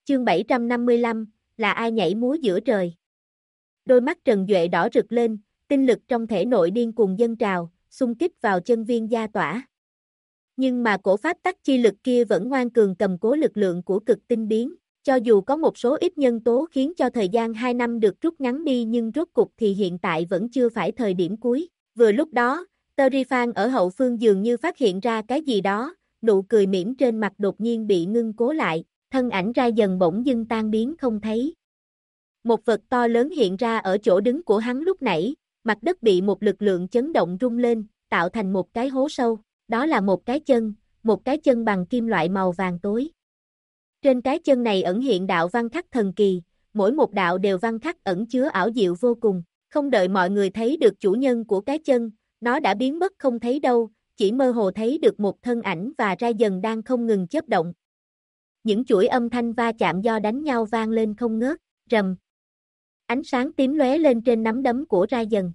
Chương 755, là ai nhảy múa giữa trời. Đôi mắt Trần Duệ đỏ rực lên, tinh lực trong thể nội điên cuồng dâng trào, xung kích vào chân viên gia tỏa. Nhưng mà cổ pháp tắc chi lực kia vẫn ngoan cường cầm cố lực lượng của cực tinh biến, cho dù có một số ít nhân tố khiến cho thời gian 2 năm được rút ngắn đi nhưng rốt cục thì hiện tại vẫn chưa phải thời điểm cuối. Vừa lúc đó, Terrifan ở hậu phương dường như phát hiện ra cái gì đó, nụ cười mỉm trên mặt đột nhiên bị ngưng cố lại, thân ảnh ra dần bỗng dưng tan biến không thấy. Một vật to lớn hiện ra ở chỗ đứng của hắn lúc nãy, mặt đất bị một lực lượng chấn động rung lên, tạo thành một cái hố sâu, đó là một cái chân bằng kim loại màu vàng tối. Trên cái chân này ẩn hiện đạo văn khắc thần kỳ, mỗi một đạo đều văn khắc ẩn chứa ảo diệu vô cùng, không đợi mọi người thấy được chủ nhân của cái chân, nó đã biến mất không thấy đâu, chỉ mơ hồ thấy được một thân ảnh và ra dần đang không ngừng chớp động. Những chuỗi âm thanh va chạm do đánh nhau vang lên không ngớt, rầm. Ánh sáng tím lóe lên trên nắm đấm của ra dần.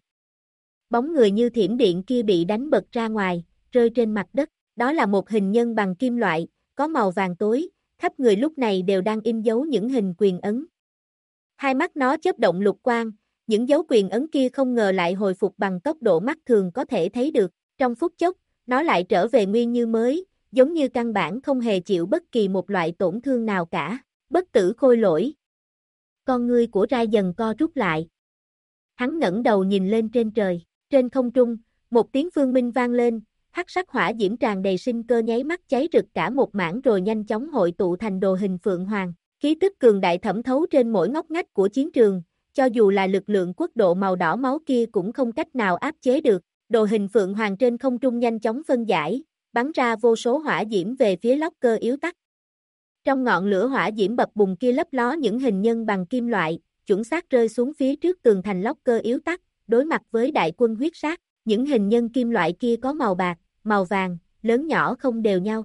Bóng người như thiểm điện kia bị đánh bật ra ngoài, rơi trên mặt đất, đó là một hình nhân bằng kim loại, có màu vàng tối, khắp người lúc này đều đang in dấu những hình quyền ấn. Hai mắt nó chớp động lục quang, những dấu quyền ấn kia không ngờ lại hồi phục bằng tốc độ mắt thường có thể thấy được, trong phút chốc, nó lại trở về nguyên như mới, giống như căn bản không hề chịu bất kỳ một loại tổn thương nào cả, bất tử khôi lỗi. Con ngươi của Ra dần co rút lại. Hắn ngẩng đầu nhìn lên trên trời, trên không trung, một tiếng phương minh vang lên, hắc sắc hỏa diễm tràn đầy sinh cơ nháy mắt cháy rực cả một mảng rồi nhanh chóng hội tụ thành đồ hình phượng hoàng, khí tức cường đại thẩm thấu trên mỗi ngóc ngách của chiến trường, cho dù là lực lượng quốc độ màu đỏ máu kia cũng không cách nào áp chế được, đồ hình phượng hoàng trên không trung nhanh chóng phân giải, bắn ra vô số hỏa diễm về phía Locker yếu tắc. Trong ngọn lửa hỏa diễm bập bùng kia lấp ló những hình nhân bằng kim loại, chuẩn xác rơi xuống phía trước tường thành Locker yếu tắc, đối mặt với đại quân huyết sát, những hình nhân kim loại kia có màu bạc, màu vàng, lớn nhỏ không đều nhau.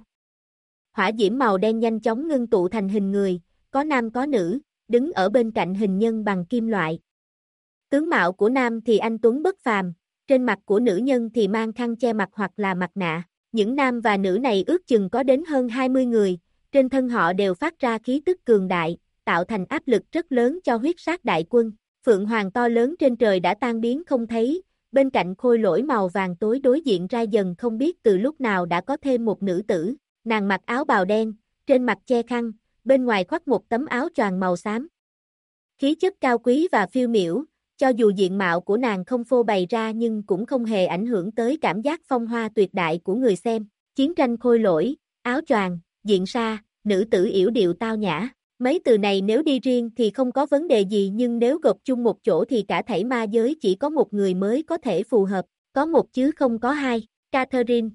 Hỏa diễm màu đen nhanh chóng ngưng tụ thành hình người, có nam có nữ, đứng ở bên cạnh hình nhân bằng kim loại. Tướng mạo của nam thì anh tuấn bất phàm, trên mặt của nữ nhân thì mang khăn che mặt hoặc là mặt nạ. Những nam và nữ này ước chừng có đến hơn 20 người, trên thân họ đều phát ra khí tức cường đại, tạo thành áp lực rất lớn cho huyết sát đại quân. Phượng hoàng to lớn trên trời đã tan biến không thấy, bên cạnh khôi lỗi màu vàng tối đối diện Ra dần không biết từ lúc nào đã có thêm một nữ tử, nàng mặc áo bào đen, trên mặt che khăn, bên ngoài khoác một tấm áo choàng màu xám. Khí chất cao quý và phiêu miểu, cho dù diện mạo của nàng không phô bày ra nhưng cũng không hề ảnh hưởng tới cảm giác phong hoa tuyệt đại của người xem. Chiến tranh khôi lỗi, áo choàng, diện sa, nữ tử yểu điệu tao nhã. Mấy từ này nếu đi riêng thì không có vấn đề gì nhưng nếu gộp chung một chỗ thì cả thảy ma giới chỉ có một người mới có thể phù hợp, có một chứ không có hai, Catherine.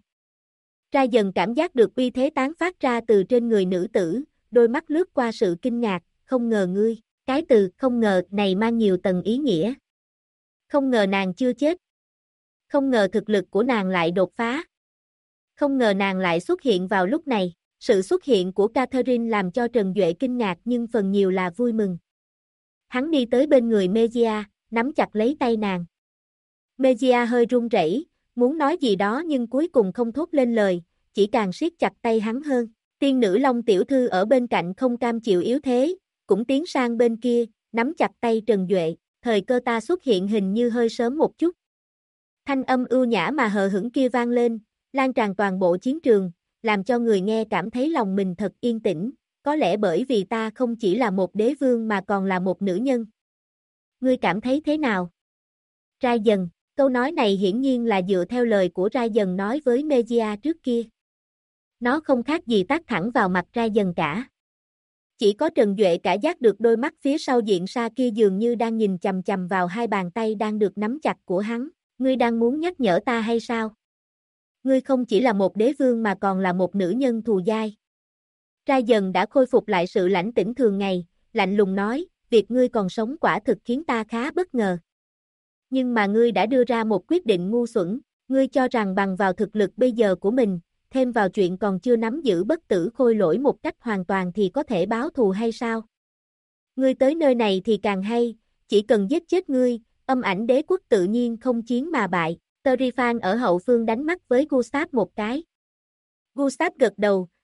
Ra dần cảm giác được uy thế tán phát ra từ trên người nữ tử, đôi mắt lướt qua sự kinh ngạc, không ngờ ngươi, cái từ không ngờ này mang nhiều tầng ý nghĩa. Không ngờ nàng chưa chết. Không ngờ thực lực của nàng lại đột phá. Không ngờ nàng lại xuất hiện vào lúc này. Sự xuất hiện của Catherine làm cho Trần Duệ kinh ngạc nhưng phần nhiều là vui mừng. Hắn đi tới bên người Mejia, nắm chặt lấy tay nàng. Mejia hơi run rẩy, muốn nói gì đó nhưng cuối cùng không thốt lên lời, chỉ càng siết chặt tay hắn hơn. Tiên nữ Long tiểu thư ở bên cạnh không cam chịu yếu thế, cũng tiến sang bên kia, nắm chặt tay Trần Duệ, thời cơ ta xuất hiện hình như hơi sớm một chút. Thanh âm ưu nhã mà hờ hững kia vang lên, lan tràn toàn bộ chiến trường, làm cho người nghe cảm thấy lòng mình thật yên tĩnh, có lẽ bởi vì ta không chỉ là một đế vương mà còn là một nữ nhân. Ngươi cảm thấy thế nào? Ra dần, câu nói này hiển nhiên là dựa theo lời của Ra dần nói với Mejia trước kia. Nó không khác gì tát thẳng vào mặt Ra dần cả. Chỉ có Trần Duệ cả giác được đôi mắt phía sau diện sa kia dường như đang nhìn chằm chằm vào hai bàn tay đang được nắm chặt của hắn. Ngươi đang muốn nhắc nhở ta hay sao? Ngươi không chỉ là một đế vương mà còn là một nữ nhân thù dai. Ra dần đã khôi phục lại sự lãnh tĩnh thường ngày, lạnh lùng nói, việc ngươi còn sống quả thực khiến ta khá bất ngờ. Nhưng mà ngươi đã đưa ra một quyết định ngu xuẩn, ngươi cho rằng bằng vào thực lực bây giờ của mình, thêm vào chuyện còn chưa nắm giữ bất tử khôi lỗi một cách hoàn toàn thì có thể báo thù hay sao? Ngươi tới nơi này thì càng hay, chỉ cần giết chết ngươi, âm ảnh đế quốc tự nhiên không chiến mà bại. Terrifan ở hậu phương đánh mắt với Gustav một cái. Gustav gật đầu,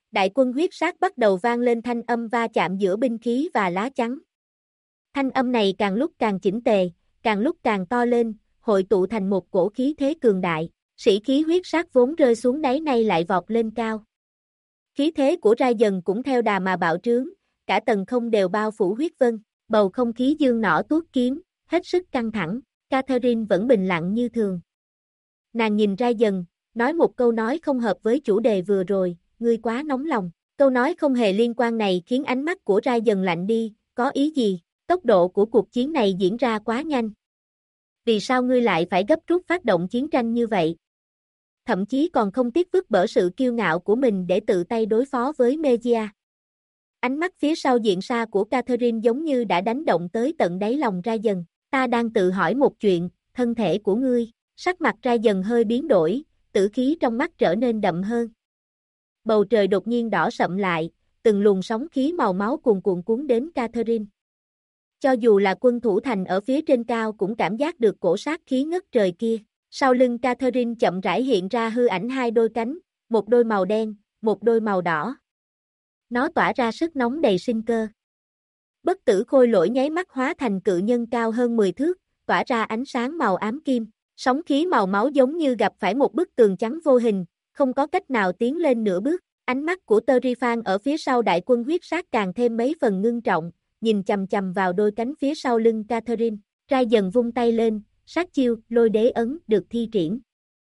đại quân huyết sát bắt đầu vang lên thanh âm va chạm giữa binh khí và lá chắn. Thanh âm này càng lúc càng chỉnh tề, càng lúc càng to lên, hội tụ thành một cổ khí thế cường đại, sĩ khí huyết sát vốn rơi xuống đáy nay lại vọt lên cao. Khí thế của Ra Dần cũng theo đà mà bạo trướng, cả tầng không đều bao phủ huyết vân, bầu không khí dương nỏ tuốt kiếm, hết sức căng thẳng, Catherine vẫn bình lặng như thường. Nàng nhìn Ra Dần, nói một câu nói không hợp với chủ đề vừa rồi, ngươi quá nóng lòng. Câu nói không hề liên quan này khiến ánh mắt của Ra Dần lạnh đi, có ý gì? Tốc độ của cuộc chiến này diễn ra quá nhanh. Vì sao ngươi lại phải gấp rút phát động chiến tranh như vậy? Thậm chí còn không tiếc vứt bỏ sự kiêu ngạo của mình để tự tay đối phó với Megia. Ánh mắt phía sau diện sa của Catherine giống như đã đánh động tới tận đáy lòng Ra Dần. Ta đang tự hỏi một chuyện, thân thể của ngươi. Sắc mặt Ra Dần hơi biến đổi, tử khí trong mắt trở nên đậm hơn. Bầu trời đột nhiên đỏ sậm lại, từng luồng sóng khí màu máu cuồn cuộn cuốn đến Catherine. Cho dù là quân thủ thành ở phía trên cao cũng cảm giác được cổ sát khí ngất trời kia. Sau lưng Catherine chậm rãi hiện ra hư ảnh hai đôi cánh, một đôi màu đen, một đôi màu đỏ. Nó tỏa ra sức nóng đầy sinh cơ. Bất tử khôi lỗi nháy mắt hóa thành cự nhân cao hơn 10 thước, tỏa ra ánh sáng màu ám kim. Sóng khí màu máu giống như gặp phải một bức tường trắng vô hình, không có cách nào tiến lên nửa bước. Ánh mắt của Terifan ở phía sau đại quân huyết sát càng thêm mấy phần ngưng trọng, nhìn chằm chằm vào đôi cánh phía sau lưng Catherine. Ra Dần vung tay lên, sát chiêu, lôi đế ấn, được thi triển.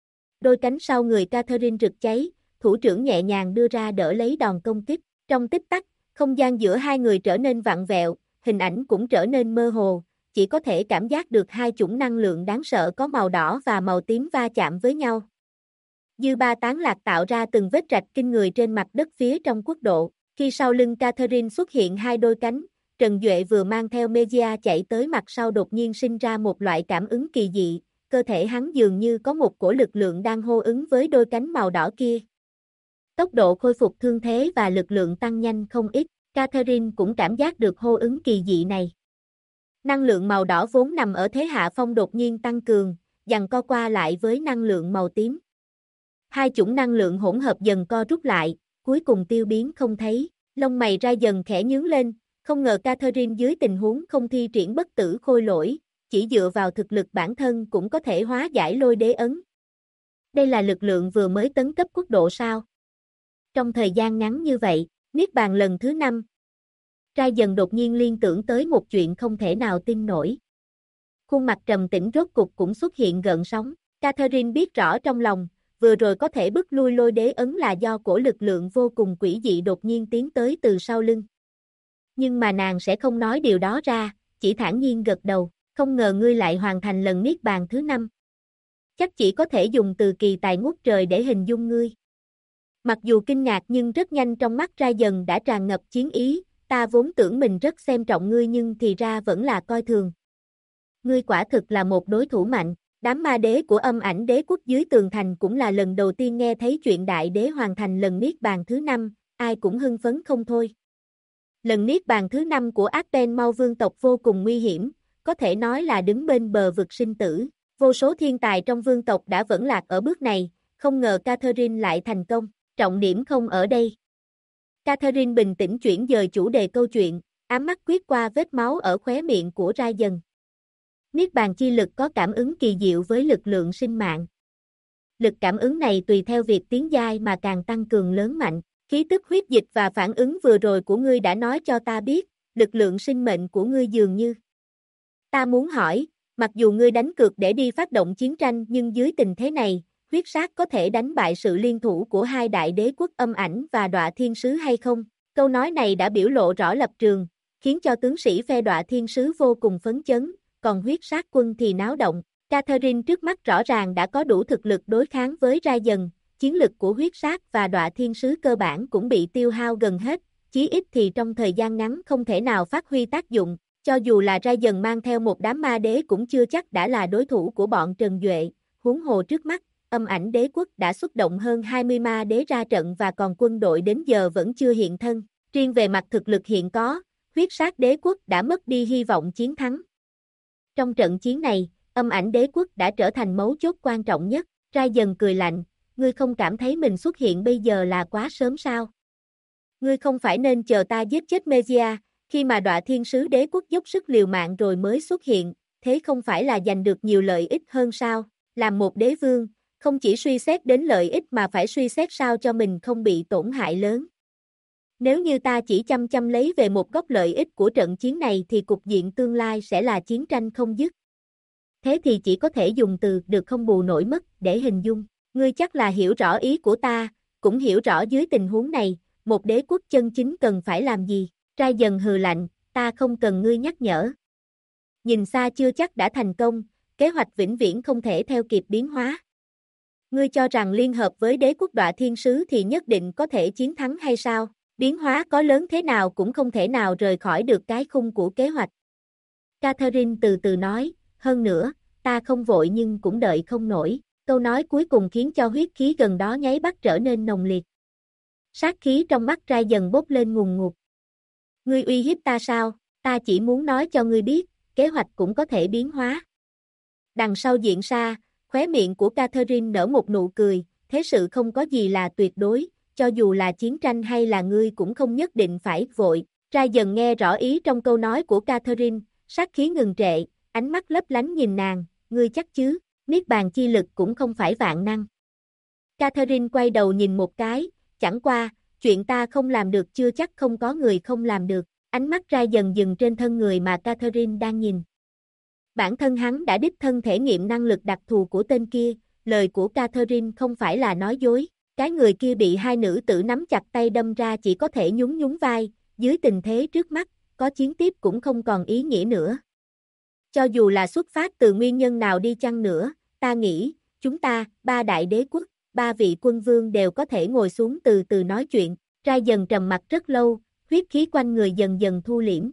Đôi cánh sau người Catherine rực cháy, thủ trưởng nhẹ nhàng đưa ra đỡ lấy đòn công kích. Trong tích tắc, không gian giữa hai người trở nên vặn vẹo, hình ảnh cũng trở nên mơ hồ, chỉ có thể cảm giác được hai chủng năng lượng đáng sợ có màu đỏ và màu tím va chạm với nhau. Dư ba tán lạc tạo ra từng vết rạch kinh người trên mặt đất phía trong quốc độ. Khi sau lưng Catherine xuất hiện hai đôi cánh, Trần Duệ vừa mang theo Megia chạy tới mặt sau đột nhiên sinh ra một loại cảm ứng kỳ dị, cơ thể hắn dường như có một cổ lực lượng đang hô ứng với đôi cánh màu đỏ kia. Tốc độ khôi phục thương thế và lực lượng tăng nhanh không ít, Catherine cũng cảm giác được hô ứng kỳ dị này. Năng lượng màu đỏ vốn nằm ở thế hạ phong đột nhiên tăng cường, giằng co qua lại với năng lượng màu tím. Hai chủng năng lượng hỗn hợp dần co rút lại, cuối cùng tiêu biến không thấy, lông mày Ra Dần khẽ nhướng lên, không ngờ Catherine dưới tình huống không thi triển bất tử khôi lỗi, chỉ dựa vào thực lực bản thân cũng có thể hóa giải lôi đế ấn. Đây là lực lượng vừa mới tấn cấp quốc độ sao? Trong thời gian ngắn như vậy, Niết bàn lần thứ 5. Ra Dần đột nhiên liên tưởng tới một chuyện không thể nào tin nổi. Khuôn mặt trầm tĩnh rốt cục cũng xuất hiện gợn sóng. Catherine biết rõ trong lòng, vừa rồi có thể bức lui lôi đế ấn là do cổ lực lượng vô cùng quỷ dị đột nhiên tiến tới từ sau lưng. Nhưng mà nàng sẽ không nói điều đó ra, chỉ thản nhiên gật đầu, không ngờ ngươi lại hoàn thành lần Niết bàn thứ 5. Chắc chỉ có thể dùng từ kỳ tài ngút trời để hình dung ngươi. Mặc dù kinh ngạc nhưng rất nhanh trong mắt Ra Dần đã tràn ngập chiến ý, ta vốn tưởng mình rất xem trọng ngươi nhưng thì ra vẫn là coi thường. Ngươi quả thực là một đối thủ mạnh, đám ma đế của Âm Ảnh Đế quốc dưới tường thành cũng là lần đầu tiên nghe thấy chuyện đại đế hoàn thành lần Niết bàn thứ 5, ai cũng hưng phấn không thôi. Lần Niết bàn thứ 5 của Arpen Mau vương tộc vô cùng nguy hiểm, có thể nói là đứng bên bờ vực sinh tử, vô số thiên tài trong vương tộc đã vẫn lạc ở bước này, không ngờ Catherine lại thành công, trọng điểm không ở đây. Catherine bình tĩnh chuyển dời chủ đề câu chuyện, ám mắt quét qua vết máu ở khóe miệng của Ra Dần. Niết bàn chi lực có cảm ứng kỳ diệu với lực lượng sinh mạng. Lực cảm ứng này tùy theo việc tiến giai mà càng tăng cường lớn mạnh. Khí tức huyết dịch và phản ứng vừa rồi của ngươi đã nói cho ta biết, lực lượng sinh mệnh của ngươi dường như. Ta muốn hỏi, mặc dù ngươi đánh cược để đi phát động chiến tranh nhưng dưới tình thế này, huyết sát có thể đánh bại sự liên thủ của hai đại đế quốc Âm Ảnh và Đọa Thiên Sứ hay không? Câu nói này đã biểu lộ rõ lập trường, khiến cho tướng sĩ phe Đọa Thiên Sứ vô cùng phấn chấn, còn huyết sát quân thì náo động. Catherine trước mắt rõ ràng đã có đủ thực lực đối kháng với Ra Dần, chiến lực của huyết sát và Đọa Thiên Sứ cơ bản cũng bị tiêu hao gần hết, chí ít thì trong thời gian ngắn không thể nào phát huy tác dụng, cho dù là Ra Dần mang theo một đám ma đế cũng chưa chắc đã là đối thủ của bọn Trần Duệ, huống hồ trước mắt, Âm Ảnh Đế quốc đã xuất động hơn 20 ma đế ra trận và còn quân đội đến giờ vẫn chưa hiện thân, riêng về mặt thực lực hiện có, huyết sát đế quốc đã mất đi hy vọng chiến thắng. Trong trận chiến này, Âm Ảnh Đế quốc đã trở thành mấu chốt quan trọng nhất. Ra Dần cười lạnh, ngươi không cảm thấy mình xuất hiện bây giờ là quá sớm sao? Ngươi không phải nên chờ ta giết chết Megia, khi mà Đọa Thiên Sứ Đế Quốc dốc sức liều mạng rồi mới xuất hiện, thế không phải là giành được nhiều lợi ích hơn sao? Làm một đế vương, không chỉ suy xét đến lợi ích mà phải suy xét sao cho mình không bị tổn hại lớn. Nếu như ta chỉ chăm chăm lấy về một góc lợi ích của trận chiến này thì cục diện tương lai sẽ là chiến tranh không dứt. Thế thì chỉ có thể dùng từ được không bù nổi mất để hình dung. Ngươi chắc là hiểu rõ ý của ta, cũng hiểu rõ dưới tình huống này, một đế quốc chân chính cần phải làm gì. Trai dần hừ lạnh, ta không cần ngươi nhắc nhở. Nhìn xa chưa chắc đã thành công, kế hoạch vĩnh viễn không thể theo kịp biến hóa. Ngươi cho rằng liên hợp với đế quốc Đọa Thiên Sứ thì nhất định có thể chiến thắng hay sao? Biến hóa có lớn thế nào cũng không thể nào rời khỏi được cái khung của kế hoạch. Catherine từ từ nói, hơn nữa, ta không vội nhưng cũng đợi không nổi. Câu nói cuối cùng khiến cho huyết khí gần đó nháy mắt trở nên nồng liệt. Sát khí trong mắt trai dần bốc lên ngùn ngụt. Ngươi uy hiếp ta sao? Ta chỉ muốn nói cho ngươi biết, kế hoạch cũng có thể biến hóa. Đằng sau diện xa, khóe miệng của Catherine nở một nụ cười, thế sự không có gì là tuyệt đối, cho dù là chiến tranh hay là ngươi cũng không nhất định phải vội. Trai dần nghe rõ ý trong câu nói của Catherine, sát khí ngừng trệ, ánh mắt lấp lánh nhìn nàng, ngươi chắc chứ, niết bàn chi lực cũng không phải vạn năng. Catherine quay đầu nhìn một cái, chẳng qua, chuyện ta không làm được chưa chắc không có người không làm được, ánh mắt trai dần dừng trên thân người mà Catherine đang nhìn. Bản thân hắn đã đích thân thể nghiệm năng lực đặc thù của tên kia, lời của Catherine không phải là nói dối, cái người kia bị hai nữ tử nắm chặt tay đâm ra chỉ có thể nhún nhún vai, dưới tình thế trước mắt, có chiến tiếp cũng không còn ý nghĩa nữa. Cho dù là xuất phát từ nguyên nhân nào đi chăng nữa, ta nghĩ, chúng ta, ba đại đế quốc, ba vị quân vương đều có thể ngồi xuống từ từ nói chuyện, trai dần trầm mặt rất lâu, huyết khí quanh người dần dần thu liễm.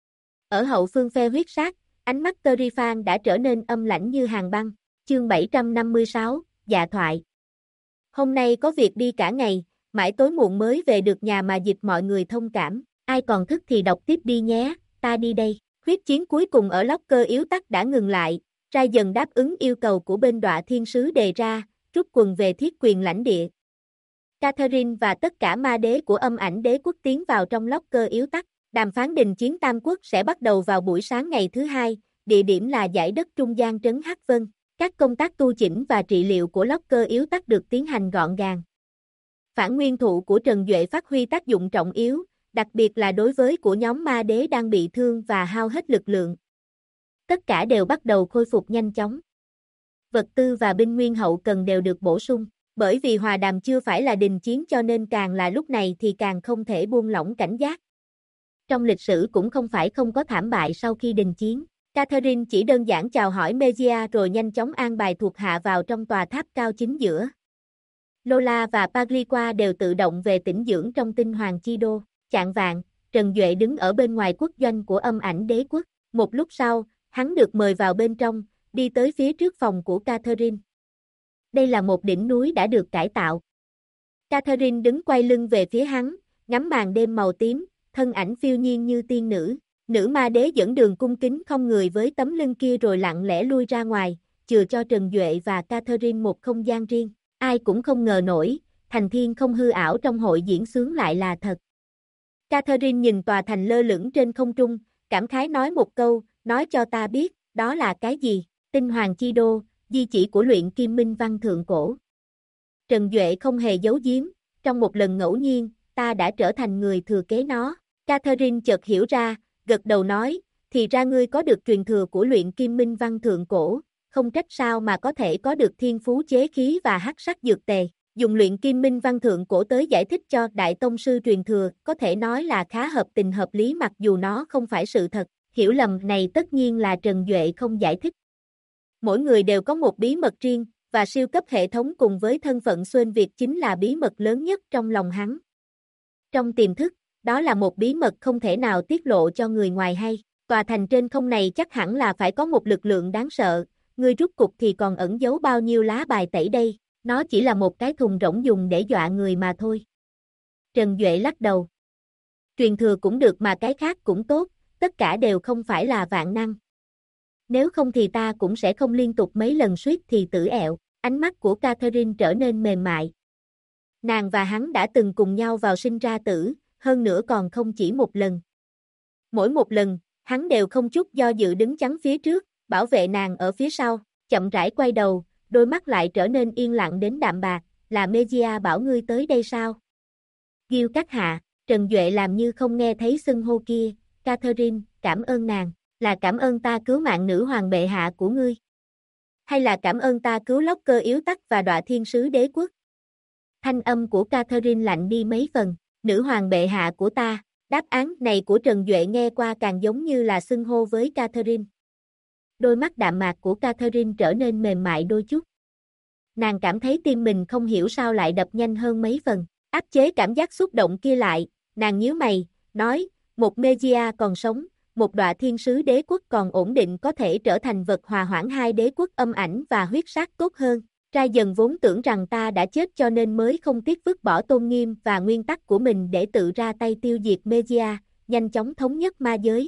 Ở hậu phương phe huyết sát, ánh mắt Terifan đã trở nên âm lãnh như hàng băng, chương 756, dạ thoại. Hôm nay có việc đi cả ngày, mãi tối muộn mới về được nhà mà dịch mọi người thông cảm, ai còn thức thì đọc tiếp đi nhé, ta đi đây. Huyết chiến cuối cùng ở Locker yếu tắc đã ngừng lại, trai dần đáp ứng yêu cầu của bên Đọa Thiên Sứ đề ra, rút quần về thiết quyền lãnh địa. Catherine và tất cả ma đế của Âm Ảnh Đế quốc tiến vào trong Locker yếu tắc, đàm phán đình chiến Tam Quốc sẽ bắt đầu vào buổi sáng ngày thứ hai, địa điểm là dải đất trung gian trấn Hắc Vân. Các công tác tu chỉnh và trị liệu của Locker yếu tắc được tiến hành gọn gàng. Phản nguyên thụ của Trần Duệ phát huy tác dụng trọng yếu, đặc biệt là đối với của nhóm ma đế đang bị thương và hao hết lực lượng. Tất cả đều bắt đầu khôi phục nhanh chóng. Vật tư và binh nguyên hậu cần đều được bổ sung, bởi vì hòa đàm chưa phải là đình chiến cho nên càng là lúc này thì càng không thể buông lỏng cảnh giác. Trong lịch sử cũng không phải không có thảm bại sau khi đình chiến. Catherine chỉ đơn giản chào hỏi Megia rồi nhanh chóng an bài thuộc hạ vào trong tòa tháp cao chính giữa. Lola và Pagliqua đều tự động về tĩnh dưỡng trong tinh hoàng chi đô. Chạng vạng, Trần Duệ đứng ở bên ngoài quốc doanh của Âm Ảnh Đế quốc. Một lúc sau, hắn được mời vào bên trong, đi tới phía trước phòng của Catherine. Đây là một đỉnh núi đã được cải tạo. Catherine đứng quay lưng về phía hắn, ngắm màn đêm màu tím, thân ảnh phiêu nhiên như tiên nữ. Nữ ma đế dẫn đường cung kính không người với tấm lưng kia rồi lặng lẽ lui ra ngoài, chừa cho Trần Duệ và Catherine một không gian riêng. Ai cũng không ngờ nổi, thành thiên không hư ảo trong hội diễn xướng lại là thật. Catherine nhìn tòa thành lơ lửng trên không trung, cảm khái nói một câu, nói cho ta biết, đó là cái gì? Tinh hoàng chi đô, di chỉ của luyện kim minh văn thượng cổ. Trần Duệ không hề giấu giếm, trong một lần ngẫu nhiên, ta đã trở thành người thừa kế nó. Catherine chợt hiểu ra, gật đầu nói, thì ra ngươi có được truyền thừa của luyện kim minh văn thượng cổ, không trách sao mà có thể có được thiên phú chế khí và hắc sắc dược tề. Dùng luyện kim minh văn thượng cổ tới giải thích cho đại tông sư truyền thừa, có thể nói là khá hợp tình hợp lý mặc dù nó không phải sự thật. Hiểu lầm này tất nhiên là Trần Duệ không giải thích. Mỗi người đều có một bí mật riêng, và siêu cấp hệ thống cùng với thân phận xuyên Việt chính là bí mật lớn nhất trong lòng hắn. Trong tiềm thức, đó là một bí mật không thể nào tiết lộ cho người ngoài hay. Tòa thành trên không này chắc hẳn là phải có một lực lượng đáng sợ, ngươi rút cục thì còn ẩn giấu bao nhiêu lá bài tẩy đây, nó chỉ là một cái thùng rỗng dùng để dọa người mà thôi. Trần Duệ lắc đầu. Truyền thừa cũng được mà cái khác cũng tốt, tất cả đều không phải là vạn năng. Nếu không thì ta cũng sẽ không liên tục mấy lần suýt thì tử ẹo. Ánh mắt của Catherine trở nên mềm mại. Nàng và hắn đã từng cùng nhau vào sinh ra tử, hơn nữa còn không chỉ một lần. Mỗi một lần, hắn đều không chút do dự đứng chắn phía trước, bảo vệ nàng ở phía sau, chậm rãi quay đầu, đôi mắt lại trở nên yên lặng đến đạm bạc, là Mejia bảo ngươi tới đây sao? Gil các hạ, Trần Duệ làm như không nghe thấy xưng hô kia, Catherine, cảm ơn nàng, là cảm ơn ta cứu mạng nữ hoàng bệ hạ của ngươi. Hay là cảm ơn ta cứu Locker yếu tắc và Đọa Thiên Sứ Đế Quốc? Thanh âm của Catherine lạnh đi mấy phần, nữ hoàng bệ hạ của ta, đáp án này của Trần Duệ nghe qua càng giống như là xưng hô với Catherine. Đôi mắt đạm mạc của Catherine trở nên mềm mại đôi chút. Nàng cảm thấy tim mình không hiểu sao lại đập nhanh hơn mấy phần, áp chế cảm giác xúc động kia lại, nàng nhíu mày, nói, một Mejia còn sống, một Đọa Thiên Sứ Đế Quốc còn ổn định có thể trở thành vật hòa hoãn hai đế quốc âm ảnh và huyết sát tốt hơn. Trai dần vốn tưởng rằng ta đã chết cho nên mới không tiếc vứt bỏ tôn nghiêm và nguyên tắc của mình để tự ra tay tiêu diệt Mejia, nhanh chóng thống nhất ma giới.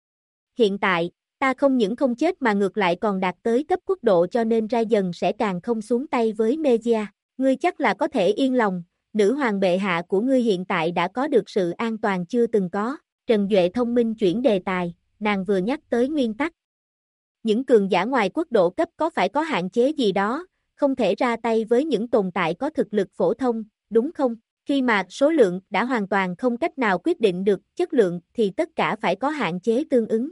Hiện tại, ta không những không chết mà ngược lại còn đạt tới cấp quốc độ cho nên Trai dần sẽ càng không xuống tay với Mejia. Ngươi chắc là có thể yên lòng, nữ hoàng bệ hạ của ngươi hiện tại đã có được sự an toàn chưa từng có. Trần Duệ thông minh chuyển đề tài, nàng vừa nhắc tới nguyên tắc. Những cường giả ngoài quốc độ cấp có phải có hạn chế gì đó, không thể ra tay với những tồn tại có thực lực phổ thông, đúng không? Khi mà số lượng đã hoàn toàn không cách nào quyết định được chất lượng thì tất cả phải có hạn chế tương ứng.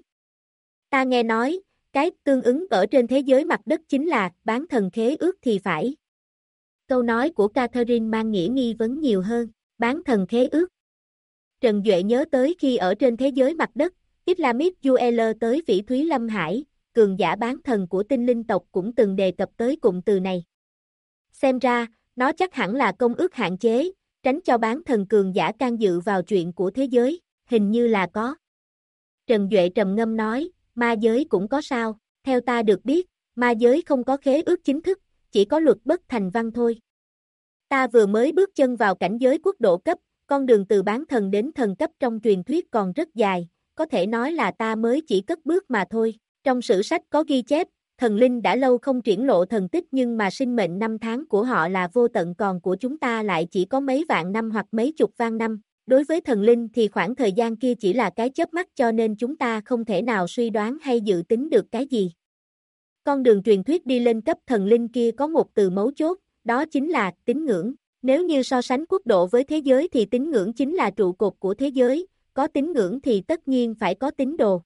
Ta nghe nói, cái tương ứng ở trên thế giới mặt đất chính là bán thần khế ước thì phải. Câu nói của Catherine mang nghĩa nghi vấn nhiều hơn, bán thần khế ước. Trần Duệ nhớ tới khi ở trên thế giới mặt đất, Islamit Jueler tới Phỉ Thúy Lâm Hải, cường giả bán thần của tinh linh tộc cũng từng đề cập tới cụm từ này. Xem ra, nó chắc hẳn là công ước hạn chế, tránh cho bán thần cường giả can dự vào chuyện của thế giới, hình như là có. Trần Duệ trầm ngâm nói, ma giới cũng có sao, theo ta được biết, ma giới không có khế ước chính thức, chỉ có luật bất thành văn thôi. Ta vừa mới bước chân vào cảnh giới quốc độ cấp, con đường từ bán thần đến thần cấp trong truyền thuyết còn rất dài, có thể nói là ta mới chỉ cất bước mà thôi. Trong sử sách có ghi chép, thần linh đã lâu không triển lộ thần tích nhưng mà sinh mệnh năm tháng của họ là vô tận còn của chúng ta lại chỉ có mấy vạn năm hoặc mấy chục vạn năm. Đối với thần linh thì khoảng thời gian kia chỉ là cái chớp mắt cho nên chúng ta không thể nào suy đoán hay dự tính được cái gì. Con đường truyền thuyết đi lên cấp thần linh kia có một từ mấu chốt, đó chính là tín ngưỡng. Nếu như so sánh quốc độ với thế giới thì tín ngưỡng chính là trụ cột của thế giới, có tín ngưỡng thì tất nhiên phải có tín đồ.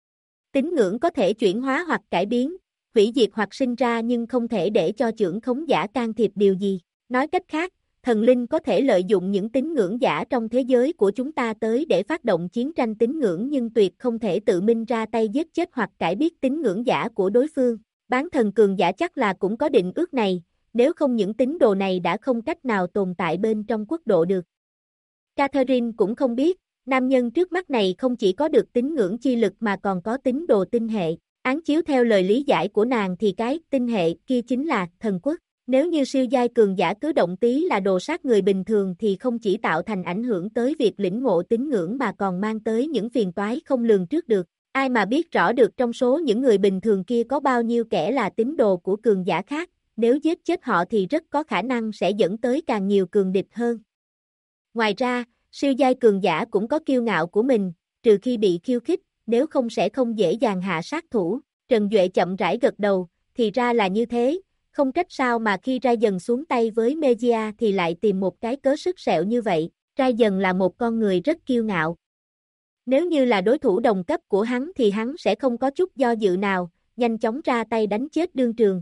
Tín ngưỡng có thể chuyển hóa hoặc cải biến, hủy diệt hoặc sinh ra nhưng không thể để cho chưởng khống giả can thiệp điều gì. Nói cách khác, thần linh có thể lợi dụng những tín ngưỡng giả trong thế giới của chúng ta tới để phát động chiến tranh tín ngưỡng nhưng tuyệt không thể tự mình ra tay giết chết hoặc cải biến tín ngưỡng giả của đối phương. Bán thần cường giả chắc là cũng có định ước này, nếu không những tín đồ này đã không cách nào tồn tại bên trong quốc độ được. Catherine cũng không biết, nam nhân trước mắt này không chỉ có được tín ngưỡng chi lực mà còn có tín đồ tinh hệ. Án chiếu theo lời lý giải của nàng thì cái tinh hệ kia chính là thần quốc. Nếu như siêu giai cường giả cứ động tí là đồ sát người bình thường thì không chỉ tạo thành ảnh hưởng tới việc lĩnh ngộ tín ngưỡng mà còn mang tới những phiền toái không lường trước được. Ai mà biết rõ được trong số những người bình thường kia có bao nhiêu kẻ là tín đồ của cường giả khác, nếu giết chết họ thì rất có khả năng sẽ dẫn tới càng nhiều cường địch hơn. Ngoài ra, siêu giai cường giả cũng có kiêu ngạo của mình, trừ khi bị khiêu khích, nếu không sẽ không dễ dàng hạ sát thủ. Trần Duệ chậm rãi gật đầu, thì ra là như thế, không trách sao mà khi Ra Dần xuống tay với Mejia thì lại tìm một cái cớ sứt sẹo như vậy. Ra Dần là một con người rất kiêu ngạo. Nếu như là đối thủ đồng cấp của hắn thì hắn sẽ không có chút do dự nào, nhanh chóng ra tay đánh chết đương trường.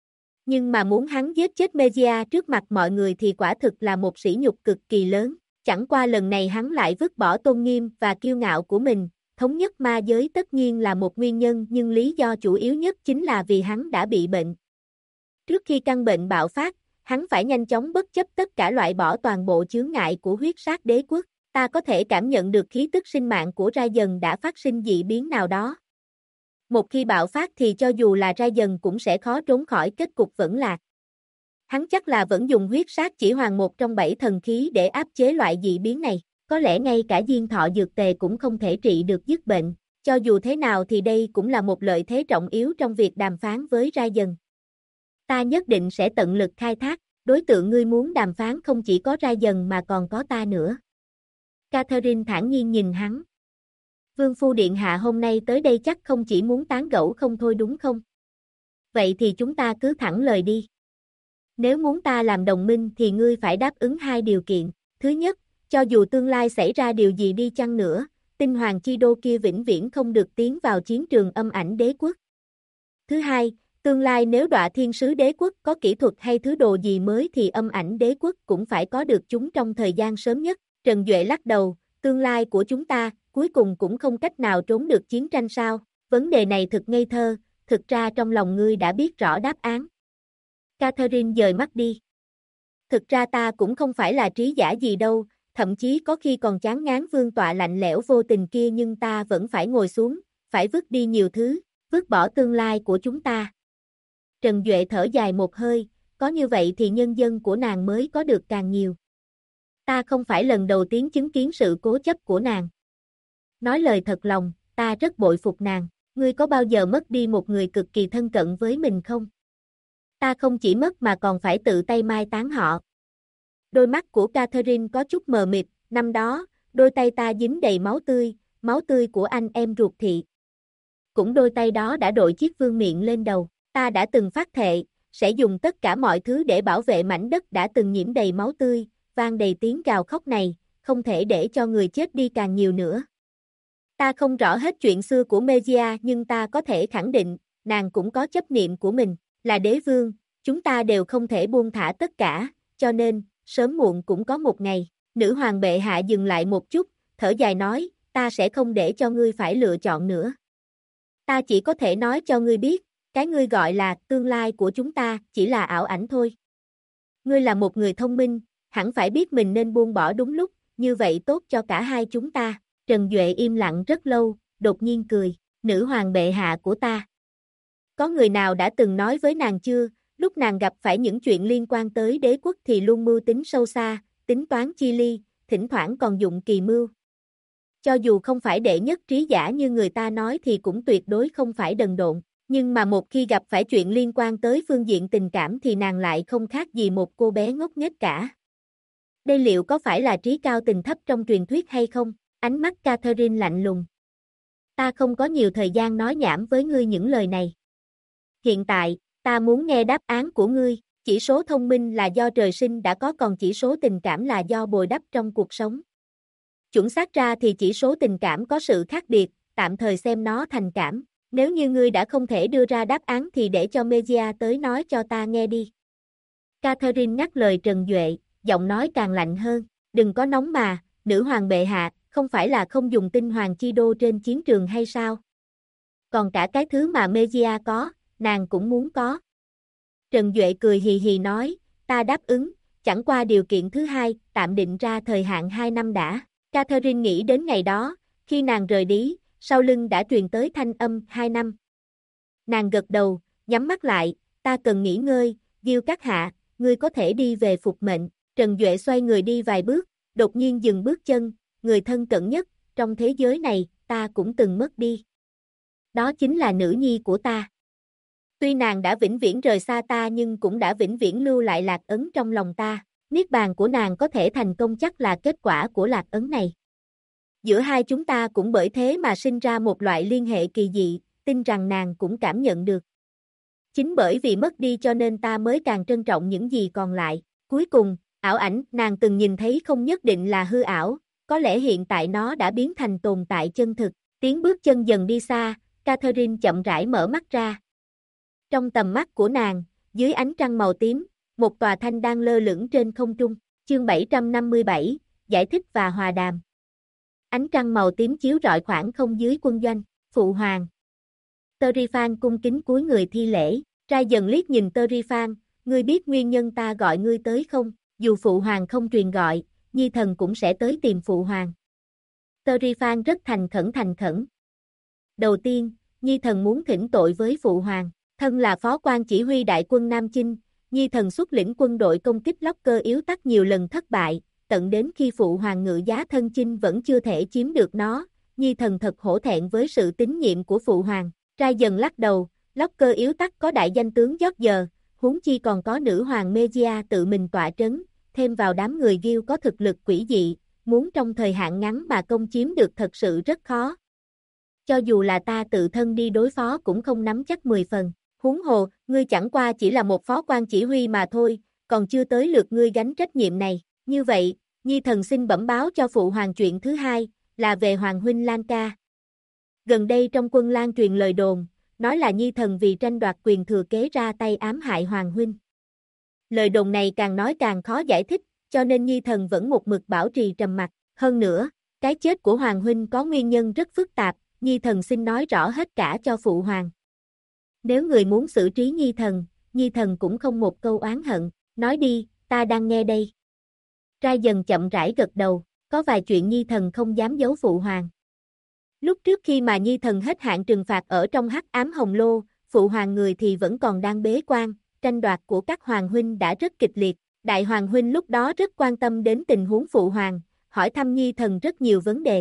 Nhưng mà muốn hắn giết chết Mejia trước mặt mọi người thì quả thực là một sỉ nhục cực kỳ lớn. Chẳng qua lần này hắn lại vứt bỏ tôn nghiêm và kiêu ngạo của mình, thống nhất ma giới tất nhiên là một nguyên nhân nhưng lý do chủ yếu nhất chính là vì hắn đã bị bệnh. Trước khi căn bệnh bạo phát, hắn phải nhanh chóng bất chấp tất cả loại bỏ toàn bộ chướng ngại của huyết sát đế quốc. Ta có thể cảm nhận được khí tức sinh mạng của Ra Dần đã phát sinh dị biến nào đó. Một khi bạo phát thì cho dù là Ra Dần cũng sẽ khó trốn khỏi kết cục vẫn lạc. Hắn chắc là vẫn dùng huyết sát chỉ hoàng một trong 7 thần khí để áp chế loại dị biến này. Có lẽ ngay cả diên thọ dược tề cũng không thể trị được dứt bệnh. Cho dù thế nào thì đây cũng là một lợi thế trọng yếu trong việc đàm phán với Ra Dần. Ta nhất định sẽ tận lực khai thác, đối tượng ngươi muốn đàm phán không chỉ có Ra Dần mà còn có ta nữa. Catherine thản nhiên nhìn hắn. Vương phu điện hạ hôm nay tới đây chắc không chỉ muốn tán gẫu không thôi đúng không? Vậy thì chúng ta cứ thẳng lời đi. Nếu muốn ta làm đồng minh thì ngươi phải đáp ứng hai điều kiện. Thứ nhất, cho dù tương lai xảy ra điều gì đi chăng nữa, tinh hoàng chi đô kia vĩnh viễn không được tiến vào chiến trường âm ảnh đế quốc. Thứ hai, tương lai nếu Đọa Thiên Sứ đế quốc có kỹ thuật hay thứ đồ gì mới thì âm ảnh đế quốc cũng phải có được chúng trong thời gian sớm nhất. Trần Duệ lắc đầu, tương lai của chúng ta, cuối cùng cũng không cách nào trốn được chiến tranh sao? Vấn đề này thật ngây thơ, thực ra trong lòng ngươi đã biết rõ đáp án. Catherine dời mắt đi. Thực ra ta cũng không phải là trí giả gì đâu, thậm chí có khi còn chán ngán vương tọa lạnh lẽo vô tình kia nhưng ta vẫn phải ngồi xuống, phải vứt đi nhiều thứ, vứt bỏ tương lai của chúng ta. Trần Duệ thở dài một hơi, có như vậy thì nhân dân của nàng mới có được càng nhiều. Ta không phải lần đầu tiên chứng kiến sự cố chấp của nàng. Nói lời thật lòng, ta rất bội phục nàng, ngươi có bao giờ mất đi một người cực kỳ thân cận với mình không? Ta không chỉ mất mà còn phải tự tay mai táng họ. Đôi mắt của Catherine có chút mờ mịt, năm đó, đôi tay ta dính đầy máu tươi của anh em ruột thịt. Cũng đôi tay đó đã đội chiếc vương miện lên đầu, ta đã từng phát thệ, sẽ dùng tất cả mọi thứ để bảo vệ mảnh đất đã từng nhiễm đầy máu tươi, vang đầy tiếng gào khóc này, không thể để cho người chết đi càng nhiều nữa. Ta không rõ hết chuyện xưa của Megia nhưng ta có thể khẳng định, nàng cũng có chấp niệm của mình, là đế vương, chúng ta đều không thể buông thả tất cả, cho nên, sớm muộn cũng có một ngày. Nữ hoàng bệ hạ dừng lại một chút, thở dài nói, ta sẽ không để cho ngươi phải lựa chọn nữa. Ta chỉ có thể nói cho ngươi biết, cái ngươi gọi là tương lai của chúng ta chỉ là ảo ảnh thôi. Ngươi là một người thông minh, hẳn phải biết mình nên buông bỏ đúng lúc, như vậy tốt cho cả hai chúng ta. Trần Duệ im lặng rất lâu, đột nhiên cười, nữ hoàng bệ hạ của ta. Có người nào đã từng nói với nàng chưa, lúc nàng gặp phải những chuyện liên quan tới đế quốc thì luôn mưu tính sâu xa, tính toán chi ly, thỉnh thoảng còn dụng kỳ mưu. Cho dù không phải đệ nhất trí giả như người ta nói thì cũng tuyệt đối không phải đần độn, nhưng mà một khi gặp phải chuyện liên quan tới phương diện tình cảm thì nàng lại không khác gì một cô bé ngốc nghếch cả. Đây liệu có phải là trí cao tình thấp trong truyền thuyết hay không? Ánh mắt Catherine lạnh lùng. Ta không có nhiều thời gian nói nhảm với ngươi những lời này. Hiện tại, ta muốn nghe đáp án của ngươi, chỉ số thông minh là do trời sinh đã có còn chỉ số tình cảm là do bồi đắp trong cuộc sống. Chuẩn xác ra thì chỉ số tình cảm có sự khác biệt, tạm thời xem nó thành cảm. Nếu như ngươi đã không thể đưa ra đáp án thì để cho Megia tới nói cho ta nghe đi. Catherine ngắt lời Trần Duệ, giọng nói càng lạnh hơn, đừng có nóng mà, nữ hoàng bệ hạ, không phải là không dùng tinh hoàng chi đô trên chiến trường hay sao? Còn cả cái thứ mà Megia có, nàng cũng muốn có. Trần Duệ cười hì hì nói, ta đáp ứng, chẳng qua điều kiện thứ hai, tạm định ra thời hạn 2 năm đã. Catherine nghĩ đến ngày đó, khi nàng rời đi, sau lưng đã truyền tới thanh âm 2 năm. Nàng gật đầu, nhắm mắt lại, ta cần nghỉ ngơi, Diêu các hạ, ngươi có thể đi về phục mệnh. Trần Duệ xoay người đi vài bước, đột nhiên dừng bước chân, người thân cận nhất, trong thế giới này, ta cũng từng mất đi. Đó chính là nữ nhi của ta. Tuy nàng đã vĩnh viễn rời xa ta nhưng cũng đã vĩnh viễn lưu lại lạc ấn trong lòng ta. Niết bàn của nàng có thể thành công chắc là kết quả của lạc ấn này. Giữa hai chúng ta cũng bởi thế mà sinh ra một loại liên hệ kỳ dị, tin rằng nàng cũng cảm nhận được. Chính bởi vì mất đi cho nên ta mới càng trân trọng những gì còn lại. Cuối cùng, ảo ảnh nàng từng nhìn thấy không nhất định là hư ảo, có lẽ hiện tại nó đã biến thành tồn tại chân thực. Tiếng bước chân dần đi xa, Catherine chậm rãi mở mắt ra. Trong tầm mắt của nàng, dưới ánh trăng màu tím, một tòa thanh đang lơ lửng trên không trung. Chương 757, giải thích và hòa đàm. Ánh trăng màu tím chiếu rọi khoảng không dưới quân doanh, phụ hoàng. Terifan cung kính cúi người thi lễ, trai dần liếc nhìn Terifan, ngươi biết nguyên nhân ta gọi ngươi tới không? Dù phụ hoàng không truyền gọi, nhi thần cũng sẽ tới tìm phụ hoàng. Terifan rất thành khẩn. Đầu tiên, nhi thần muốn thỉnh tội với phụ hoàng, thân là phó quan chỉ huy đại quân Nam Chinh, nhi thần xuất lĩnh quân đội công kích Lóc Cơ yếu tắc nhiều lần thất bại, tận đến khi phụ hoàng ngự giá thân chinh vẫn chưa thể chiếm được nó, nhi thần thật hổ thẹn với sự tín nhiệm của phụ hoàng. Trai dần lắc đầu, Lóc Cơ yếu tắc có đại danh tướng Giót Giờ, huống chi còn có nữ hoàng Megia tự mình tọa trấn, thêm vào đám người Gil có thực lực quỷ dị, muốn trong thời hạn ngắn mà công chiếm được thật sự rất khó. Cho dù là ta tự thân đi đối phó cũng không nắm chắc 10 phần. Huống hồ, ngươi chẳng qua chỉ là một phó quan chỉ huy mà thôi, còn chưa tới lượt ngươi gánh trách nhiệm này. Như vậy, Nhi thần xin bẩm báo cho phụ hoàng chuyện thứ hai, là về hoàng huynh Lan Ca. Gần đây trong quân Lan truyền lời đồn, nói là Nhi thần vì tranh đoạt quyền thừa kế ra tay ám hại hoàng huynh. Lời đồn này càng nói càng khó giải thích, cho nên Nhi thần vẫn một mực bảo trì trầm mặc. Hơn nữa, cái chết của hoàng huynh có nguyên nhân rất phức tạp, Nhi thần xin nói rõ hết cả cho phụ hoàng. Nếu người muốn xử trí Nhi thần cũng không một câu oán hận, nói đi, ta đang nghe đây. Trai dần chậm rãi gật đầu, có vài chuyện Nhi thần không dám giấu phụ hoàng. Lúc trước khi mà Nhi thần hết hạn trừng phạt ở trong hắc ám hồng lô, phụ hoàng người thì vẫn còn đang bế quan, tranh đoạt của các hoàng huynh đã rất kịch liệt. Đại hoàng huynh lúc đó rất quan tâm đến tình huống phụ hoàng, hỏi thăm Nhi thần rất nhiều vấn đề.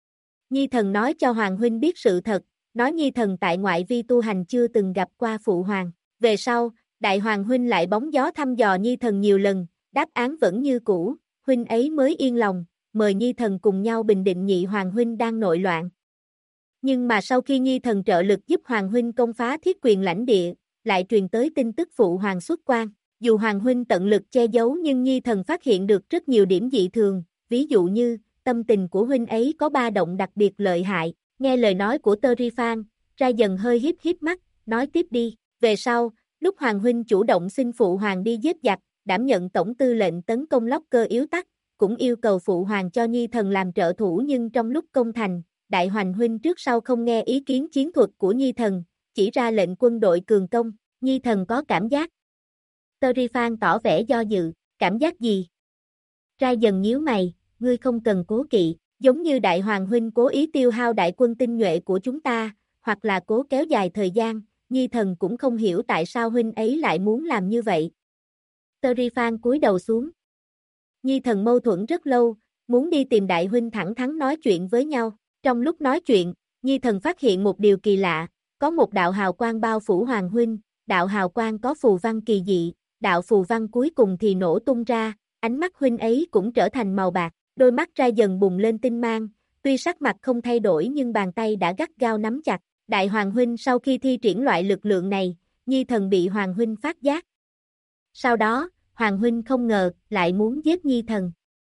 Nhi thần nói cho hoàng huynh biết sự thật, nói Nhi thần tại ngoại vi tu hành chưa từng gặp qua phụ hoàng. Về sau, đại hoàng huynh lại bóng gió thăm dò Nhi thần nhiều lần, đáp án vẫn như cũ, huynh ấy mới yên lòng, mời Nhi thần cùng nhau bình định nhị hoàng huynh đang nội loạn. Nhưng mà sau khi Nhi thần trợ lực giúp hoàng huynh công phá thiết quyền lãnh địa, lại truyền tới tin tức phụ hoàng xuất quan. Dù hoàng huynh tận lực che giấu nhưng Nhi thần phát hiện được rất nhiều điểm dị thường, ví dụ như, tâm tình của huynh ấy có ba động đặc biệt lợi hại. Nghe lời nói của Terifan, Ra dần hơi híp híp mắt, nói tiếp đi. Về sau, lúc hoàng huynh chủ động xin phụ hoàng đi giết giặc, đảm nhận tổng tư lệnh tấn công Lóc Cơ yếu tắc, cũng yêu cầu phụ hoàng cho Nhi thần làm trợ thủ, nhưng trong lúc công thành, đại hoàng huynh trước sau không nghe ý kiến chiến thuật của Nhi thần, chỉ ra lệnh quân đội cường công. Nhi thần có cảm giác. Terifan tỏ vẻ do dự, cảm giác gì? Ra dần nhíu mày, ngươi không cần cố kỵ, giống như đại hoàng huynh cố ý tiêu hao đại quân tinh nhuệ của chúng ta, hoặc là cố kéo dài thời gian, Nhi thần cũng không hiểu tại sao huynh ấy lại muốn làm như vậy. Terifan cúi đầu xuống. Nhi thần mâu thuẫn rất lâu, muốn đi tìm đại huynh thẳng thắn nói chuyện với nhau. Trong lúc nói chuyện, Nhi thần phát hiện một điều kỳ lạ, có một đạo hào quang bao phủ hoàng huynh, đạo hào quang có phù văn kỳ dị, đạo phù văn cuối cùng thì nổ tung ra, ánh mắt huynh ấy cũng trở thành màu bạc, đôi mắt Ra dần bùng lên tinh mang, tuy sắc mặt không thay đổi nhưng bàn tay đã gắt gao nắm chặt. Đại hoàng huynh sau khi thi triển loại lực lượng này, Nhi thần bị hoàng huynh phát giác. Sau đó, hoàng huynh không ngờ lại muốn giết Nhi thần.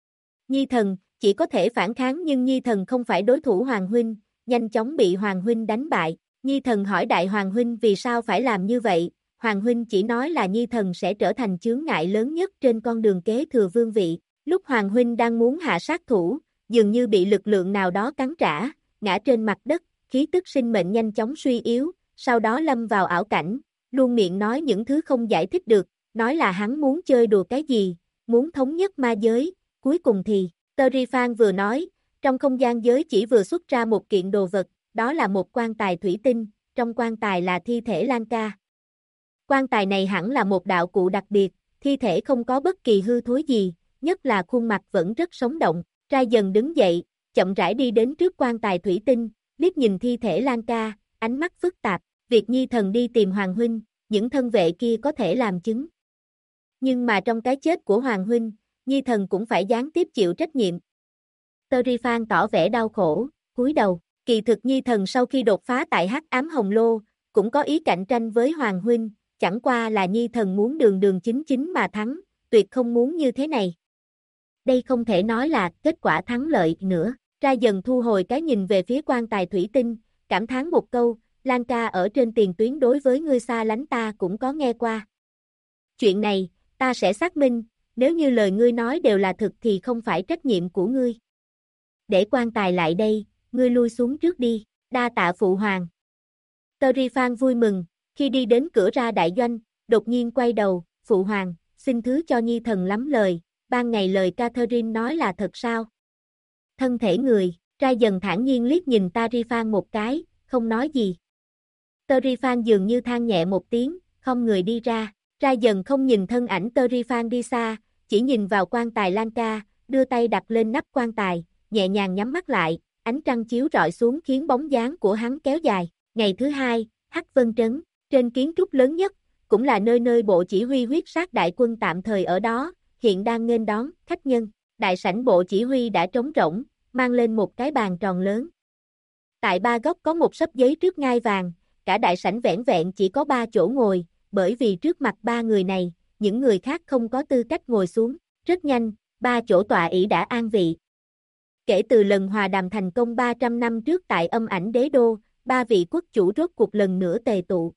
Nhi thần chỉ có thể phản kháng nhưng Nhi thần không phải đối thủ hoàng huynh, nhanh chóng bị hoàng huynh đánh bại. Nhi thần hỏi đại hoàng huynh vì sao phải làm như vậy, hoàng huynh chỉ nói là Nhi thần sẽ trở thành chướng ngại lớn nhất trên con đường kế thừa vương vị. Lúc hoàng huynh đang muốn hạ sát thủ, dường như bị lực lượng nào đó cắn trả, ngã trên mặt đất, khí tức sinh mệnh nhanh chóng suy yếu, sau đó lâm vào ảo cảnh, luôn miệng nói những thứ không giải thích được, nói là hắn muốn chơi đùa cái gì, muốn thống nhất ma giới, cuối cùng thì, Terifan vừa nói, trong không gian giới chỉ vừa xuất ra một kiện đồ vật, đó là một quan tài thủy tinh, trong quan tài là thi thể Lan Ca. Quan tài này hẳn là một đạo cụ đặc biệt, thi thể không có bất kỳ hư thối gì, nhất là khuôn mặt vẫn rất sống động. Ra dần đứng dậy, chậm rãi đi đến trước quan tài thủy tinh, liếc nhìn thi thể Lan Ca, ánh mắt phức tạp, việc Nhi thần đi tìm hoàng huynh, những thân vệ kia có thể làm chứng. Nhưng mà trong cái chết của hoàng huynh, Nhi thần cũng phải gián tiếp chịu trách nhiệm. Terifan tỏ vẻ đau khổ, cúi đầu, kỳ thực Nhi thần sau khi đột phá tại hắc ám hồng lô, cũng có ý cạnh tranh với hoàng huynh, chẳng qua là Nhi thần muốn đường đường chính chính mà thắng, tuyệt không muốn như thế này. Đây không thể nói là kết quả thắng lợi nữa. Ra dần thu hồi cái nhìn về phía quan tài thủy tinh, cảm thán một câu, Lan Ca ở trên tiền tuyến đối với ngươi xa lánh ta cũng có nghe qua. Chuyện này, ta sẽ xác minh, nếu như lời ngươi nói đều là thực thì không phải trách nhiệm của ngươi. Để quan tài lại đây, ngươi lui xuống trước đi, đa tạ phụ hoàng. Terifan vui mừng, khi đi đến cửa ra đại doanh, đột nhiên quay đầu, phụ hoàng, xin thứ cho Nhi thần lắm lời, ban ngày lời Catherine nói là thật sao? Thân thể người, Ra dần thản nhiên liếc nhìn Terifan một cái, không nói gì. Terifan dường như than nhẹ một tiếng, không người đi ra. Ra dần không nhìn thân ảnh Terifan đi xa, chỉ nhìn vào quan tài Lan Ca, đưa tay đặt lên nắp quan tài, nhẹ nhàng nhắm mắt lại, ánh trăng chiếu rọi xuống khiến bóng dáng của hắn kéo dài. Ngày thứ hai, Hắc Vân Trấn, trên kiến trúc lớn nhất, cũng là nơi bộ chỉ huy huyết sát đại quân tạm thời ở đó, hiện đang nghênh đón khách nhân. Đại sảnh bộ chỉ huy đã trống rỗng, mang lên một cái bàn tròn lớn. Tại ba góc có một xấp giấy trước ngai vàng, cả đại sảnh vẻn vẹn chỉ có 3 chỗ ngồi, bởi vì trước mặt 3 người này, những người khác không có tư cách ngồi xuống. Rất nhanh, 3 chỗ tọa ỷ đã an vị. Kể từ lần hòa đàm thành công 300 năm trước tại Âm Ảnh Đế Đô, 3 vị quốc chủ rốt cuộc lần nữa tề tụ.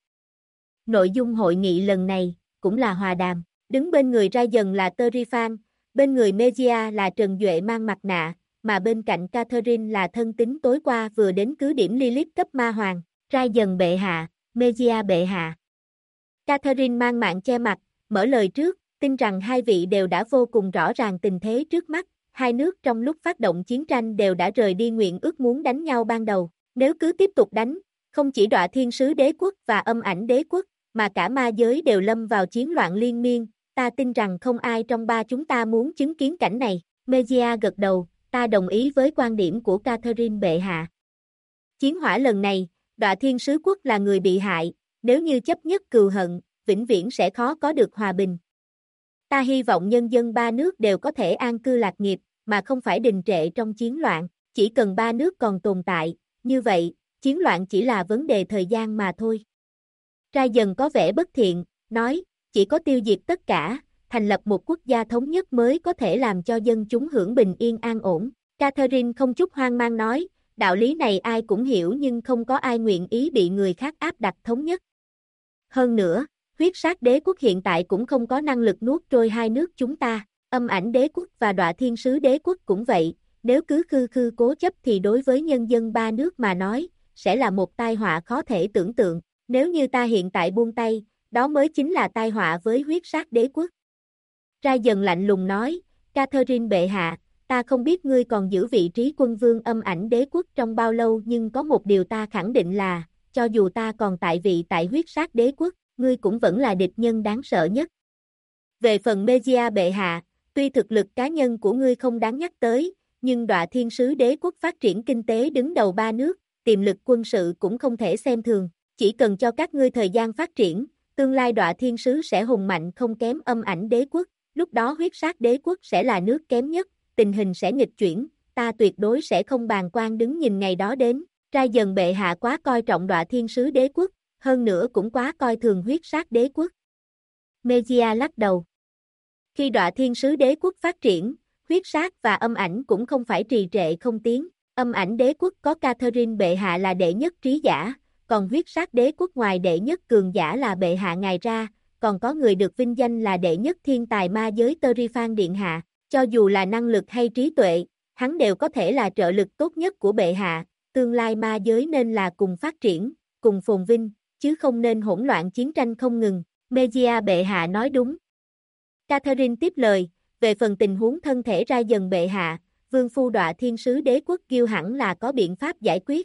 Nội dung hội nghị lần này, cũng là hòa đàm. Đứng bên người Ra Dần là Terifan, bên người Mejia là Trần Duệ mang mặt nạ, mà bên cạnh Catherine là thân tín tối qua vừa đến cứ điểm Lilith cấp ma hoàng. Ra Dần bệ hạ, Mejia bệ hạ. Catherine mang mạng che mặt, mở lời trước, tin rằng hai vị đều đã vô cùng rõ ràng tình thế trước mắt. Hai nước trong lúc phát động chiến tranh đều đã rời đi nguyện ước muốn đánh nhau ban đầu. Nếu cứ tiếp tục đánh, không chỉ Đọa Thiên Sứ Đế Quốc và Âm Ảnh Đế Quốc, mà cả ma giới đều lâm vào chiến loạn liên miên. Ta tin rằng không ai trong ba chúng ta muốn chứng kiến cảnh này. Mejia gật đầu, ta đồng ý với quan điểm của Catherine bệ hạ. Chiến hỏa lần này, Đọa Thiên Sứ Quốc là người bị hại, nếu như chấp nhất cừu hận, vĩnh viễn sẽ khó có được hòa bình. Ta hy vọng nhân dân ba nước đều có thể an cư lạc nghiệp, mà không phải đình trệ trong chiến loạn. Chỉ cần ba nước còn tồn tại, như vậy, chiến loạn chỉ là vấn đề thời gian mà thôi. Ra Dần có vẻ bất thiện, nói, chỉ có tiêu diệt tất cả, thành lập một quốc gia thống nhất mới có thể làm cho dân chúng hưởng bình yên an ổn. Catherine không chút hoang mang nói, đạo lý này ai cũng hiểu nhưng không có ai nguyện ý bị người khác áp đặt thống nhất. Hơn nữa, huyết sát đế quốc hiện tại cũng không có năng lực nuốt trôi hai nước chúng ta, Âm Ảnh Đế Quốc và Đọa Thiên Sứ Đế Quốc cũng vậy, nếu cứ khư khư cố chấp thì đối với nhân dân ba nước mà nói, sẽ là một tai họa khó thể tưởng tượng, nếu như ta hiện tại buông tay, đó mới chính là tai họa với huyết sát đế quốc. Ra Dần lạnh lùng nói, Catherine bệ hạ, ta không biết ngươi còn giữ vị trí quân vương Âm Ảnh Đế Quốc trong bao lâu nhưng có một điều ta khẳng định là, cho dù ta còn tại vị tại huyết sát đế quốc, ngươi cũng vẫn là địch nhân đáng sợ nhất. Về phần Mejia bệ hạ, tuy thực lực cá nhân của ngươi không đáng nhắc tới, nhưng Đọa Thiên Sứ Đế Quốc phát triển kinh tế đứng đầu ba nước, tiềm lực quân sự cũng không thể xem thường, chỉ cần cho các ngươi thời gian phát triển, tương lai Đọa Thiên Sứ sẽ hùng mạnh không kém Âm Ảnh Đế Quốc, lúc đó huyết sát đế quốc sẽ là nước kém nhất, tình hình sẽ nghịch chuyển, ta tuyệt đối sẽ không bàng quan đứng nhìn ngày đó đến. Ra Dần bệ hạ quá coi trọng Đọa Thiên Sứ Đế Quốc, hơn nữa cũng quá coi thường huyết sát đế quốc. Mejia lắc đầu. Khi Đọa Thiên Sứ Đế Quốc phát triển, huyết sát và âm ảnh cũng không phải trì trệ không tiến. Âm Ảnh Đế Quốc có Catherine bệ hạ là đệ nhất trí giả, còn huyết sát đế quốc ngoài đệ nhất cường giả là bệ hạ ngài ra, còn có người được vinh danh là đệ nhất thiên tài ma giới Terifan điện hạ. Cho dù là năng lực hay trí tuệ, hắn đều có thể là trợ lực tốt nhất của bệ hạ. Tương lai ma giới nên là cùng phát triển, cùng phồn vinh, chứ không nên hỗn loạn chiến tranh không ngừng. Mejia bệ hạ nói đúng. Catherine tiếp lời, về phần tình huống thân thể Ra Dần bệ hạ, vương phu Đọa Thiên Sứ Đế Quốc Kiêu hẳn là có biện pháp giải quyết.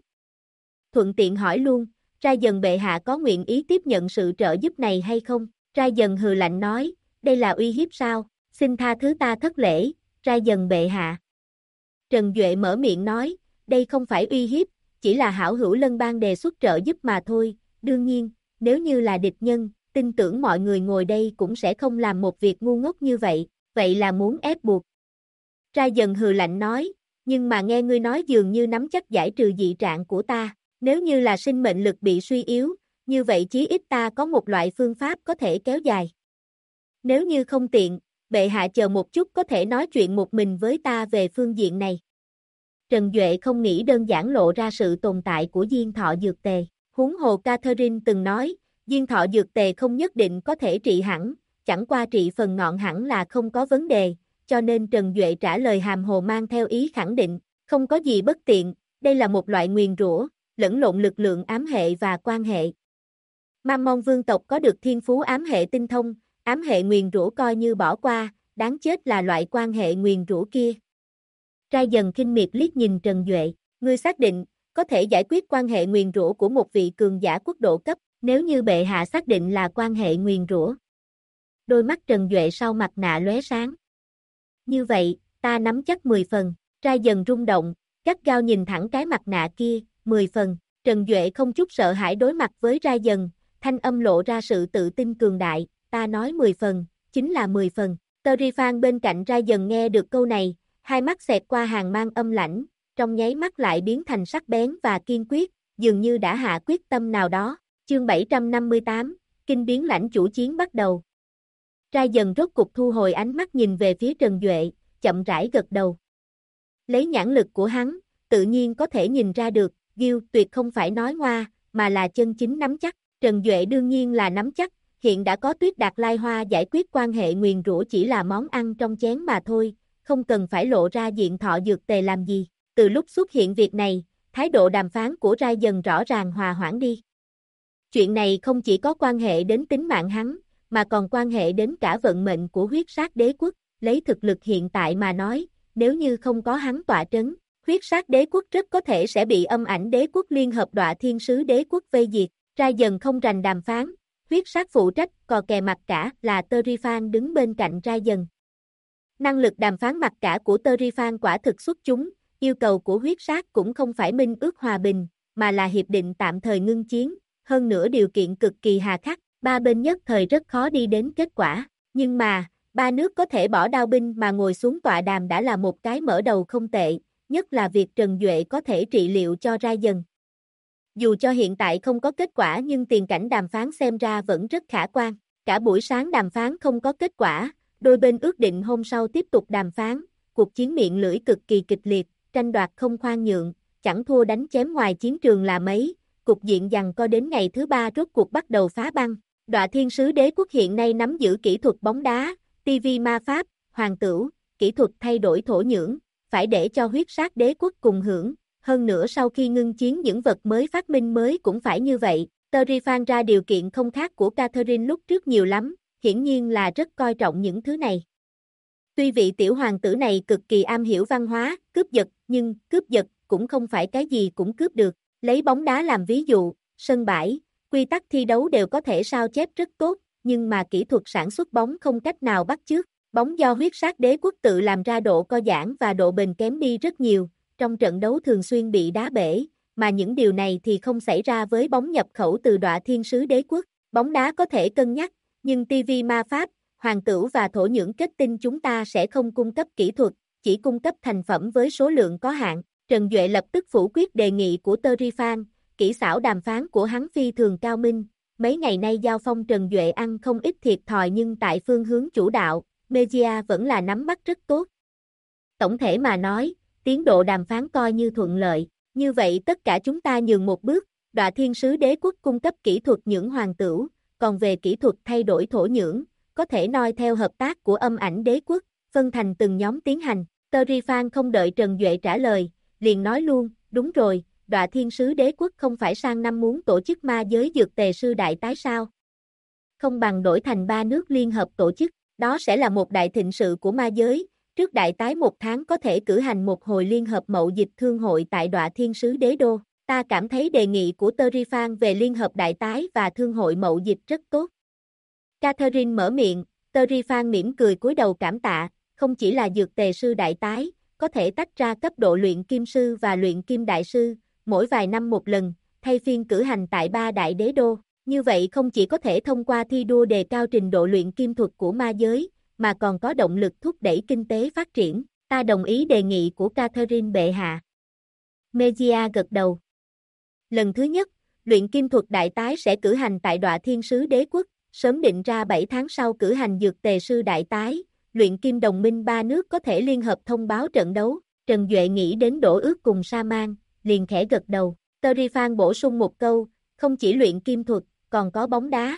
Thuận tiện hỏi luôn, Ra Dần bệ hạ có nguyện ý tiếp nhận sự trợ giúp này hay không? Ra Dần hừ lạnh nói, đây là uy hiếp sao? Xin tha thứ ta thất lễ, Ra Dần bệ hạ. Trần Duệ mở miệng nói, đây không phải uy hiếp, chỉ là hảo hữu lân bang đề xuất trợ giúp mà thôi. Đương nhiên, nếu như là địch nhân, tin tưởng mọi người ngồi đây cũng sẽ không làm một việc ngu ngốc như vậy, vậy là muốn ép buộc. Ra Dần hừ lạnh nói, nhưng mà nghe ngươi nói dường như nắm chắc giải trừ dị trạng của ta, nếu như là sinh mệnh lực bị suy yếu, như vậy chí ít ta có một loại phương pháp có thể kéo dài. Nếu như không tiện, bệ hạ chờ một chút có thể nói chuyện một mình với ta về phương diện này. Trần Duệ không nghĩ đơn giản lộ ra sự tồn tại của diên thọ dược tề. Huống hồ Catherine từng nói, diên thọ dược tề không nhất định có thể trị hẳn, chẳng qua trị phần ngọn hẳn là không có vấn đề, cho nên Trần Duệ trả lời hàm hồ mang theo ý khẳng định, không có gì bất tiện, đây là một loại nguyền rủa, lẫn lộn lực lượng ám hệ và quan hệ. Mammon vương tộc có được thiên phú ám hệ tinh thông, ám hệ nguyền rủa coi như bỏ qua, đáng chết là loại quan hệ nguyền rủa kia. Ra Dần khinh miệt liếc nhìn Trần Duệ, ngươi xác định, có thể giải quyết quan hệ nguyền rủa của một vị cường giả quốc độ cấp, nếu như bệ hạ xác định là quan hệ nguyền rủa. Đôi mắt Trần Duệ sau mặt nạ lóe sáng. Như vậy, ta nắm chắc 10 phần, Ra Dần rung động, gắt gao nhìn thẳng cái mặt nạ kia, 10 phần, Trần Duệ không chút sợ hãi đối mặt với Ra Dần, thanh âm lộ ra sự tự tin cường đại, ta nói 10 phần, chính là 10 phần. Terifan bên cạnh Ra Dần nghe được câu này, Hai mắt xẹt qua hàng mang âm lãnh, trong nháy mắt lại biến thành sắc bén và kiên quyết, dường như đã hạ quyết tâm nào đó. Chương 758, kinh biến lãnh chủ chiến bắt đầu. Trai dần rốt cục thu hồi ánh mắt nhìn về phía Trần Duệ, chậm rãi gật đầu. Lấy nhãn lực của hắn, tự nhiên có thể nhìn ra được, Gil tuyệt không phải nói ngoa, mà là chân chính nắm chắc. Trần Duệ đương nhiên là nắm chắc, hiện đã có Tuyết Đạt Lai Hoa giải quyết quan hệ nguyền rủa chỉ là món ăn trong chén mà thôi, không cần phải lộ ra diện thọ dược tề làm gì. Từ lúc xuất hiện việc này, thái độ đàm phán của Rai dần rõ ràng hòa hoãn đi. Chuyện này không chỉ có quan hệ đến tính mạng hắn, mà còn quan hệ đến cả vận mệnh của huyết sát đế quốc. Lấy thực lực hiện tại mà nói, nếu như không có hắn tọa trấn, huyết sát đế quốc rất có thể sẽ bị âm ảnh đế quốc liên hợp Đọa Thiên Sứ đế quốc vây diệt. Rai dần không rành đàm phán, huyết sát phụ trách, cò kè mặt cả là Terifan đứng bên cạnh Rai dần. Năng lực đàm phán mặt cả của Terifan quả thực xuất chúng, yêu cầu của huyết sát cũng không phải minh ước hòa bình, mà là hiệp định tạm thời ngưng chiến, hơn nữa điều kiện cực kỳ hà khắc, ba bên nhất thời rất khó đi đến kết quả. Nhưng mà, ba nước có thể bỏ đao binh mà ngồi xuống tọa đàm đã là một cái mở đầu không tệ, nhất là việc Trần Duệ có thể trị liệu cho Rai dần. Dù cho hiện tại không có kết quả nhưng tiền cảnh đàm phán xem ra vẫn rất khả quan. Cả buổi sáng đàm phán không có kết quả, đôi bên ước định hôm sau tiếp tục đàm phán, cuộc chiến miệng lưỡi cực kỳ kịch liệt, tranh đoạt không khoan nhượng, chẳng thua đánh chém ngoài chiến trường là mấy, cục diện giằng co đến ngày thứ ba rốt cuộc bắt đầu phá băng. Đọa Thiên Sứ đế quốc hiện nay nắm giữ kỹ thuật bóng đá, TV ma pháp, hoàng tửu, kỹ thuật thay đổi thổ nhưỡng, phải để cho huyết sát đế quốc cùng hưởng. Hơn nữa sau khi ngưng chiến những vật mới phát minh mới cũng phải như vậy. Terifan ra điều kiện không khác của Catherine lúc trước nhiều lắm, hiển nhiên là rất coi trọng những thứ này. Tuy vị tiểu hoàng tử này cực kỳ am hiểu văn hóa, cướp giật, nhưng cướp giật cũng không phải cái gì cũng cướp được. Lấy bóng đá làm ví dụ, sân bãi, quy tắc thi đấu đều có thể sao chép rất tốt, nhưng mà kỹ thuật sản xuất bóng không cách nào bắt chước. Bóng do huyết sát đế quốc tự làm ra độ co giãn và độ bền kém đi rất nhiều, trong trận đấu thường xuyên bị đá bể, mà những điều này thì không xảy ra với bóng nhập khẩu từ Đọa Thiên Sứ đế quốc. Bóng đá có thể cân nhắc, nhưng TV ma pháp, hoàng tửu và thổ nhưỡng kết tinh chúng ta sẽ không cung cấp kỹ thuật, chỉ cung cấp thành phẩm với số lượng có hạn. Trần Duệ lập tức phủ quyết đề nghị của Terifan, kỹ xảo đàm phán của hắn phi thường cao minh. Mấy ngày nay giao phong Trần Duệ ăn không ít thiệt thòi nhưng tại phương hướng chủ đạo, Megia vẫn là nắm bắt rất tốt. Tổng thể mà nói, tiến độ đàm phán coi như thuận lợi, như vậy tất cả chúng ta nhường một bước, Đọa Thiên Sứ đế quốc cung cấp kỹ thuật nhưỡng hoàng tửu, còn về kỹ thuật thay đổi thổ nhưỡng, có thể noi theo hợp tác của âm ảnh đế quốc, phân thành từng nhóm tiến hành. Terifan không đợi Trần Duệ trả lời, liền nói luôn, đúng rồi, Đọa Thiên Sứ đế quốc không phải sang năm muốn tổ chức ma giới dược tề sư đại tái sao? Không bằng đổi thành 3 nước liên hợp tổ chức, đó sẽ là một đại thịnh sự của ma giới. Trước đại tái 1 tháng có thể cử hành một hồi liên hợp mậu dịch thương hội tại Đọa Thiên Sứ đế đô. Ta cảm thấy đề nghị của Terifan về liên hợp đại tái và thương hội mậu dịch rất tốt. Catherine mở miệng, Terifan mỉm cười cúi đầu cảm tạ, không chỉ là dược tề sư đại tái, có thể tách ra cấp độ luyện kim sư và luyện kim đại sư, mỗi vài năm một lần, thay phiên cử hành tại 3 đại đế đô. Như vậy không chỉ có thể thông qua thi đua đề cao trình độ luyện kim thuật của ma giới, mà còn có động lực thúc đẩy kinh tế phát triển. Ta đồng ý đề nghị của Catherine bệ hạ. Megia gật đầu. Lần thứ nhất, luyện kim thuật đại tái sẽ cử hành tại Đọa Thiên Sứ đế quốc, sớm định ra 7 tháng sau cử hành dược tề sư đại tái, luyện kim đồng minh 3 nước có thể liên hợp thông báo trận đấu. Trần Duệ nghĩ đến Đỗ Ước cùng Sa Man, liền khẽ gật đầu. Terifan bổ sung một câu, không chỉ luyện kim thuật, còn có bóng đá.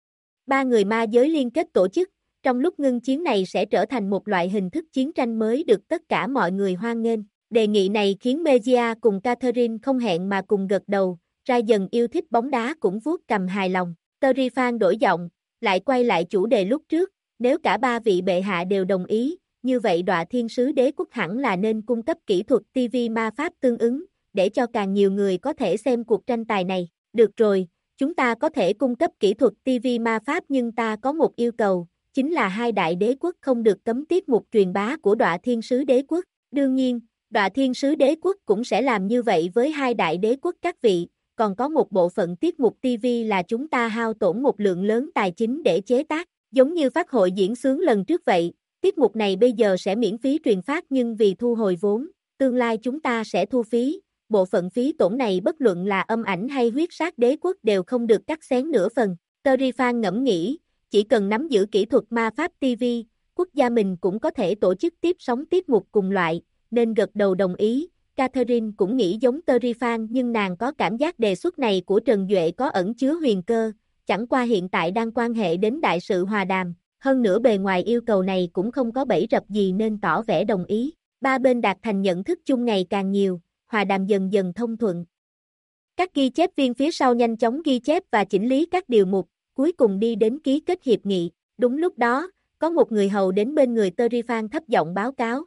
3 người ma giới liên kết tổ chức, trong lúc ngưng chiến này sẽ trở thành một loại hình thức chiến tranh mới được tất cả mọi người hoan nghênh. Đề nghị này khiến Megia cùng Catherine không hẹn mà cùng gật đầu, Rai dần yêu thích bóng đá cũng vuốt cầm hài lòng. Terifan đổi giọng, lại quay lại chủ đề lúc trước, nếu cả 3 vị bệ hạ đều đồng ý, như vậy Đọa Thiên Sứ đế quốc hẳn là nên cung cấp kỹ thuật TV ma pháp tương ứng, để cho càng nhiều người có thể xem cuộc tranh tài này. Được rồi, chúng ta có thể cung cấp kỹ thuật TV ma pháp nhưng ta có một yêu cầu, chính là 2 đại đế quốc không được cấm tiết mục truyền bá của Đọa Thiên Sứ đế quốc. Đương nhiên, Đọa Thiên Sứ đế quốc cũng sẽ làm như vậy với 2 đại đế quốc các vị, còn có một bộ phận tiết mục TV là chúng ta hao tổn một lượng lớn tài chính để chế tác, giống như phát hội diễn xướng lần trước vậy, Tiết mục này bây giờ sẽ miễn phí truyền phát nhưng vì thu hồi vốn, tương lai chúng ta sẽ thu phí. Bộ phận phí tổn này bất luận là âm ảnh hay huyết sát đế quốc đều không được cắt xén nửa phần. Terrifan ngẫm nghĩ, chỉ cần nắm giữ kỹ thuật ma pháp TV, quốc gia mình cũng có thể tổ chức tiếp sóng tiết mục cùng loại, nên gật đầu đồng ý. Catherine cũng nghĩ giống Terrifan nhưng nàng có cảm giác đề xuất này của Trần Duệ có ẩn chứa huyền cơ, chẳng qua hiện tại đang quan hệ đến đại sự hòa đàm, hơn nữa bề ngoài yêu cầu này cũng không có bẫy rập gì nên tỏ vẻ đồng ý. Ba bên đạt thành nhận thức chung ngày càng nhiều, hòa đàm dần dần thông thuận. Các ghi chép viên phía sau nhanh chóng ghi chép và chỉnh lý các điều mục, cuối cùng đi đến ký kết hiệp nghị. Đúng lúc đó, có một người hầu đến bên người Terrifan thấp giọng báo cáo.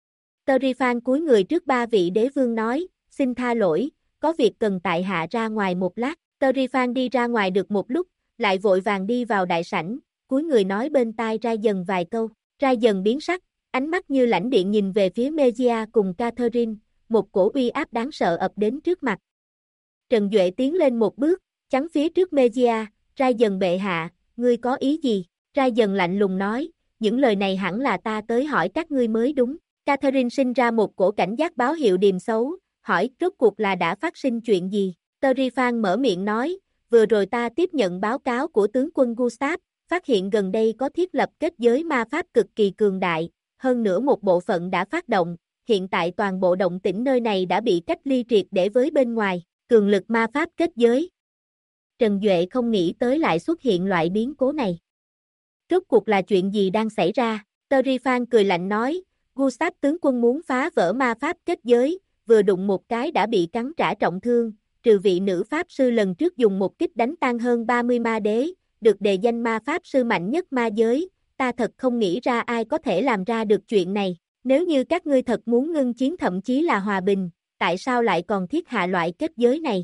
Terrifan cúi người trước ba vị đế vương nói, xin tha lỗi, có việc cần tại hạ ra ngoài một lát. Terrifan đi ra ngoài được một lúc, lại vội vàng đi vào đại sảnh, cúi người nói bên tai Rai Dần vài câu. Rai Dần biến sắc, ánh mắt như lãnh điện nhìn về phía Mejia cùng Catherine, một cổ uy áp đáng sợ ập đến trước mặt. Trần Duệ tiến lên một bước, chắn phía trước Mejia, Rai Dần bệ hạ, ngươi có ý gì? Rai Dần lạnh lùng nói, những lời này hẳn là ta tới hỏi các ngươi mới đúng. Catherine sinh ra một cổ cảnh giác báo hiệu điềm xấu, hỏi rốt cuộc là đã phát sinh chuyện gì? Terrifan mở miệng nói, vừa rồi ta tiếp nhận báo cáo của tướng quân Gustav, phát hiện gần đây có thiết lập kết giới ma pháp cực kỳ cường đại, hơn nữa một bộ phận đã phát động, hiện tại toàn bộ động tĩnh nơi này đã bị cách ly triệt để với bên ngoài, cường lực ma pháp kết giới. Trần Duệ không nghĩ tới lại xuất hiện loại biến cố này. Rốt cuộc là chuyện gì đang xảy ra? Terrifan cười lạnh nói, Gustav tướng quân muốn phá vỡ ma pháp kết giới, vừa đụng một cái đã bị cắn trả trọng thương, trừ vị nữ pháp sư lần trước dùng một kích đánh tan hơn 30 ma đế, được đề danh ma pháp sư mạnh nhất ma giới, ta thật không nghĩ ra ai có thể làm ra được chuyện này. Nếu như các ngươi thật muốn ngưng chiến thậm chí là hòa bình, tại sao lại còn thiết hạ loại kết giới này?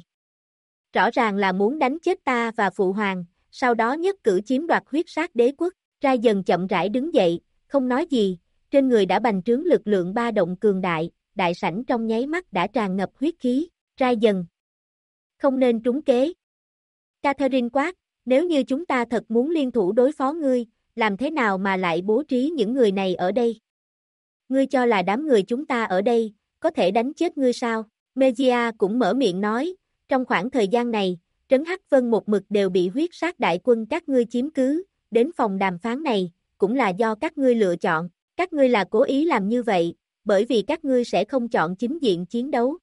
Rõ ràng là muốn đánh chết ta và phụ hoàng, sau đó nhất cử chiếm đoạt huyết sát đế quốc. Rai Dần chậm rãi đứng dậy, không nói gì, trên người đã bành trướng lực lượng ba động cường đại, đại sảnh trong nháy mắt đã tràn ngập huyết khí. Rai Dần, không nên trúng kế. Catherine quát, nếu như chúng ta thật muốn liên thủ đối phó ngươi, làm thế nào mà lại bố trí những người này ở đây? Ngươi cho là đám người chúng ta ở đây, có thể đánh chết ngươi sao? Mejia cũng mở miệng nói, trong khoảng thời gian này, Trấn Hắc Vân một mực đều bị huyết sát đại quân các ngươi chiếm cứ, đến phòng đàm phán này, cũng là do các ngươi lựa chọn, các ngươi là cố ý làm như vậy, bởi vì các ngươi sẽ không chọn chính diện chiến đấu.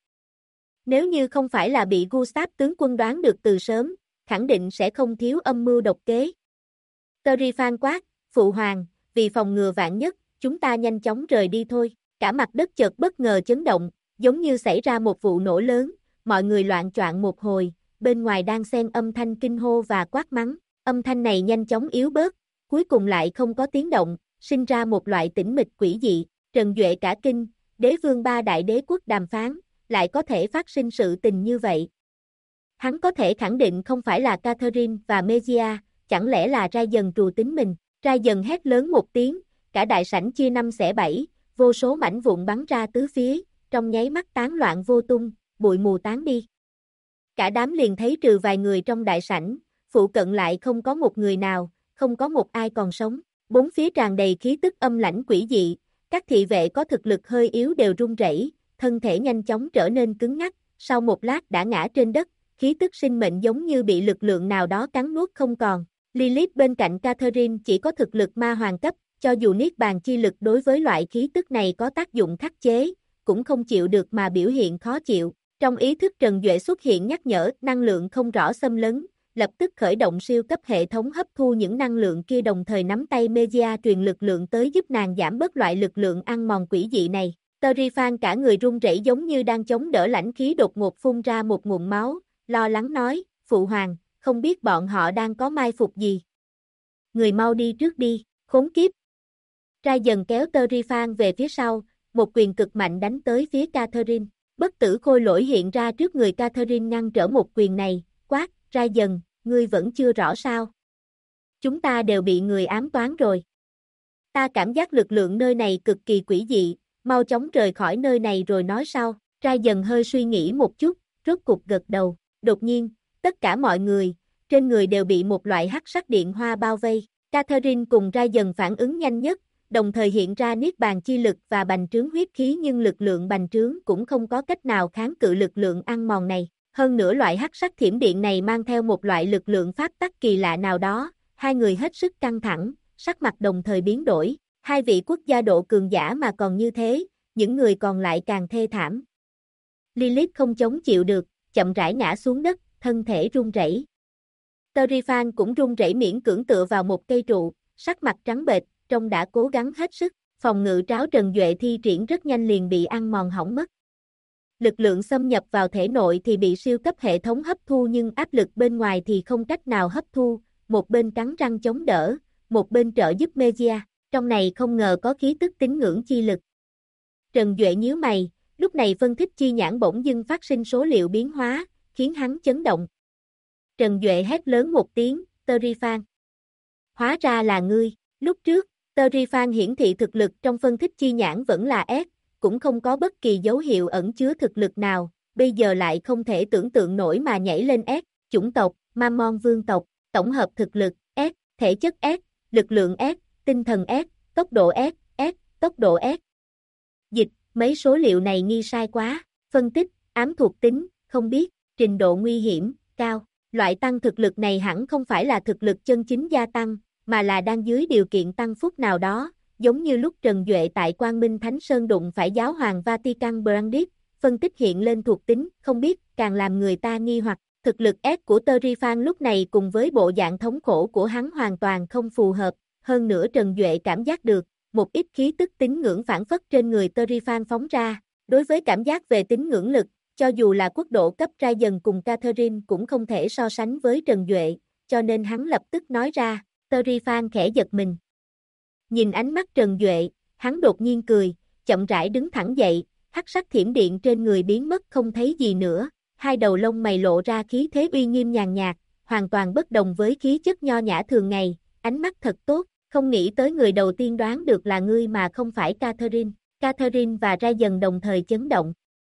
Nếu như không phải là bị Gustav tướng quân đoán được từ sớm, khẳng định sẽ không thiếu âm mưu độc kế. Terrifan quát, phụ hoàng, vì phòng ngừa vạn nhất, chúng ta nhanh chóng rời đi thôi. Cả mặt đất chợt bất ngờ chấn động, giống như xảy ra một vụ nổ lớn, mọi người loạn choạng một hồi, bên ngoài đang xen âm thanh kinh hô và quát mắng. Âm thanh này nhanh chóng yếu bớt, cuối cùng lại không có tiếng động, sinh ra một loại tĩnh mịch quỷ dị. Trần Duệ cả kinh, đế vương ba đại đế quốc đàm phán, lại có thể phát sinh sự tình như vậy. Hắn có thể khẳng định không phải là Catherine và Mejia, chẳng lẽ là Rai Dần trù tính mình. Rai Dần hét lớn một tiếng, cả đại sảnh chia năm xẻ bảy, vô số mảnh vụn bắn ra tứ phía, trong nháy mắt tán loạn vô tung, bụi mù tán đi. Cả đám liền thấy trừ vài người trong đại sảnh, phụ cận lại không có một người nào, không có một ai còn sống. Bốn phía tràn đầy khí tức âm lãnh quỷ dị, các thị vệ có thực lực hơi yếu đều run rẩy, thân thể nhanh chóng trở nên cứng ngắc, sau một lát đã ngã trên đất, khí tức sinh mệnh giống như bị lực lượng nào đó cắn nuốt không còn. Lilith bên cạnh Catherine chỉ có thực lực ma hoàng cấp, cho dù niết bàn chi lực đối với loại khí tức này có tác dụng khắc chế, cũng không chịu được mà biểu hiện khó chịu. Trong ý thức Trần Duệ xuất hiện nhắc nhở năng lượng không rõ xâm lấn, lập tức khởi động siêu cấp hệ thống hấp thu những năng lượng kia đồng thời nắm tay Mejia truyền lực lượng tới giúp nàng giảm bớt loại lực lượng ăn mòn quỷ dị này. Terrifan cả người run rẩy giống như đang chống đỡ lãnh khí đột ngột phun ra một ngụm máu, lo lắng nói, phụ hoàng, không biết bọn họ đang có mai phục gì. Người mau đi trước đi, khốn kiếp. Rai Dần kéo Terrifan về phía sau, một quyền cực mạnh đánh tới phía Catherine. Bất tử khôi lỗi hiện ra trước người Catherine ngăn trở một quyền này, quát, Rai Dần, ngươi vẫn chưa rõ sao? Chúng ta đều bị người ám toán rồi. Ta cảm giác lực lượng nơi này cực kỳ quỷ dị, mau chóng rời khỏi nơi này rồi nói sau. Rai Dần hơi suy nghĩ một chút, rốt cục gật đầu. Đột nhiên, tất cả mọi người, trên người đều bị một loại hắc sắc điện hoa bao vây. Catherine cùng Rai Dần phản ứng nhanh nhất, đồng thời hiện ra niết bàn chi lực và bành trướng huyết khí, nhưng lực lượng bành trướng cũng không có cách nào kháng cự lực lượng ăn mòn này. Hơn nữa loại hắc sắc thiểm điện này mang theo một loại lực lượng pháp tắc kỳ lạ nào đó, hai người hết sức căng thẳng, sắc mặt đồng thời biến đổi. Hai vị quốc gia độ cường giả mà còn như thế, những người còn lại càng thê thảm. Lilith không chống chịu được, chậm rãi ngã xuống đất, thân thể run rẩy. Terifan cũng run rẩy miễn cưỡng tựa vào một cây trụ, sắc mặt trắng bệch, trông đã cố gắng hết sức. Phòng ngự tráo Trần Duệ thi triển rất nhanh liền bị ăn mòn hỏng mất. Lực lượng xâm nhập vào thể nội thì bị siêu cấp hệ thống hấp thu, nhưng áp lực bên ngoài thì không cách nào hấp thu, một bên cắn răng chống đỡ, một bên trợ giúp Mejia, trong này không ngờ có khí tức tín ngưỡng chi lực. Trần Duệ nhíu mày, lúc này phân tích chi nhãn bỗng dưng phát sinh số liệu biến hóa, khiến hắn chấn động. Trần Duệ hét lớn một tiếng, Terifan. Hóa ra là ngươi, lúc trước, Terifan hiển thị thực lực trong phân tích chi nhãn vẫn là S, cũng không có bất kỳ dấu hiệu ẩn chứa thực lực nào, bây giờ lại không thể tưởng tượng nổi mà nhảy lên S, chủng tộc, Mammon vương tộc, tổng hợp thực lực, S, thể chất S, lực lượng S, tinh thần S, tốc độ S, tốc độ S. Dịch, mấy số liệu này nghi sai quá, phân tích, ám thuộc tính, không biết, trình độ nguy hiểm, cao. Loại tăng thực lực này hẳn không phải là thực lực chân chính gia tăng, mà là đang dưới điều kiện tăng phúc nào đó, giống như lúc Trần Duệ tại Quang Minh Thánh Sơn đụng phải giáo hoàng Vatican Brandis, phân tích hiện lên thuộc tính, không biết, càng làm người ta nghi hoặc. Thực lực S của Terifan lúc này cùng với bộ dạng thống khổ của hắn hoàn toàn không phù hợp, hơn nữa Trần Duệ cảm giác được, một ít khí tức tín ngưỡng phản phất trên người Terifan phóng ra, đối với cảm giác về tín ngưỡng lực, cho dù là quốc độ cấp trai dần cùng Catherine cũng không thể so sánh với Trần Duệ, cho nên hắn lập tức nói ra, Terifan khẽ giật mình. Nhìn ánh mắt Trần Duệ, hắn đột nhiên cười, chậm rãi đứng thẳng dậy, hắc sắc thiểm điện trên người biến mất không thấy gì nữa, hai đầu lông mày lộ ra khí thế uy nghiêm nhàn nhạt, hoàn toàn bất đồng với khí chất nho nhã thường ngày, ánh mắt thật tốt, không nghĩ tới người đầu tiên đoán được là ngươi mà không phải Catherine. Catherine và Ra dần đồng thời chấn động.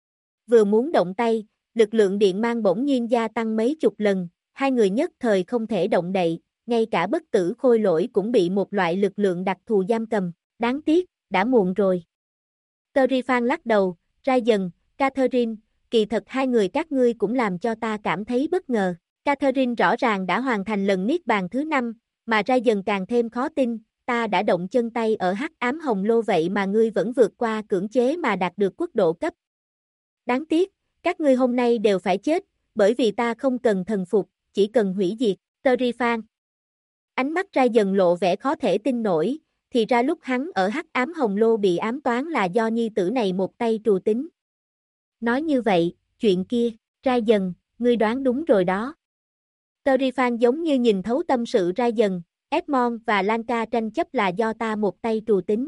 Vừa muốn động tay, lực lượng điện mang bỗng nhiên gia tăng mấy chục lần, hai người nhất thời không thể động đậy, ngay cả bất tử khôi lỗi cũng bị một loại lực lượng đặc thù giam cầm, đáng tiếc, đã muộn rồi. Terifan lắc đầu, Ra dần, Catherine, kỳ thật hai người các ngươi cũng làm cho ta cảm thấy bất ngờ. Catherine rõ ràng đã hoàn thành lần niết bàn thứ 5, mà Ra dần càng thêm khó tin, ta đã động chân tay ở hắc ám hồng lô vậy mà ngươi vẫn vượt qua cưỡng chế mà đạt được quốc độ cấp. Đáng tiếc, các ngươi hôm nay đều phải chết, bởi vì ta không cần thần phục, chỉ cần hủy diệt, Terifan. Ánh mắt Ra dần lộ vẻ khó thể tin nổi, thì ra lúc hắn ở hắc ám hồng lô bị ám toán là do nhi tử này một tay trù tính. Nói như vậy, chuyện kia, Ra dần, ngươi đoán đúng rồi đó. Terifan giống như nhìn thấu tâm sự Ra dần, Edmond và Lanka tranh chấp là do ta một tay trù tính.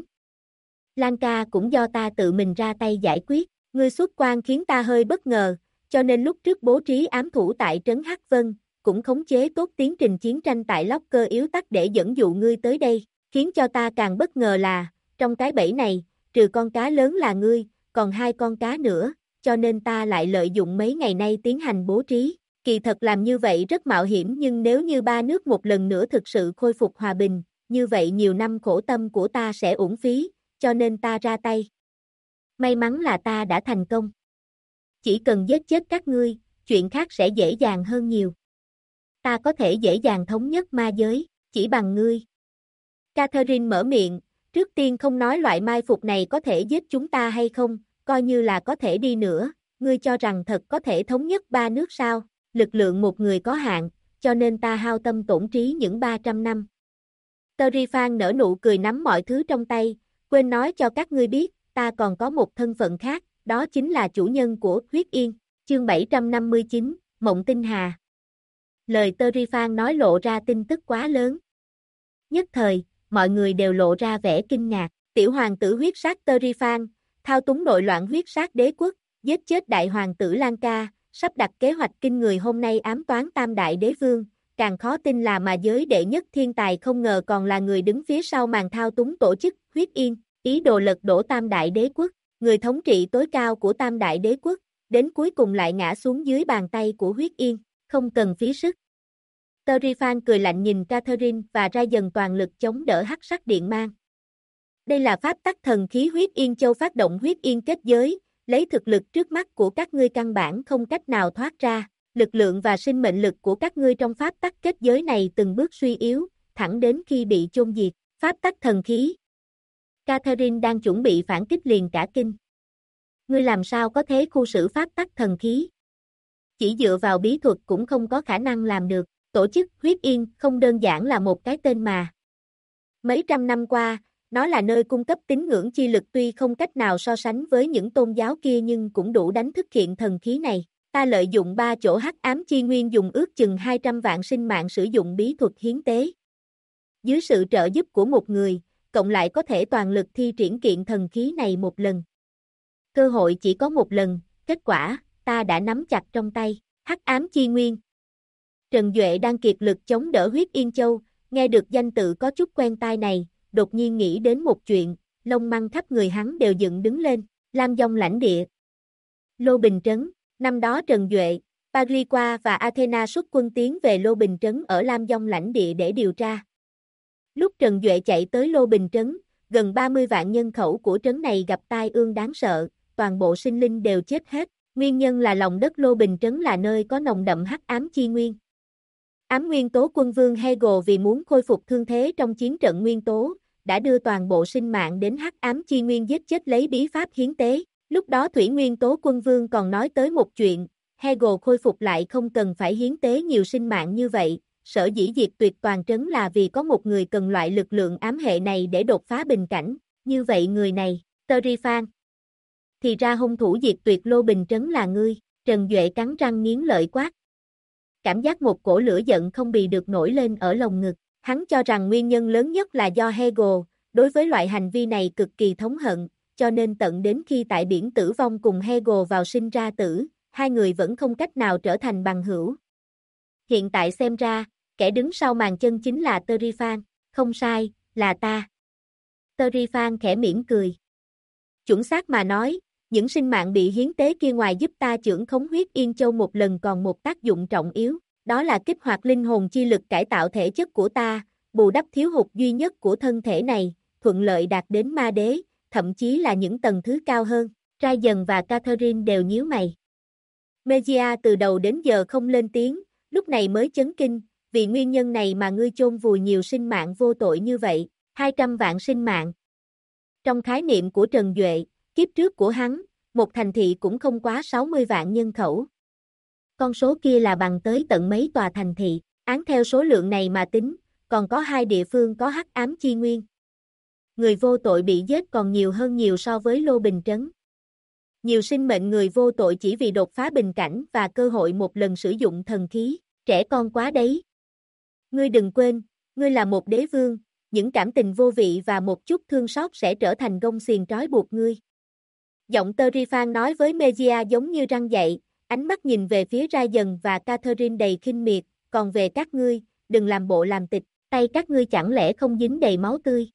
Lanka cũng do ta tự mình ra tay giải quyết. Ngươi xuất quan khiến ta hơi bất ngờ, cho nên lúc trước bố trí ám thủ tại trấn Hắc Vân, cũng khống chế tốt tiến trình chiến tranh tại Locker yếu tắc để dẫn dụ ngươi tới đây, khiến cho ta càng bất ngờ là, trong cái bẫy này, trừ con cá lớn là ngươi, còn hai con cá nữa, cho nên ta lại lợi dụng mấy ngày nay tiến hành bố trí. Kỳ thật làm như vậy rất mạo hiểm, nhưng nếu như ba nước một lần nữa thực sự khôi phục hòa bình, như vậy nhiều năm khổ tâm của ta sẽ uổng phí, cho nên ta ra tay. May mắn là ta đã thành công. Chỉ cần giết chết các ngươi, chuyện khác sẽ dễ dàng hơn nhiều. Ta có thể dễ dàng thống nhất ma giới, chỉ bằng ngươi. Catherine mở miệng, trước tiên không nói loại mai phục này có thể giết chúng ta hay không, coi như là có thể đi nữa, ngươi cho rằng thật có thể thống nhất ba nước sao, lực lượng một người có hạn, cho nên ta hao tâm tổn trí những 300 năm. Terifan nở nụ cười nắm mọi thứ trong tay, quên nói cho các ngươi biết, ta còn có một thân phận khác, đó chính là chủ nhân của Huyết Yên, chương 759, Mộng Tinh Hà. Lời Terifan nói lộ ra tin tức quá lớn. Nhất thời, mọi người đều lộ ra vẻ kinh ngạc, tiểu hoàng tử huyết sát Terifan, thao túng nội loạn huyết sát đế quốc, giết chết đại hoàng tử Lanka, sắp đặt kế hoạch kinh người hôm nay ám toán tam đại đế vương, càng khó tin là mà giới đệ nhất thiên tài không ngờ còn là người đứng phía sau màn thao túng tổ chức Huyết Yên. Ý đồ lật đổ tam đại đế quốc, người thống trị tối cao của tam đại đế quốc, đến cuối cùng lại ngã xuống dưới bàn tay của Huyết Yên, không cần phí sức. Terifan cười lạnh nhìn Catherine và Ra dần toàn lực chống đỡ hắc sắc điện mang. Đây là pháp tắc thần khí huyết yên châu phát động huyết yên kết giới, lấy thực lực trước mắt của các ngươi căn bản không cách nào thoát ra, lực lượng và sinh mệnh lực của các ngươi trong pháp tắc kết giới này từng bước suy yếu, thẳng đến khi bị chôn diệt, pháp tắc thần khí. Catherine đang chuẩn bị phản kích liền cả kinh. Ngươi làm sao có thế khu xử pháp tắc thần khí? Chỉ dựa vào bí thuật cũng không có khả năng làm được, tổ chức huyết yên không đơn giản là một cái tên mà. Mấy trăm năm qua, nó là nơi cung cấp tín ngưỡng chi lực tuy không cách nào so sánh với những tôn giáo kia nhưng cũng đủ đánh thức hiện thần khí này. Ta lợi dụng 3 chỗ hắc ám chi nguyên dùng ước chừng 200 vạn sinh mạng sử dụng bí thuật hiến tế. Dưới sự trợ giúp của một người, cộng lại có thể toàn lực thi triển kiện thần khí này một lần. Cơ hội chỉ có một lần, kết quả, ta đã nắm chặt trong tay, hắc ám chi nguyên. Trần Duệ đang kiệt lực chống đỡ huyết yên châu, nghe được danh tự có chút quen tai này, đột nhiên nghĩ đến một chuyện, lông măng khắp người hắn đều dựng đứng lên, Lam Dông lãnh địa. Lô Bình Trấn, năm đó Trần Duệ, Pagriqua và Athena xuất quân tiến về Lô Bình Trấn ở Lam Dông lãnh địa để điều tra. Lúc Trần Duệ chạy tới Lô Bình Trấn, gần 30 vạn nhân khẩu của trấn này gặp tai ương đáng sợ, toàn bộ sinh linh đều chết hết, nguyên nhân là lòng đất Lô Bình Trấn là nơi có nồng đậm hắc ám chi nguyên. Ám nguyên tố quân vương Hegel vì muốn khôi phục thương thế trong chiến trận nguyên tố, đã đưa toàn bộ sinh mạng đến hắc ám chi nguyên giết chết lấy bí pháp hiến tế. Lúc đó thủy nguyên tố quân vương còn nói tới một chuyện, Hegel khôi phục lại không cần phải hiến tế nhiều sinh mạng như vậy, sở dĩ diệt tuyệt toàn trấn là vì có một người cần loại lực lượng ám hệ này để đột phá bình cảnh, như vậy người này, Terifan. Thì ra hung thủ diệt tuyệt Lô Bình Trấn là ngươi, Trần Duệ cắn răng nghiến lợi quát. Cảm giác một cổ lửa giận không bì được nổi lên ở lồng ngực, hắn cho rằng nguyên nhân lớn nhất là do Hegel, đối với loại hành vi này cực kỳ thống hận, cho nên tận đến khi tại biển tử vong cùng Hegel vào sinh ra tử, hai người vẫn không cách nào trở thành bằng hữu. Hiện tại xem ra, kẻ đứng sau màn chân chính là Terifan, không sai, là ta. Terifan khẽ mỉm cười. Chuẩn xác mà nói, những sinh mạng bị hiến tế kia ngoài giúp ta chưởng khống huyết yên châu một lần còn một tác dụng trọng yếu, đó là kích hoạt linh hồn chi lực cải tạo thể chất của ta, bù đắp thiếu hụt duy nhất của thân thể này, thuận lợi đạt đến ma đế, thậm chí là những tầng thứ cao hơn. Ryan và Catherine đều nhíu mày. Mejia từ đầu đến giờ không lên tiếng, lúc này mới chấn kinh, vì nguyên nhân này mà ngươi chôn vùi nhiều sinh mạng vô tội như vậy, 200 vạn sinh mạng. Trong khái niệm của Trần Duệ, kiếp trước của hắn, một thành thị cũng không quá 60 vạn nhân khẩu. Con số kia là bằng tới tận mấy tòa thành thị, án theo số lượng này mà tính, còn có 2 địa phương có hắc ám chi nguyên. Người vô tội bị giết còn nhiều hơn nhiều so với Lô Bình Trấn. Nhiều sinh mệnh người vô tội chỉ vì đột phá bình cảnh và cơ hội một lần sử dụng thần khí, trẻ con quá đấy. Ngươi đừng quên, ngươi là một đế vương, những cảm tình vô vị và một chút thương xót sẽ trở thành gông xiềng trói buộc ngươi. Giọng Terifan nói với Mejia giống như răng dạy, ánh mắt nhìn về phía Ryan và Catherine đầy khinh miệt, còn về các ngươi, đừng làm bộ làm tịch, tay các ngươi chẳng lẽ không dính đầy máu tươi.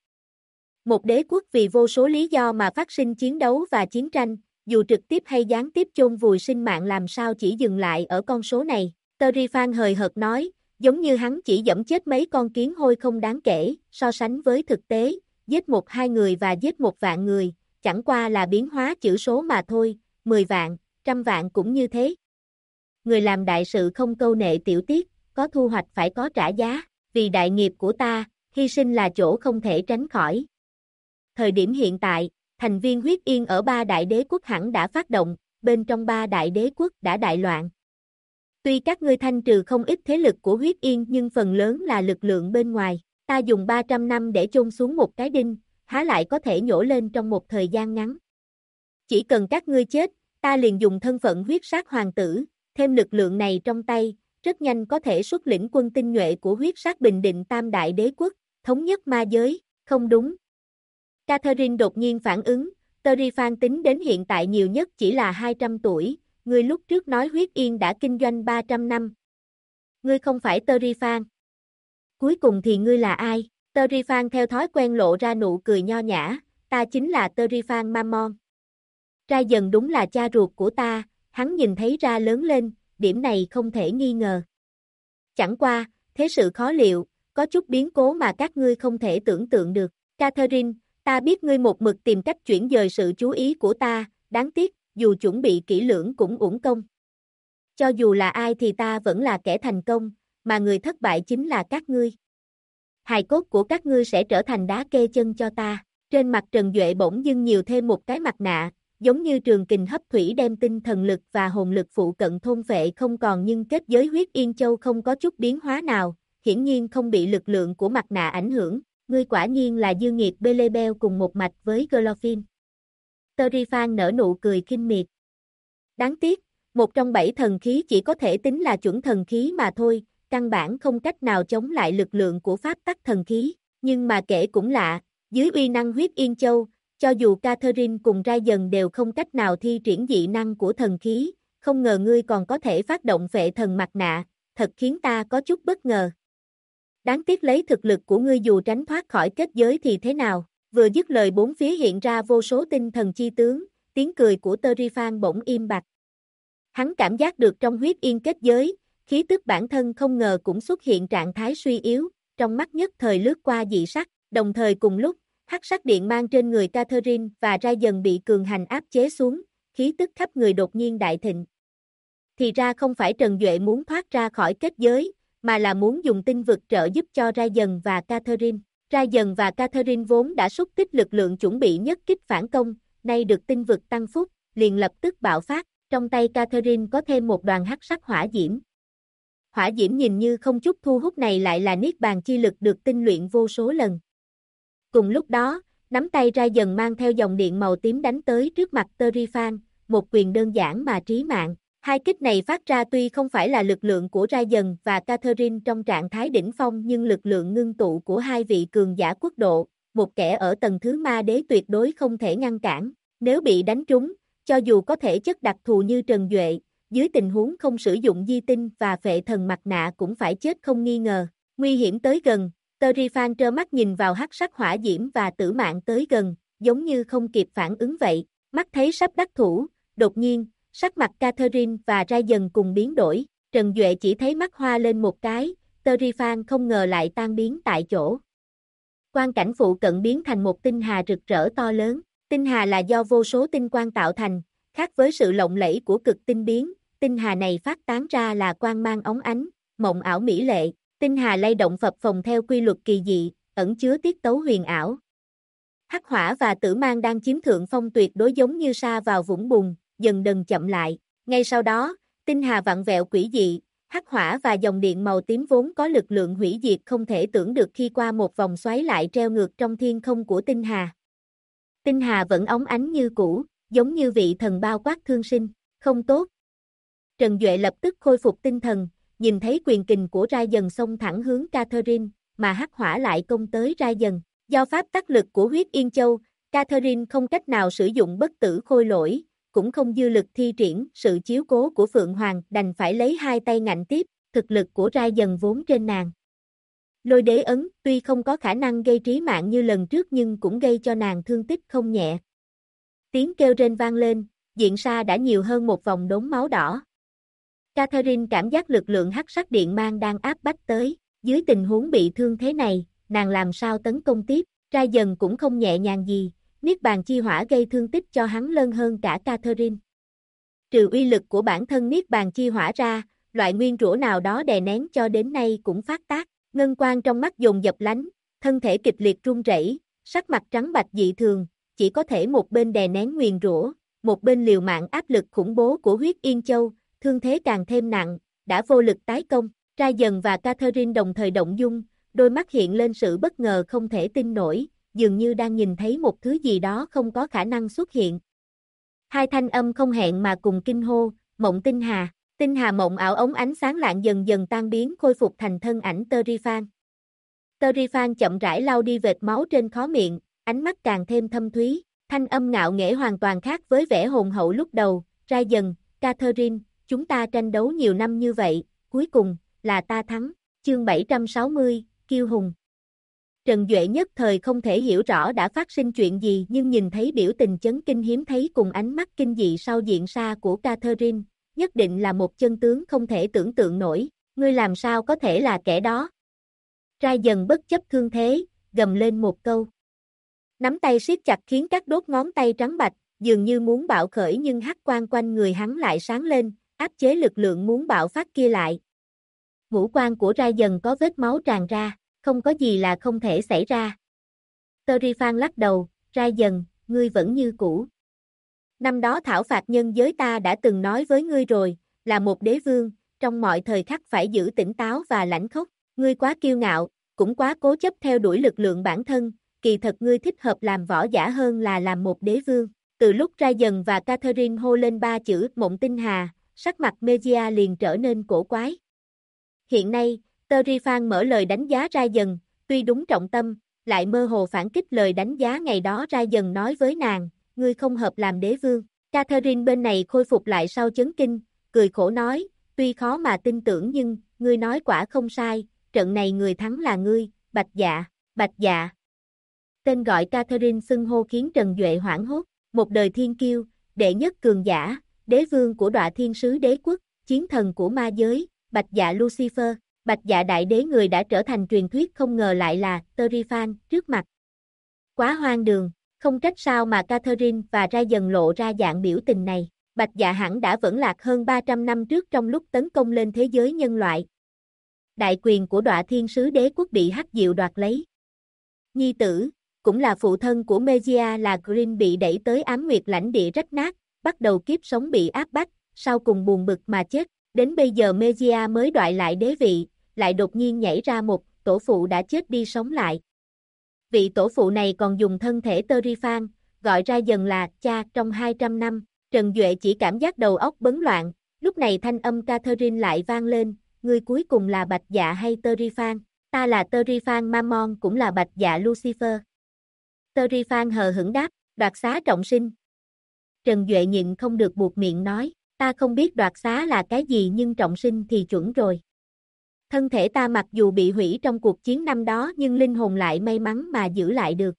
Một đế quốc vì vô số lý do mà phát sinh chiến đấu và chiến tranh, dù trực tiếp hay gián tiếp chôn vùi sinh mạng làm sao chỉ dừng lại ở con số này, Terifan hời hợt nói, giống như hắn chỉ giẫm chết mấy con kiến hôi không đáng kể, so sánh với thực tế, giết 1-2 người và giết 1 vạn người, chẳng qua là biến hóa chữ số mà thôi, 10 vạn, 100 vạn cũng như thế. Người làm đại sự không câu nệ tiểu tiết, có thu hoạch phải có trả giá, vì đại nghiệp của ta, hy sinh là chỗ không thể tránh khỏi. Thời điểm hiện tại, thành viên huyết yên ở 3 đại đế quốc hẳn đã phát động, bên trong 3 đại đế quốc đã đại loạn. Tuy các ngươi thanh trừ không ít thế lực của huyết yên nhưng phần lớn là lực lượng bên ngoài, ta dùng 300 năm để chôn xuống một cái đinh, há lại có thể nhổ lên trong một thời gian ngắn. Chỉ cần các ngươi chết, ta liền dùng thân phận huyết sát hoàng tử, thêm lực lượng này trong tay, rất nhanh có thể xuất lĩnh quân tinh nhuệ của huyết sát bình định tam đại đế quốc, thống nhất ma giới, không đúng. Catherine đột nhiên phản ứng, Terifan tính đến hiện tại nhiều nhất chỉ là 200 tuổi, ngươi lúc trước nói huyết yên đã kinh doanh 300 năm. Ngươi không phải Terifan. Cuối cùng thì ngươi là ai? Terifan theo thói quen lộ ra nụ cười nho nhã, ta chính là Terifan Mammon. Ra dần đúng là cha ruột của ta, hắn nhìn thấy ra lớn lên, điểm này không thể nghi ngờ. Chẳng qua, thế sự khó liệu, có chút biến cố mà các ngươi không thể tưởng tượng được. Catherine, Ta biết ngươi một mực tìm cách chuyển dời sự chú ý của ta, đáng tiếc, dù chuẩn bị kỹ lưỡng cũng uổng công. Cho dù là ai thì ta vẫn là kẻ thành công, mà người thất bại chính là các ngươi. Hài cốt của các ngươi sẽ trở thành đá kê chân cho ta. Trên mặt Trần Duệ bỗng dưng nhiều thêm một cái mặt nạ, giống như trường kình hấp thủy đem tinh thần lực và hồn lực phụ cận thôn phệ không còn, nhưng kết giới huyết Yên Châu không có chút biến hóa nào, hiển nhiên không bị lực lượng của mặt nạ ảnh hưởng. Ngươi quả nhiên là dư nghiệt Belebel cùng một mạch với Glorfin. Terifan nở nụ cười khinh miệt. Đáng tiếc, một trong 7 thần khí chỉ có thể tính là chuẩn thần khí mà thôi, căn bản không cách nào chống lại lực lượng của pháp tắc thần khí. Nhưng mà kể cũng lạ, dưới uy năng huyết Yên Châu, cho dù Catherine cùng Raiden đều không cách nào thi triển dị năng của thần khí, không ngờ ngươi còn có thể phát động phệ thần mặt nạ, thật khiến ta có chút bất ngờ. Đáng tiếc lấy thực lực của ngươi dù tránh thoát khỏi kết giới thì thế nào? Vừa dứt lời bốn phía hiện ra vô số tinh thần chi tướng, tiếng cười của Terifan bỗng im bặt. Hắn cảm giác được trong huyết yên kết giới, khí tức bản thân không ngờ cũng xuất hiện trạng thái suy yếu, trong mắt nhất thời lướt qua dị sắc, đồng thời cùng lúc, hắc sắc điện mang trên người Catherine và Raiden bị cường hành áp chế xuống, khí tức khắp người đột nhiên đại thịnh. Thì ra không phải Trần Duệ muốn thoát ra khỏi kết giới, mà là muốn dùng tinh vực trợ giúp cho Raiden và Catherine. Raiden và Catherine vốn đã xúc tích lực lượng chuẩn bị nhất kích phản công, nay được tinh vực tăng phúc, liền lập tức bạo phát, trong tay Catherine có thêm một đoàn hắc sắc hỏa diễm. Hỏa diễm nhìn như không chút thu hút này lại là niết bàn chi lực được tinh luyện vô số lần. Cùng lúc đó, nắm tay Raiden mang theo dòng điện màu tím đánh tới trước mặt Terifan, một quyền đơn giản mà trí mạng. Hai kích này phát ra tuy không phải là lực lượng của Raiden và Catherine trong trạng thái đỉnh phong, nhưng lực lượng ngưng tụ của hai vị cường giả quốc độ, một kẻ ở tầng thứ ma đế tuyệt đối không thể ngăn cản. Nếu bị đánh trúng, cho dù có thể chất đặc thù như Trần Duệ, dưới tình huống không sử dụng di tinh và phệ thần mặt nạ cũng phải chết không nghi ngờ. Nguy hiểm tới gần, Terifan trơ mắt nhìn vào hắc sắc hỏa diễm và tử mạng tới gần, giống như không kịp phản ứng vậy. Mắt thấy sắp đắc thủ, đột nhiên, sắc mặt Catherine và Raiden cùng biến đổi. Trần Duệ chỉ thấy mắt hoa lên một cái, Terifan không ngờ lại tan biến tại chỗ. Quang cảnh phụ cận biến thành một tinh hà rực rỡ to lớn. Tinh hà là do vô số tinh quang tạo thành, khác với sự lộng lẫy của cực tinh biến, tinh hà này phát tán ra là quang mang óng ánh, mộng ảo mỹ lệ. Tinh hà lay động phập phồng theo quy luật kỳ dị, ẩn chứa tiết tấu huyền ảo. Hắc hỏa và tử mang đang chiếm thượng phong tuyệt đối, giống như sa vào vũng bùn, dần dần chậm lại. Ngay sau đó, tinh hà vặn vẹo quỷ dị, hắc hỏa và dòng điện màu tím vốn có lực lượng hủy diệt không thể tưởng được khi qua một vòng xoáy lại treo ngược trong thiên không của tinh hà. Tinh hà vẫn óng ánh như cũ, giống như vị thần bao quát thương sinh. Không tốt. Trần Duệ lập tức khôi phục tinh thần, nhìn thấy quyền kình của Raiden xông thẳng hướng Catherine, mà hắc hỏa lại công tới Raiden. Do pháp tắc lực của huyết Yên Châu, Catherine không cách nào sử dụng bất tử khôi lỗi, cũng không dư lực thi triển sự chiếu cố của Phượng Hoàng, đành phải lấy hai tay ngạnh tiếp, thực lực của Raiden vốn trên nàng. Lôi đế ấn tuy không có khả năng gây trí mạng như lần trước nhưng cũng gây cho nàng thương tích không nhẹ. Tiếng kêu rên vang lên, diện sa đã nhiều hơn một vòng đốm máu đỏ. Catherine cảm giác lực lượng hắc sắc điện mang đang áp bách tới, dưới tình huống bị thương thế này, nàng làm sao tấn công tiếp. Raiden cũng không nhẹ nhàng gì, niết bàn chi hỏa gây thương tích cho hắn lớn hơn cả Catherine. Trừ uy lực của bản thân niết bàn chi hỏa ra, loại nguyên rủa nào đó đè nén cho đến nay cũng phát tác, ngân quang trong mắt dồn dập lánh, thân thể kịch liệt run rẩy, sắc mặt trắng bạch dị thường, chỉ có thể một bên đè nén nguyền rủa, một bên liều mạng áp lực khủng bố của huyết Yên Châu, thương thế càng thêm nặng, đã vô lực tái công. Raiden và Catherine đồng thời động dung, đôi mắt hiện lên sự bất ngờ không thể tin nổi, dường như đang nhìn thấy một thứ gì đó không có khả năng xuất hiện. Hai thanh âm không hẹn mà cùng kinh hô, mộng tinh hà. Tinh hà mộng ảo ống ánh sáng lạng dần dần tan biến, khôi phục thành thân ảnh Terifan. Terifan chậm rãi lau đi vệt máu trên khóe miệng, ánh mắt càng thêm thâm thúy, thanh âm ngạo nghễ hoàn toàn khác với vẻ hồn hậu lúc đầu. Raiden, Catherine, chúng ta tranh đấu nhiều năm như vậy, cuối cùng là ta thắng. Chương 760, Kiêu hùng. Trần Duệ nhất thời không thể hiểu rõ đã phát sinh chuyện gì, nhưng nhìn thấy biểu tình chấn kinh hiếm thấy cùng ánh mắt kinh dị sau diện sa của Catherine, nhất định là một chân tướng không thể tưởng tượng nổi. Ngươi làm sao có thể là kẻ đó? Raiden bất chấp thương thế, gầm lên một câu. Nắm tay siết chặt khiến các đốt ngón tay trắng bạch, dường như muốn bạo khởi nhưng hắc quang quanh người hắn lại sáng lên, áp chế lực lượng muốn bạo phát kia lại. Ngũ quan của Ra Dần có vết máu tràn ra, không có gì là không thể xảy ra. Terifan lắc đầu, Ra Dần, ngươi vẫn như cũ. Năm đó thảo phạt nhân giới ta đã từng nói với ngươi rồi, là một đế vương, trong mọi thời khắc phải giữ tỉnh táo và lãnh khốc, ngươi quá kiêu ngạo, cũng quá cố chấp theo đuổi lực lượng bản thân, kỳ thật ngươi thích hợp làm võ giả hơn là làm một đế vương. Từ lúc Ra Dần và Catherine hô lên ba chữ Mộng Tinh Hà, sắc mặt Mejia liền trở nên cổ quái. Hiện nay, Terifan mở lời đánh giá Ra Dần, tuy đúng trọng tâm, lại mơ hồ phản kích lời đánh giá ngày đó Ra Dần nói với nàng, ngươi không hợp làm đế vương. Catherine bên này khôi phục lại sau chấn kinh, cười khổ nói, tuy khó mà tin tưởng nhưng, ngươi nói quả không sai, trận này người thắng là ngươi, Bạch Dạ, Bạch Dạ. Tên gọi Catherine xưng hô khiến Trần Duệ hoảng hốt, một đời thiên kiêu, đệ nhất cường giả, đế vương của Đọa Thiên Sứ Đế Quốc, chiến thần của ma giới, Bạch Dạ Lucifer, Bạch Dạ đại đế người đã trở thành truyền thuyết không ngờ lại là Terifan trước mặt. Quá hoang đường, không trách sao mà Catherine và Ra Dần lộ ra dạng biểu tình này. Bạch Dạ hẳn đã vẫn lạc hơn 300 năm trước trong lúc tấn công lên thế giới nhân loại. Đại quyền của Đọa Thiên Sứ Đế Quốc bị Hắc Diệu đoạt lấy. Nhi tử, cũng là phụ thân của Mejia là Green bị đẩy tới ám nguyệt lãnh địa rách nát, bắt đầu kiếp sống bị áp bách, sau cùng buồn bực mà chết. Đến bây giờ Mejia mới đoại lại đế vị, lại đột nhiên nhảy ra một tổ phụ đã chết đi sống lại. Vị tổ phụ này còn dùng thân thể Terifan, gọi Ra Dần là cha trong 200 năm. Trần Duệ chỉ cảm giác đầu óc bấn loạn, lúc này thanh âm Catherine lại vang lên, ngươi cuối cùng là Bạch Dạ hay Terifan? Ta là Terifan Mammon cũng là Bạch Dạ Lucifer. Terifan hờ hững đáp, đoạt xá trọng sinh. Trần Duệ nhịn không được buột miệng nói, ta không biết đoạt xá là cái gì nhưng trọng sinh thì chuẩn rồi. Thân thể ta mặc dù bị hủy trong cuộc chiến năm đó nhưng linh hồn lại may mắn mà giữ lại được.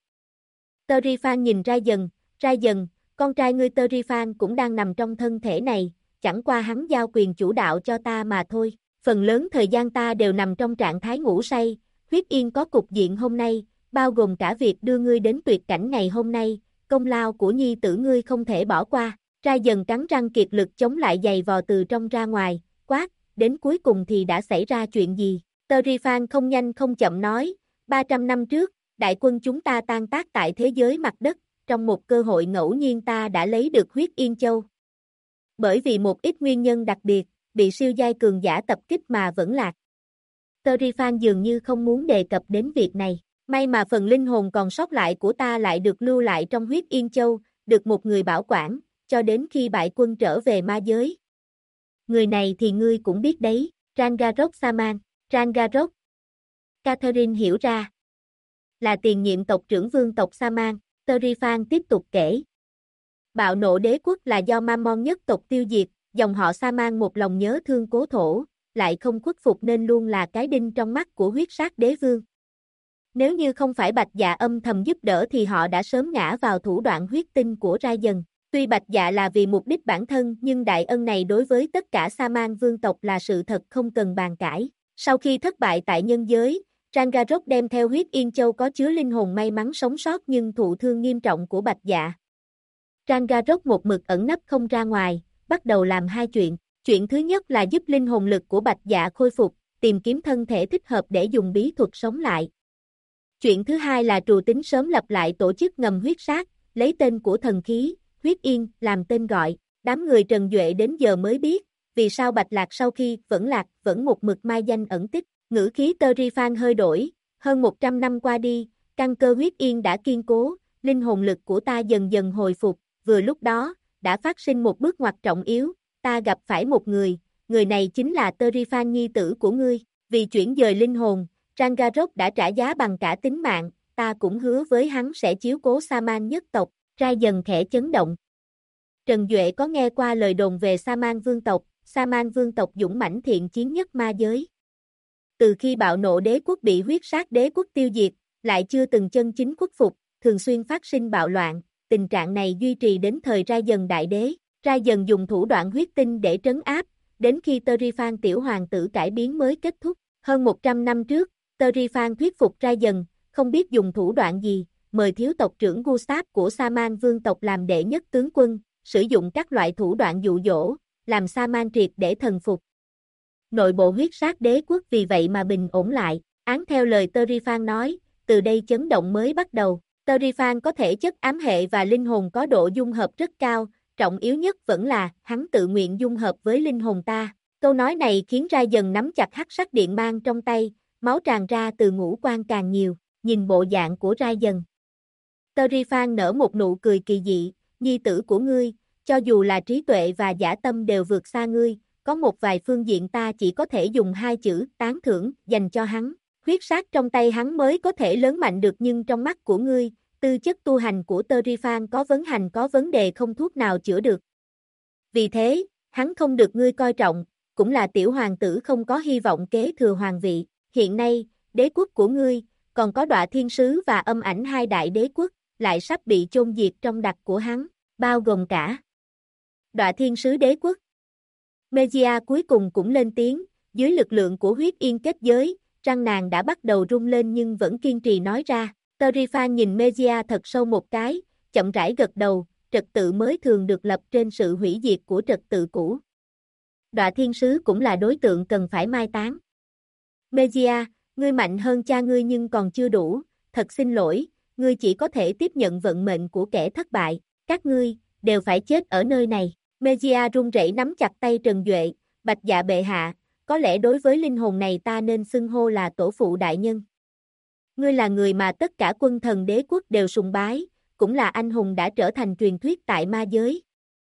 Terifan nhìn Ra Dần, con trai ngươi Terifan cũng đang nằm trong thân thể này, chẳng qua hắn giao quyền chủ đạo cho ta mà thôi. Phần lớn thời gian ta đều nằm trong trạng thái ngủ say, huyết yên có cục diện hôm nay, bao gồm cả việc đưa ngươi đến tuyệt cảnh ngày hôm nay, công lao của nhi tử ngươi không thể bỏ qua. Ra Dần cắn răng kiệt lực chống lại giày vò từ trong ra ngoài, quát, đến cuối cùng thì đã xảy ra chuyện gì? Terifan không nhanh không chậm nói, 300 năm trước, đại quân chúng ta tan tác tại thế giới mặt đất, trong một cơ hội ngẫu nhiên ta đã lấy được huyết yên châu. Bởi vì một ít nguyên nhân đặc biệt, bị siêu giai cường giả tập kích mà vẫn lạc. Terifan dường như không muốn đề cập đến việc này. May mà phần linh hồn còn sót lại của ta lại được lưu lại trong huyết yên châu, được một người bảo quản, cho đến khi bại quân trở về ma giới. Người này thì ngươi cũng biết đấy, Rangarok Saman, Rangarok. Catherine hiểu ra. Là tiền nhiệm tộc trưởng vương tộc Saman, Terifan tiếp tục kể. Bạo nộ đế quốc là do Mammon nhất tộc tiêu diệt, dòng họ Saman một lòng nhớ thương cố thổ, lại không khuất phục nên luôn là cái đinh trong mắt của huyết sát đế vương. Nếu như không phải Bạch Dạ âm thầm giúp đỡ thì họ đã sớm ngã vào thủ đoạn huyết tinh của Ra Dần. Tuy Bạch Dạ là vì mục đích bản thân nhưng đại ân này đối với tất cả Saman vương tộc là sự thật không cần bàn cãi. Sau khi thất bại tại nhân giới, Rangarok đem theo huyết yên châu có chứa linh hồn may mắn sống sót nhưng thụ thương nghiêm trọng của Bạch Dạ. Rangarok một mực ẩn nấp không ra ngoài, bắt đầu làm hai chuyện. Chuyện thứ nhất là giúp linh hồn lực của Bạch Dạ khôi phục, tìm kiếm thân thể thích hợp để dùng bí thuật sống lại. Chuyện thứ hai là trù tính sớm lập lại tổ chức ngầm huyết sát, lấy tên của thần khí, huyết yên, làm tên gọi. Đám người Trần Duệ đến giờ mới biết, vì sao Bạch Lạc sau khi vẫn lạc, vẫn một mực mai danh ẩn tích. Ngữ khí Terifan hơi đổi, hơn 100 năm qua đi, căn cơ huyết yên đã kiên cố, linh hồn lực của ta dần dần hồi phục, vừa lúc đó, đã phát sinh một bước ngoặt trọng yếu, ta gặp phải một người này chính là Terifan nhi tử của ngươi, vì chuyển dời linh hồn, Rangarok đã trả giá bằng cả tính mạng, ta cũng hứa với hắn sẽ chiếu cố Saman nhất tộc. Ra Dần khẽ chấn động. Trần Duệ có nghe qua lời đồn về Saman vương tộc dũng mãnh thiện chiến nhất ma giới. Từ khi bạo nộ đế quốc bị huyết sát đế quốc tiêu diệt, lại chưa từng chân chính khuất phục, thường xuyên phát sinh bạo loạn, tình trạng này duy trì đến thời Ra Dần đại đế. Ra Dần dùng thủ đoạn huyết tinh để trấn áp, đến khi Terifan tiểu hoàng tử cải biến mới kết thúc. Hơn 100 năm trước, Terifan thuyết phục Ra Dần, không biết dùng thủ đoạn gì, mời thiếu tộc trưởng Gustav của Sa-man vương tộc làm đệ nhất tướng quân, sử dụng các loại thủ đoạn dụ dỗ, làm Sa-man triệt để thần phục. Nội bộ huyết sát đế quốc vì vậy mà bình ổn lại, án theo lời Terifan nói, từ đây chấn động mới bắt đầu. Terifan có thể chất ám hệ và linh hồn có độ dung hợp rất cao, trọng yếu nhất vẫn là, hắn tự nguyện dung hợp với linh hồn ta. Câu nói này khiến Ra dần nắm chặt hắc sắc điện mang trong tay, máu tràn ra từ ngũ quan càng nhiều, nhìn bộ dạng của Ra dần. Terifan nở một nụ cười kỳ dị, nhi tử của ngươi, cho dù là trí tuệ và dã tâm đều vượt xa ngươi, có một vài phương diện ta chỉ có thể dùng hai chữ tán thưởng dành cho hắn. Huyết sát trong tay hắn mới có thể lớn mạnh được nhưng trong mắt của ngươi, tư chất tu hành của Terifan có vấn đề không thuốc nào chữa được. Vì thế, hắn không được ngươi coi trọng, cũng là tiểu hoàng tử không có hy vọng kế thừa hoàng vị. Hiện nay, đế quốc của ngươi, còn có Đọa Thiên Sứ và Âm Ảnh hai đại đế quốc, lại sắp bị chôn diệt trong đặc của hắn, bao gồm cả Đọa Thiên Sứ đế quốc. Mejia cuối cùng cũng lên tiếng, dưới lực lượng của huyết yên kết giới, răng nàng đã bắt đầu rung lên nhưng vẫn kiên trì nói ra. Terifan nhìn Mejia thật sâu một cái, chậm rãi gật đầu, trật tự mới thường được lập trên sự hủy diệt của trật tự cũ. Đọa Thiên Sứ cũng là đối tượng cần phải mai táng. Mejia, ngươi mạnh hơn cha ngươi nhưng còn chưa đủ, thật xin lỗi, ngươi chỉ có thể tiếp nhận vận mệnh của kẻ thất bại, các ngươi, đều phải chết ở nơi này. Mejia run rẩy nắm chặt tay Trần Duệ, Bạch Dạ bệ hạ, có lẽ đối với linh hồn này ta nên xưng hô là tổ phụ đại nhân. Ngươi là người mà tất cả quân thần đế quốc đều sùng bái, cũng là anh hùng đã trở thành truyền thuyết tại ma giới.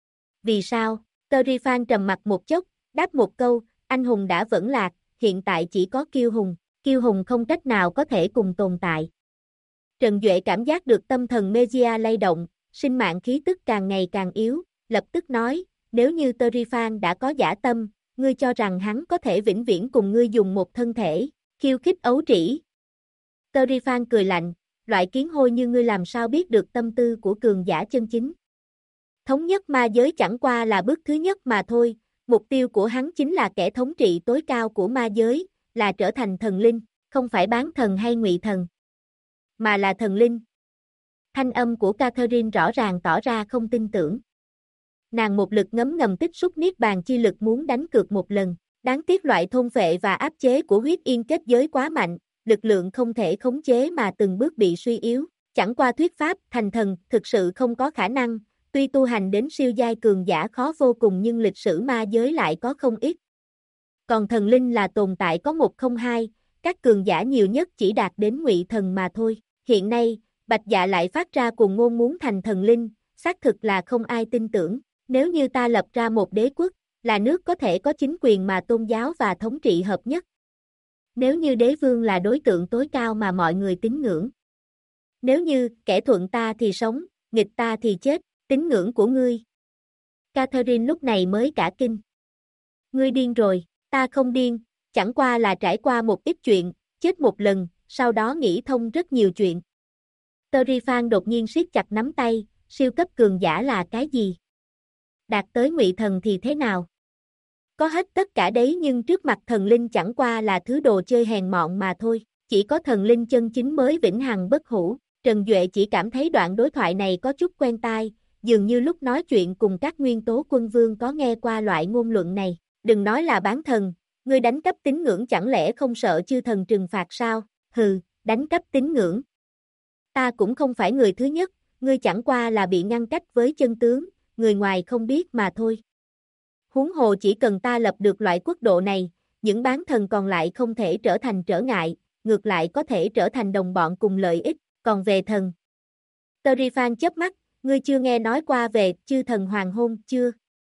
Vì sao? Terifan trầm mặt một chốc, đáp một câu, anh hùng đã vẫn lạc, hiện tại chỉ có kiêu hùng không cách nào có thể cùng tồn tại. Trần Duệ cảm giác được tâm thần Mejia lay động, sinh mạng khí tức càng ngày càng yếu, lập tức nói, nếu như Terifan đã có dã tâm, ngươi cho rằng hắn có thể vĩnh viễn cùng ngươi dùng một thân thể, khiêu khích ấu trĩ. Terifan cười lạnh, loại kiến hôi như ngươi làm sao biết được tâm tư của cường giả chân chính. Thống nhất ma giới chẳng qua là bước thứ nhất mà thôi, mục tiêu của hắn chính là kẻ thống trị tối cao của ma giới, là trở thành thần linh, không phải bán thần hay ngụy thần, mà là thần linh. Thanh âm của Catherine rõ ràng tỏ ra không tin tưởng. Nàng một lực ngấm ngầm tích xúc niết bàn chi lực muốn đánh cược một lần, đáng tiếc loại thôn phệ và áp chế của huyết yên kết giới quá mạnh, lực lượng không thể khống chế mà từng bước bị suy yếu, chẳng qua thuyết pháp thành thần thực sự không có khả năng, tuy tu hành đến siêu giai cường giả khó vô cùng nhưng lịch sử ma giới lại có không ít. Còn thần linh là tồn tại có một không hai, các cường giả nhiều nhất chỉ đạt đến ngụy thần mà thôi. Hiện nay, Bạch Dạ lại phát ra cuồng ngôn muốn thành thần linh, xác thực là không ai tin tưởng. Nếu như ta lập ra một đế quốc, là nước có thể có chính quyền mà tôn giáo và thống trị hợp nhất. Nếu như đế vương là đối tượng tối cao mà mọi người tín ngưỡng. Nếu như kẻ thuận ta thì sống, nghịch ta thì chết, tín ngưỡng của ngươi. Catherine lúc này mới cả kinh. Ngươi điên rồi, ta không điên, chẳng qua là trải qua một ít chuyện, chết một lần, sau đó nghĩ thông rất nhiều chuyện. Terifan đột nhiên siết chặt nắm tay, siêu cấp cường giả là cái gì? Đạt tới ngụy thần thì thế nào? Có hết tất cả đấy nhưng trước mặt thần linh chẳng qua là thứ đồ chơi hèn mọn mà thôi, chỉ có thần linh chân chính mới vĩnh hằng bất hủ. Trần Duệ chỉ cảm thấy đoạn đối thoại này có chút quen tai, dường như lúc nói chuyện cùng các nguyên tố quân vương có nghe qua loại ngôn luận này. Đừng nói là bán thần, ngươi đánh cắp tín ngưỡng chẳng lẽ không sợ chư thần trừng phạt sao? Hừ, đánh cắp tín ngưỡng. Ta cũng không phải người thứ nhất, ngươi chẳng qua là bị ngăn cách với chân tướng, người ngoài không biết mà thôi. Huống hồ chỉ cần ta lập được loại quốc độ này, những bán thần còn lại không thể trở thành trở ngại, ngược lại có thể trở thành đồng bọn cùng lợi ích, còn về thần. Terifan chớp mắt, ngươi chưa nghe nói qua về chư thần hoàng hôn chưa?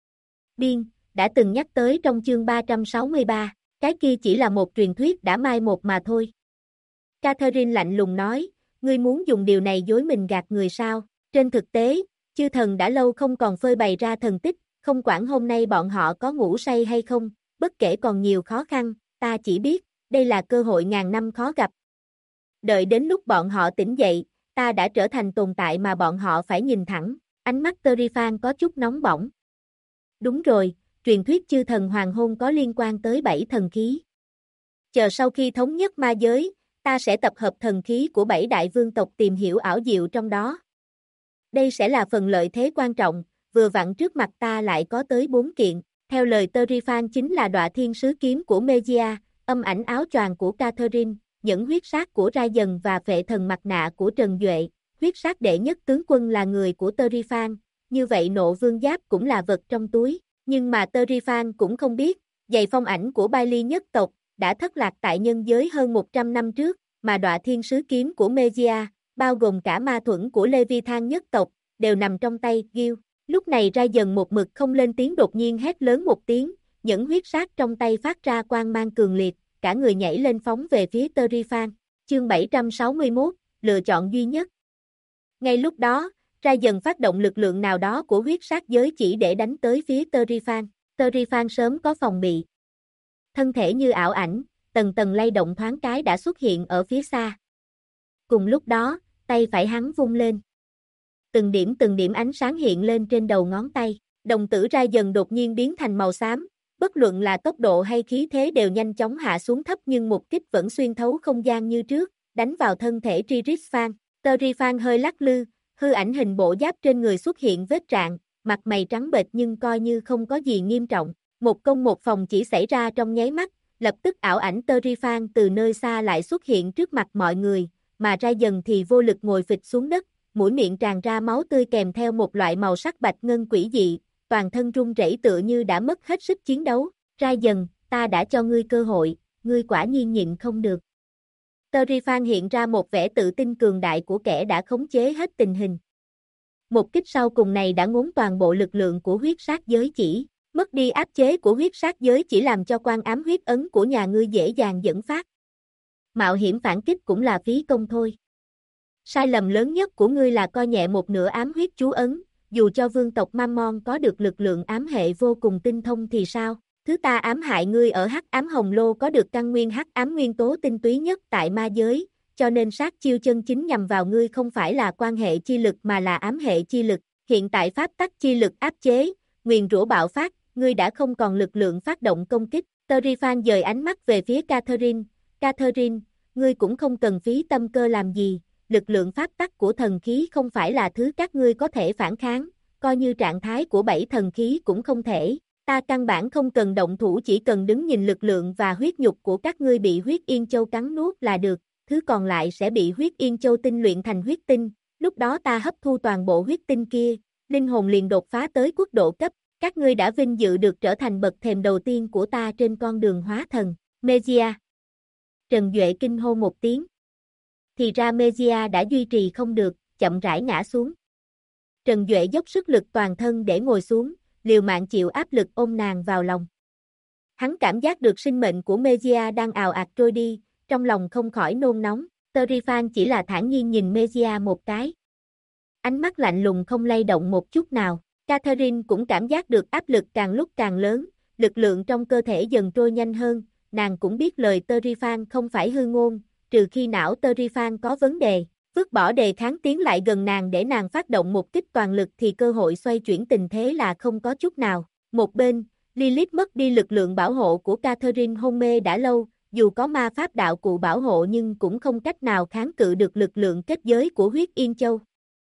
Điên, đã từng nhắc tới trong chương 363, cái kia chỉ là một truyền thuyết đã mai một mà thôi. Catherine lạnh lùng nói, ngươi muốn dùng điều này dối mình gạt người sao? Trên thực tế, chư thần đã lâu không còn phơi bày ra thần tích, không quản hôm nay bọn họ có ngủ say hay không, bất kể còn nhiều khó khăn, ta chỉ biết, đây là cơ hội ngàn năm khó gặp. Đợi đến lúc bọn họ tỉnh dậy, ta đã trở thành tồn tại mà bọn họ phải nhìn thẳng, ánh mắt Terifan có chút nóng bỏng. Đúng rồi, truyền thuyết chư thần hoàng hôn có liên quan tới 7 thần khí. Chờ sau khi thống nhất ma giới, ta sẽ tập hợp thần khí của 7 đại vương tộc tìm hiểu ảo diệu trong đó. Đây sẽ là phần lợi thế quan trọng, vừa vặn trước mặt ta lại có tới 4 kiện. Theo lời Terifan chính là Đọa Thiên Sứ Kiếm của Mejia, âm ảnh áo choàng của Catherine, nhẫn huyết sát của Ryan và phệ thần mặt nạ của Trần Duệ. Huyết sát đệ nhất tướng quân là người của Terifan, như vậy nộ vương giáp cũng là vật trong túi. Nhưng mà Terifan cũng không biết, giày phong ảnh của Bailey nhất tộc đã thất lạc tại nhân giới hơn 100 năm trước, mà Đọa Thiên Sứ Kiếm của Mejia, bao gồm cả ma thuẫn của Leviathan nhất tộc, đều nằm trong tay Gil. Lúc này ra dần một mực không lên tiếng đột nhiên hét lớn một tiếng, nhẫn huyết sát trong tay phát ra quang mang cường liệt, cả người nhảy lên phóng về phía Terifan. Chương 761, lựa chọn duy nhất. Ngay lúc đó, ra dần phát động lực lượng nào đó của huyết sát giới chỉ để đánh tới phía Terifan. Terifan sớm có phòng bị. Thân thể như ảo ảnh, tầng tầng lay động thoáng cái đã xuất hiện ở phía xa. Cùng lúc đó, tay phải hắn vung lên. Từng điểm ánh sáng hiện lên trên đầu ngón tay. Đồng tử ra dần đột nhiên biến thành màu xám, bất luận là tốc độ hay khí thế đều nhanh chóng hạ xuống thấp nhưng một kích vẫn xuyên thấu không gian như trước, đánh vào thân thể Tirisfan. Terifan hơi lắc lư, hư ảnh hình bộ giáp trên người xuất hiện vết rạn, mặt mày trắng bệch nhưng coi như không có gì nghiêm trọng. Một công một phòng chỉ xảy ra trong nháy mắt, lập tức ảo ảnh Terifan từ nơi xa lại xuất hiện trước mặt mọi người, mà ra dần thì vô lực ngồi phịch xuống đất, mũi miệng tràn ra máu tươi kèm theo một loại màu sắc bạch ngân quỷ dị, toàn thân run rẩy tựa như đã mất hết sức chiến đấu. Ra dần, ta đã cho ngươi cơ hội, ngươi quả nhiên nhịn không được. Terifan hiện ra một vẻ tự tin cường đại của kẻ đã khống chế hết tình hình. Một kích sau cùng này đã ngốn toàn bộ lực lượng của huyết sát giới chỉ, mất đi áp chế của huyết sát giới chỉ làm cho quan ám huyết ấn của nhà ngươi dễ dàng dẫn phát. Mạo hiểm phản kích cũng là phí công thôi. Sai lầm lớn nhất của ngươi là coi nhẹ một nửa ám huyết chú ấn, dù cho vương tộc Mammon có được lực lượng ám hệ vô cùng tinh thông thì sao? Thứ ta ám hại ngươi ở hắc ám hồng lô có được căn nguyên hắc ám nguyên tố tinh túy nhất tại ma giới, cho nên sát chiêu chân chính nhằm vào ngươi không phải là quan hệ chi lực mà là ám hệ chi lực. Hiện tại pháp tắc chi lực áp chế, nguyền rủa bạo phát, ngươi đã không còn lực lượng phát động công kích. Terifan dời ánh mắt về phía Catherine. Catherine, ngươi cũng không cần phí tâm cơ làm gì, lực lượng pháp tắc của thần khí không phải là thứ các ngươi có thể phản kháng, coi như trạng thái của 7 thần khí cũng không thể. Ta căn bản không cần động thủ, chỉ cần đứng nhìn lực lượng và huyết nhục của các ngươi bị huyết yên châu cắn nuốt là được, thứ còn lại sẽ bị huyết yên châu tinh luyện thành huyết tinh, lúc đó ta hấp thu toàn bộ huyết tinh kia, linh hồn liền đột phá tới quốc độ cấp, các ngươi đã vinh dự được trở thành bậc thềm đầu tiên của ta trên con đường hóa thần. Mejia. Trần Duệ kinh hô một tiếng. Thì ra Mejia đã duy trì không được, chậm rãi ngã xuống. Trần Duệ dốc sức lực toàn thân để ngồi xuống, liều mạng chịu áp lực ôm nàng vào lòng. Hắn cảm giác được sinh mệnh của Mejia đang ào ạt trôi đi, trong lòng không khỏi nôn nóng. Terifan chỉ là thản nhiên nhìn Mejia một cái. Ánh mắt lạnh lùng không lay động một chút nào. Catherine cũng cảm giác được áp lực càng lúc càng lớn, lực lượng trong cơ thể dần trôi nhanh hơn, nàng cũng biết lời Terifan không phải hư ngôn, trừ khi não Terifan có vấn đề. Vứt bỏ đề kháng tiến lại gần nàng để nàng phát động một kích toàn lực thì cơ hội xoay chuyển tình thế là không có chút nào. Một bên, Lilith mất đi lực lượng bảo hộ của Catherine hôn mê đã lâu, dù có ma pháp đạo cụ bảo hộ nhưng cũng không cách nào kháng cự được lực lượng kết giới của huyết yên châu.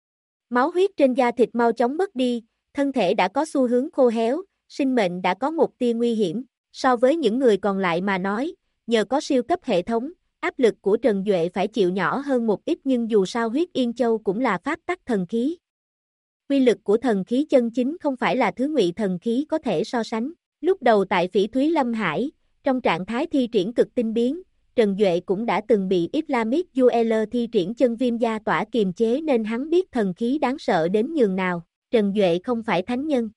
Máu huyết trên da thịt mau chóng mất đi, thân thể đã có xu hướng khô héo, sinh mệnh đã có một tia nguy hiểm. So với những người còn lại mà nói, nhờ có siêu cấp hệ thống, áp lực của Trần Duệ phải chịu nhỏ hơn một ít nhưng dù sao huyết yên châu cũng là pháp tắc thần khí. Quy lực của thần khí chân chính không phải là thứ ngụy thần khí có thể so sánh. Lúc đầu tại Phỉ Thúy Lâm Hải, trong trạng thái thi triển cực tinh biến, Trần Duệ cũng đã từng bị Islamic Jewel thi triển chân viêm gia tỏa kiềm chế nên hắn biết thần khí đáng sợ đến nhường nào. Trần Duệ không phải thánh nhân.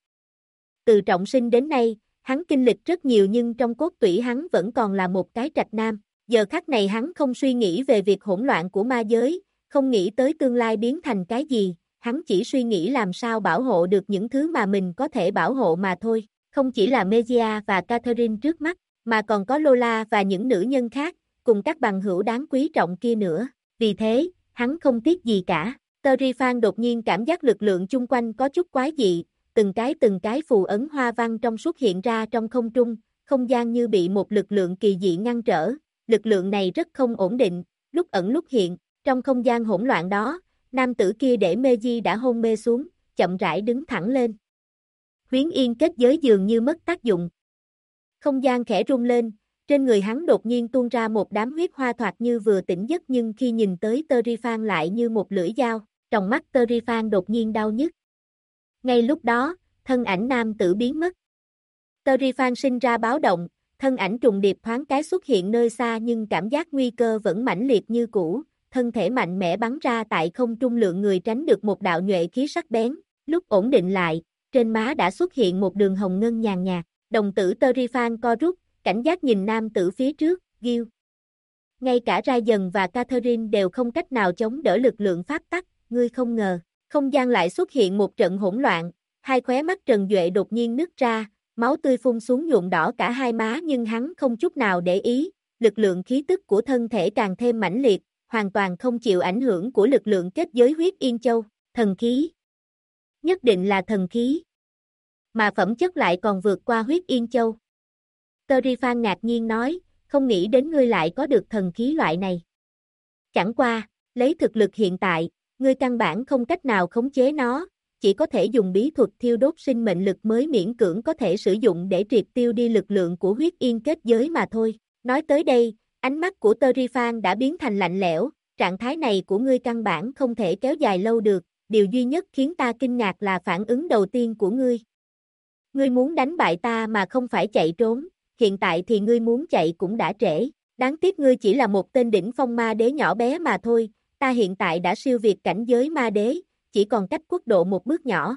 Từ trọng sinh đến nay, hắn kinh lịch rất nhiều nhưng trong cốt tủy hắn vẫn còn là một cái trạch nam. Giờ khắc này hắn không suy nghĩ về việc hỗn loạn của ma giới, không nghĩ tới tương lai biến thành cái gì, hắn chỉ suy nghĩ làm sao bảo hộ được những thứ mà mình có thể bảo hộ mà thôi. Không chỉ là Mejia và Catherine trước mắt, mà còn có Lola và những nữ nhân khác, cùng các bằng hữu đáng quý trọng kia nữa. Vì thế, hắn không tiếc gì cả. Terifan đột nhiên cảm giác lực lượng chung quanh có chút quái dị, từng cái phù ấn hoa văn trong xuất hiện ra trong không trung, không gian như bị một lực lượng kỳ dị ngăn trở. Lực lượng này rất không ổn định, lúc ẩn lúc hiện, trong không gian hỗn loạn đó, nam tử kia để Meiji đã hôn mê xuống, chậm rãi đứng thẳng lên. Huyến Yên kết giới dường như mất tác dụng. Không gian khẽ rung lên, trên người hắn đột nhiên tuôn ra một đám huyết hoa thoạt như vừa tỉnh giấc nhưng khi nhìn tới Terifan lại như một lưỡi dao, trong mắt Terifan đột nhiên đau nhức. Ngay lúc đó, thân ảnh nam tử biến mất. Terifan sinh ra báo động, thân ảnh trùng điệp thoáng cái xuất hiện nơi xa nhưng cảm giác nguy cơ vẫn mãnh liệt như cũ, thân thể mạnh mẽ bắn ra tại không trung lượng người tránh được một đạo nhuệ khí sắc bén, lúc ổn định lại, trên má đã xuất hiện một đường hồng ngân nhàn nhạt, đồng tử Terifan co rút, cảnh giác nhìn nam tử phía trước, Gil. Ngay cả Ryan và Catherine đều không cách nào chống đỡ lực lượng pháp tắc, ngươi không ngờ, không gian lại xuất hiện một trận hỗn loạn, hai khóe mắt Trần Duệ đột nhiên nứt ra, máu tươi phun xuống nhuộm đỏ cả hai má nhưng hắn không chút nào để ý, lực lượng khí tức của thân thể càng thêm mãnh liệt, hoàn toàn không chịu ảnh hưởng của lực lượng kết giới huyết Yên Châu, thần khí. Nhất định là thần khí. Mà phẩm chất lại còn vượt qua huyết Yên Châu. Terifan ngạc nhiên nói, không nghĩ đến ngươi lại có được thần khí loại này. Chẳng qua, lấy thực lực hiện tại, ngươi căn bản không cách nào khống chế nó, chỉ có thể dùng bí thuật thiêu đốt sinh mệnh lực mới miễn cưỡng có thể sử dụng để triệt tiêu đi lực lượng của huyết yên kết giới mà thôi. Nói tới đây, ánh mắt của Terifan đã biến thành lạnh lẽo, trạng thái này của ngươi căn bản không thể kéo dài lâu được, điều duy nhất khiến ta kinh ngạc là phản ứng đầu tiên của ngươi. Ngươi muốn đánh bại ta mà không phải chạy trốn, hiện tại thì ngươi muốn chạy cũng đã trễ, đáng tiếc ngươi chỉ là một tên đỉnh phong ma đế nhỏ bé mà thôi, ta hiện tại đã siêu việt cảnh giới ma đế, chỉ còn cách quốc độ một bước nhỏ.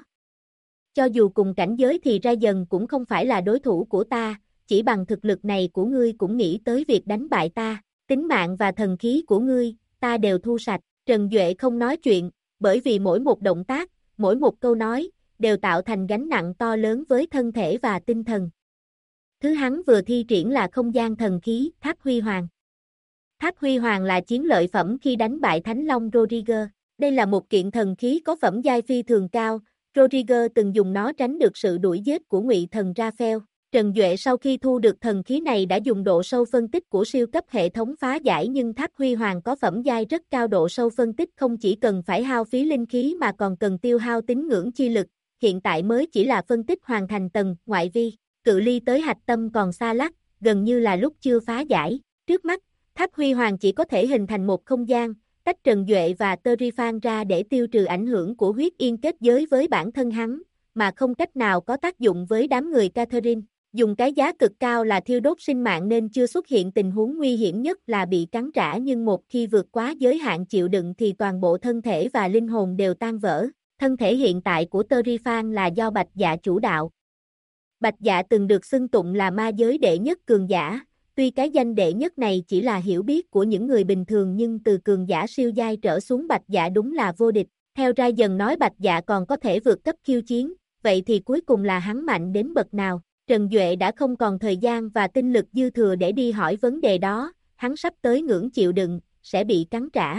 Cho dù cùng cảnh giới thì ra dần cũng không phải là đối thủ của ta, chỉ bằng thực lực này của ngươi cũng nghĩ tới việc đánh bại ta, tính mạng và thần khí của ngươi, ta đều thu sạch. Trần Duệ không nói chuyện, bởi vì mỗi một động tác, mỗi một câu nói, đều tạo thành gánh nặng to lớn với thân thể và tinh thần. Thứ hắn vừa thi triển là không gian thần khí, Tháp Huy Hoàng. Tháp Huy Hoàng là chiến lợi phẩm khi đánh bại Thánh Long Rodriguez. Đây là một kiện thần khí có phẩm giai phi thường cao, Rodriguez từng dùng nó tránh được sự đuổi giết của Ngụy Thần Raphael. Trần Duệ sau khi thu được thần khí này đã dùng độ sâu phân tích của siêu cấp hệ thống phá giải nhưng Tháp Huy Hoàng có phẩm giai rất cao, độ sâu phân tích không chỉ cần phải hao phí linh khí mà còn cần tiêu hao tín ngưỡng chi lực, hiện tại mới chỉ là phân tích hoàn thành tầng ngoại vi, cự ly tới hạch tâm còn xa lắc, gần như là lúc chưa phá giải. Trước mắt, Tháp Huy Hoàng chỉ có thể hình thành một không gian, tách Trần Duệ và Terifan ra để tiêu trừ ảnh hưởng của huyết yên kết giới với bản thân hắn, mà không cách nào có tác dụng với đám người Catherine. Dùng cái giá cực cao là thiêu đốt sinh mạng nên chưa xuất hiện tình huống nguy hiểm nhất là bị cắn trả, nhưng một khi vượt quá giới hạn chịu đựng thì toàn bộ thân thể và linh hồn đều tan vỡ. Thân thể hiện tại của Terifan là do Bạch Dạ chủ đạo. Bạch Dạ từng được xưng tụng là ma giới đệ nhất cường giả, tuy cái danh đệ nhất này chỉ là hiểu biết của những người bình thường nhưng từ cường giả siêu giai trở xuống Bạch Dạ đúng là vô địch. Theo Rai dần nói Bạch Dạ còn có thể vượt cấp khiêu chiến, vậy thì cuối cùng là hắn mạnh đến bậc nào? Trần Duệ đã không còn thời gian và tinh lực dư thừa để đi hỏi vấn đề đó, hắn sắp tới ngưỡng chịu đựng, sẽ bị cắn trả.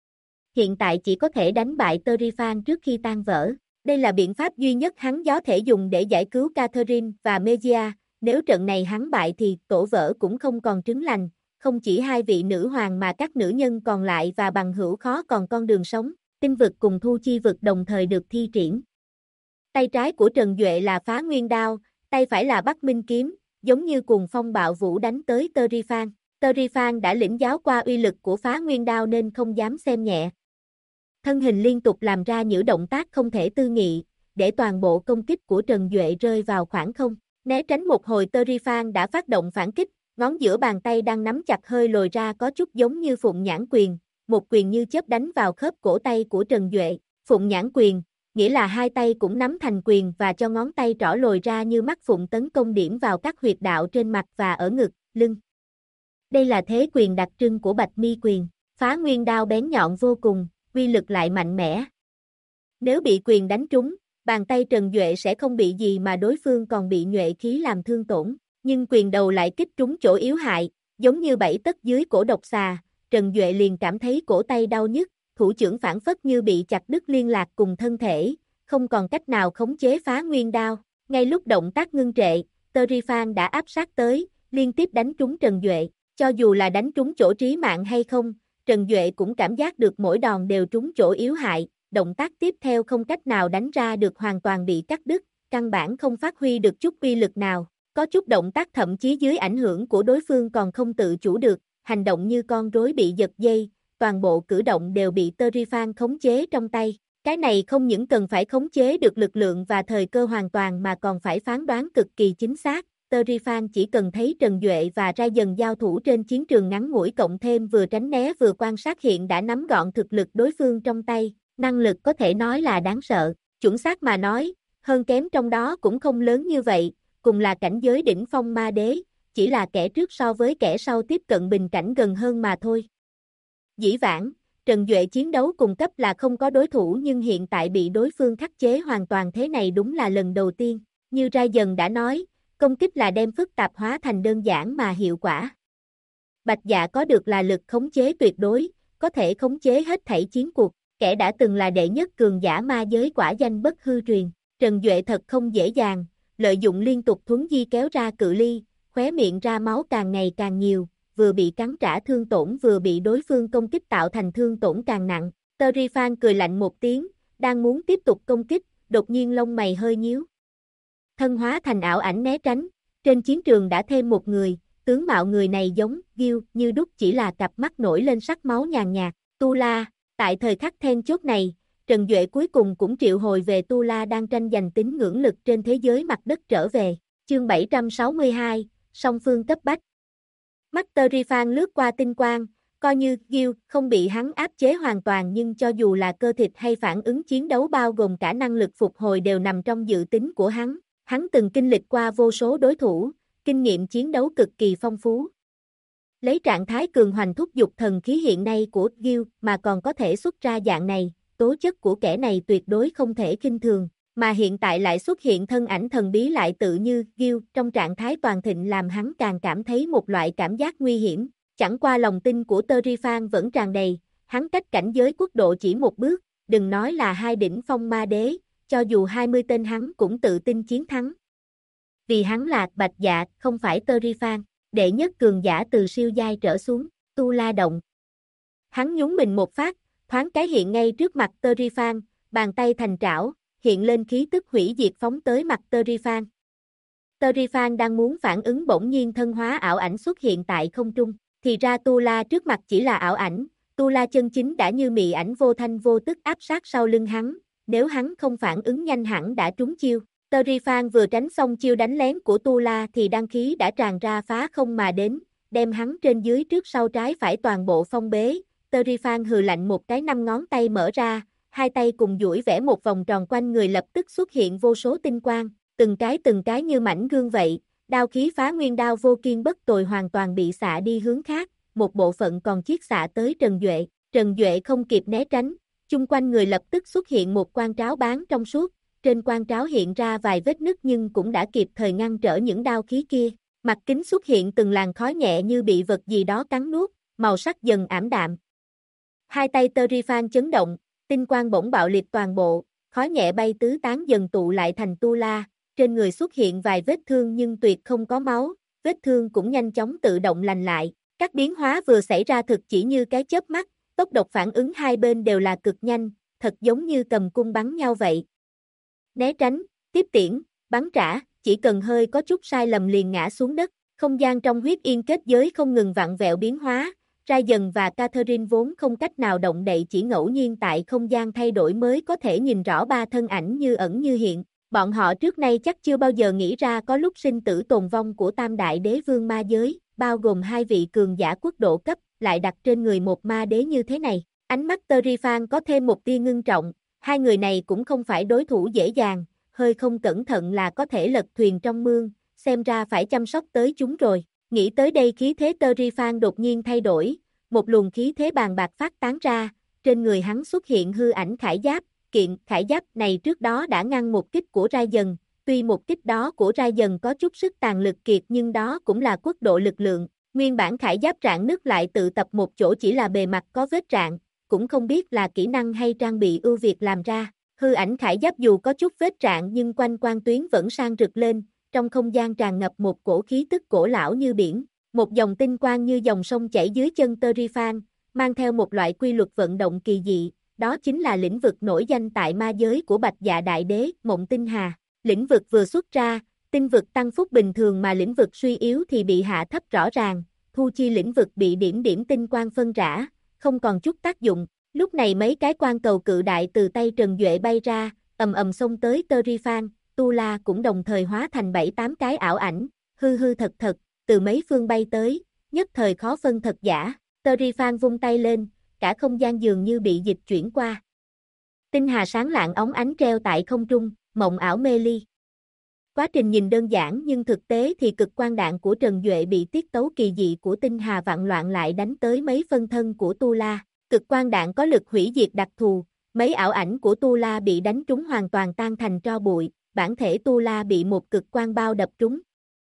Hiện tại chỉ có thể đánh bại Terifan trước khi tan vỡ. Đây là biện pháp duy nhất hắn có thể dùng để giải cứu Catherine và Mejia, nếu trận này hắn bại thì tổ vỡ cũng không còn trứng lành, không chỉ hai vị nữ hoàng mà các nữ nhân còn lại và bằng hữu khó còn con đường sống. Tinh vực cùng thu chi vực đồng thời được thi triển. Tay trái của Trần Duệ là Phá Nguyên Đao, tay phải là Bắc Minh Kiếm, giống như cùng phong bạo vũ đánh tới Terifan. Terifan đã lĩnh giáo qua uy lực của Phá Nguyên Đao nên không dám xem nhẹ. Thân hình liên tục làm ra những động tác không thể tư nghị, để toàn bộ công kích của Trần Duệ rơi vào khoảng không. Né tránh một hồi Terifan đã phát động phản kích, ngón giữa bàn tay đang nắm chặt hơi lồi ra có chút giống như Phụng Nhãn Quyền, một quyền như chớp đánh vào khớp cổ tay của Trần Duệ. Phụng Nhãn Quyền, nghĩa là hai tay cũng nắm thành quyền và cho ngón tay trỏ lồi ra như mắt phụng tấn công điểm vào các huyệt đạo trên mặt và ở ngực, lưng. Đây là thế quyền đặc trưng của Bạch Mi Quyền, Phá Nguyên Đao bén nhọn vô cùng, uy lực lại mạnh mẽ. Nếu bị quyền đánh trúng, bàn tay Trần Duệ sẽ không bị gì mà đối phương còn bị nhuệ khí làm thương tổn, nhưng quyền đầu lại kích trúng chỗ yếu hại, giống như bảy tấc dưới cổ độc xà, Trần Duệ liền cảm thấy cổ tay đau nhức, thủ chưởng phản phất như bị chặt đứt liên lạc cùng thân thể, không còn cách nào khống chế Phá Nguyên Đao. Ngay lúc động tác ngưng trệ, Terifan đã áp sát tới, liên tiếp đánh trúng Trần Duệ, cho dù là đánh trúng chỗ trí mạng hay không, Trần Duệ cũng cảm giác được mỗi đòn đều trúng chỗ yếu hại, động tác tiếp theo không cách nào đánh ra được hoàn toàn bị cắt đứt, căn bản không phát huy được chút uy lực nào. Có chút động tác thậm chí dưới ảnh hưởng của đối phương còn không tự chủ được, hành động như con rối bị giật dây, toàn bộ cử động đều bị Terrifan khống chế trong tay. Cái này không những cần phải khống chế được lực lượng và thời cơ hoàn toàn mà còn phải phán đoán cực kỳ chính xác. Terrifan chỉ cần thấy Trần Duệ và Ra dần giao thủ trên chiến trường ngắn ngủi cộng thêm vừa tránh né vừa quan sát hiện đã nắm gọn thực lực đối phương trong tay, năng lực có thể nói là đáng sợ. Chuẩn xác mà nói, hơn kém trong đó cũng không lớn như vậy, cùng là cảnh giới đỉnh phong ma đế, chỉ là kẻ trước so với kẻ sau tiếp cận bình cảnh gần hơn mà thôi. Dĩ vãng, Trần Duệ chiến đấu cùng cấp là không có đối thủ nhưng hiện tại bị đối phương khắc chế hoàn toàn thế này đúng là lần đầu tiên. Như Ra dần đã nói, công kích là đem phức tạp hóa thành đơn giản mà hiệu quả. Bạch Dạ có được là lực khống chế tuyệt đối, có thể khống chế hết thảy chiến cuộc, kẻ đã từng là đệ nhất cường giả ma giới quả danh bất hư truyền. Trần Duệ thật không dễ dàng, lợi dụng liên tục thuấn di kéo ra cự ly, khóe miệng ra máu càng ngày càng nhiều, vừa bị cắn trả thương tổn vừa bị đối phương công kích tạo thành thương tổn càng nặng. Terrifan cười lạnh một tiếng, đang muốn tiếp tục công kích, đột nhiên lông mày hơi nhíu. Thân hóa thành ảo ảnh né tránh, trên chiến trường đã thêm một người, tướng mạo người này giống Gil như đúc chỉ là cặp mắt nổi lên sắc máu nhàn nhạt, Tu La. Tại thời khắc then chốt này, Trần Duệ cuối cùng cũng triệu hồi về Tu La đang tranh giành tính ngưỡng lực trên thế giới mặt đất trở về. Chương 762, song phương cấp bách. Mắt Terrifan lướt qua tinh quang, coi như Gil không bị hắn áp chế hoàn toàn nhưng cho dù là cơ thịt hay phản ứng chiến đấu bao gồm cả năng lực phục hồi đều nằm trong dự tính của hắn. Hắn từng kinh lịch qua vô số đối thủ, kinh nghiệm chiến đấu cực kỳ phong phú. Lấy trạng thái cường hoành thúc giục thần khí hiện nay của Gil mà còn có thể xuất ra dạng này, tố chất của kẻ này tuyệt đối không thể khinh thường, mà hiện tại lại xuất hiện thân ảnh thần bí lại tự như Gil trong trạng thái toàn thịnh làm hắn càng cảm thấy một loại cảm giác nguy hiểm. Chẳng qua lòng tin của Terrifan vẫn tràn đầy, hắn cách cảnh giới quốc độ chỉ một bước, đừng nói là hai đỉnh phong ma đế, cho dù 20 tên hắn cũng tự tin chiến thắng. Vì hắn là Bạch Dạ, không phải Terrifan, đệ nhất cường giả từ siêu giai trở xuống, Tu La động. Hắn nhún mình một phát, thoáng cái hiện ngay trước mặt Terrifan, bàn tay thành trảo, hiện lên khí tức hủy diệt phóng tới mặt Terrifan. Terrifan đang muốn phản ứng bỗng nhiên thân hóa ảo ảnh xuất hiện tại không trung, thì ra Tu La trước mặt chỉ là ảo ảnh, Tu La chân chính đã như mị ảnh vô thanh vô tức áp sát sau lưng hắn, nếu hắn không phản ứng nhanh hẳn đã trúng chiêu. Terrifan vừa tránh xong chiêu đánh lén của Tu La thì đăng khí đã tràn ra phá không mà đến, đem hắn trên dưới trước sau trái phải toàn bộ phong bế. Terrifan hừ lạnh một cái, 5 ngón tay mở ra, hai tay cùng duỗi vẽ một vòng tròn quanh người, lập tức xuất hiện vô số tinh quang, từng cái như mảnh gương vậy, đao khí phá nguyên đao vô kiên bất tồi hoàn toàn bị xạ đi hướng khác, một bộ phận còn chiết xạ tới Trần Duệ. Trần Duệ không kịp né tránh, chung quanh người lập tức xuất hiện một quan tráo bán trong suốt, trên quan tráo hiện ra vài vết nứt nhưng cũng đã kịp thời ngăn trở những đao khí kia. Mặt kính xuất hiện từng làn khói nhẹ như bị vật gì đó cắn nuốt, màu sắc dần ảm đạm. Hai tay Terrifan chấn động, tinh quang bỗng bạo liệt toàn bộ, khói nhẹ bay tứ tán dần tụ lại thành Tu La, trên người xuất hiện vài vết thương nhưng tuyệt không có máu, vết thương cũng nhanh chóng tự động lành lại. Các biến hóa vừa xảy ra thực chỉ như cái chớp mắt, tốc độ phản ứng hai bên đều là cực nhanh, thật giống như cầm cung bắn nhau vậy. Né tránh, tiếp tiễn, bắn trả, chỉ cần hơi có chút sai lầm liền ngã xuống đất, không gian trong huyết yên kết giới không ngừng vặn vẹo biến hóa, Ra dần và Catherine vốn không cách nào động đậy chỉ ngẫu nhiên tại không gian thay đổi mới có thể nhìn rõ ba thân ảnh như ẩn như hiện, bọn họ trước nay chắc chưa bao giờ nghĩ ra có lúc sinh tử tồn vong của tam đại đế vương ma giới, bao gồm hai vị cường giả quốc độ cấp, lại đặt trên người một ma đế như thế này. Ánh mắt Terrifan có thêm một tia ngưng trọng, hai người này cũng không phải đối thủ dễ dàng, hơi không cẩn thận là có thể lật thuyền trong mương, xem ra phải chăm sóc tới chúng rồi. Nghĩ tới đây khí thế Terrifan đột nhiên thay đổi, một luồng khí thế bàng bạc phát tán ra, trên người hắn xuất hiện hư ảnh khải giáp, kiện khải giáp này trước đó đã ngăn một kích của Ra dần, tuy một kích đó của Ra dần có chút sức tàn lực kiệt nhưng đó cũng là quốc độ lực lượng, nguyên bản khải giáp rạn nứt lại tự tập một chỗ chỉ là bề mặt có vết rạn, cũng không biết là kỹ năng hay trang bị ưu việt làm ra, hư ảnh khải giáp dù có chút vết rạn nhưng quanh quang tuyến vẫn sang rực lên, trong không gian tràn ngập một cổ khí tức cổ lão như biển, một dòng tinh quang như dòng sông chảy dưới chân Terrifan, mang theo một loại quy luật vận động kỳ dị, đó chính là lĩnh vực nổi danh tại ma giới của Bạch Dạ Đại Đế, Mộng Tinh Hà. Lĩnh vực vừa xuất ra, tinh vực tăng phúc bình thường mà lĩnh vực suy yếu thì bị hạ thấp rõ ràng, thu chi lĩnh vực bị điểm điểm tinh quang phân rã, không còn chút tác dụng. Lúc này mấy cái quan cầu cự đại từ tay Trần Duệ bay ra, ầm ầm xông tới Terifan, Tu La cũng đồng thời hóa thành 7-8 cái ảo ảnh, hư hư thật thật, từ mấy phương bay tới, nhất thời khó phân thật giả. Terifan vung tay lên, cả không gian dường như bị dịch chuyển qua. Tinh hà sáng lạng óng ánh treo tại không trung, mộng ảo mê ly. Quá trình nhìn đơn giản nhưng thực tế thì cực quang đạn của Trần Duệ bị tiết tấu kỳ dị của tinh hà vạn loạn lại đánh tới mấy phân thân của Tu La. Cực quang đạn có lực hủy diệt đặc thù, mấy ảo ảnh của Tu La bị đánh trúng hoàn toàn tan thành tro bụi, bản thể Tu La bị một cực quang bao đập trúng.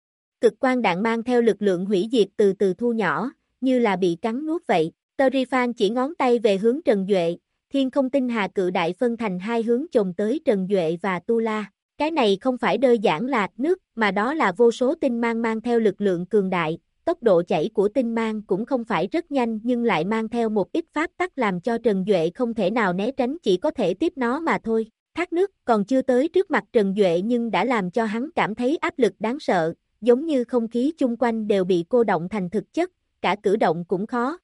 Cực quang đạn mang theo lực lượng hủy diệt từ từ thu nhỏ, như là bị cắn nuốt vậy. Terifan chỉ ngón tay về hướng Trần Duệ, thiên không tinh hà cự đại phân thành hai hướng chồng tới Trần Duệ và Tu La. Cái này không phải đơn giản là nước, mà đó là vô số tinh mang mang theo lực lượng cường đại. Tốc độ chảy của tinh mang cũng không phải rất nhanh nhưng lại mang theo một ít pháp tắc làm cho Trần Duệ không thể nào né tránh, chỉ có thể tiếp nó mà thôi. Thác nước còn chưa tới trước mặt Trần Duệ nhưng đã làm cho hắn cảm thấy áp lực đáng sợ, giống như không khí chung quanh đều bị cô động thành thực chất, cả cử động cũng khó.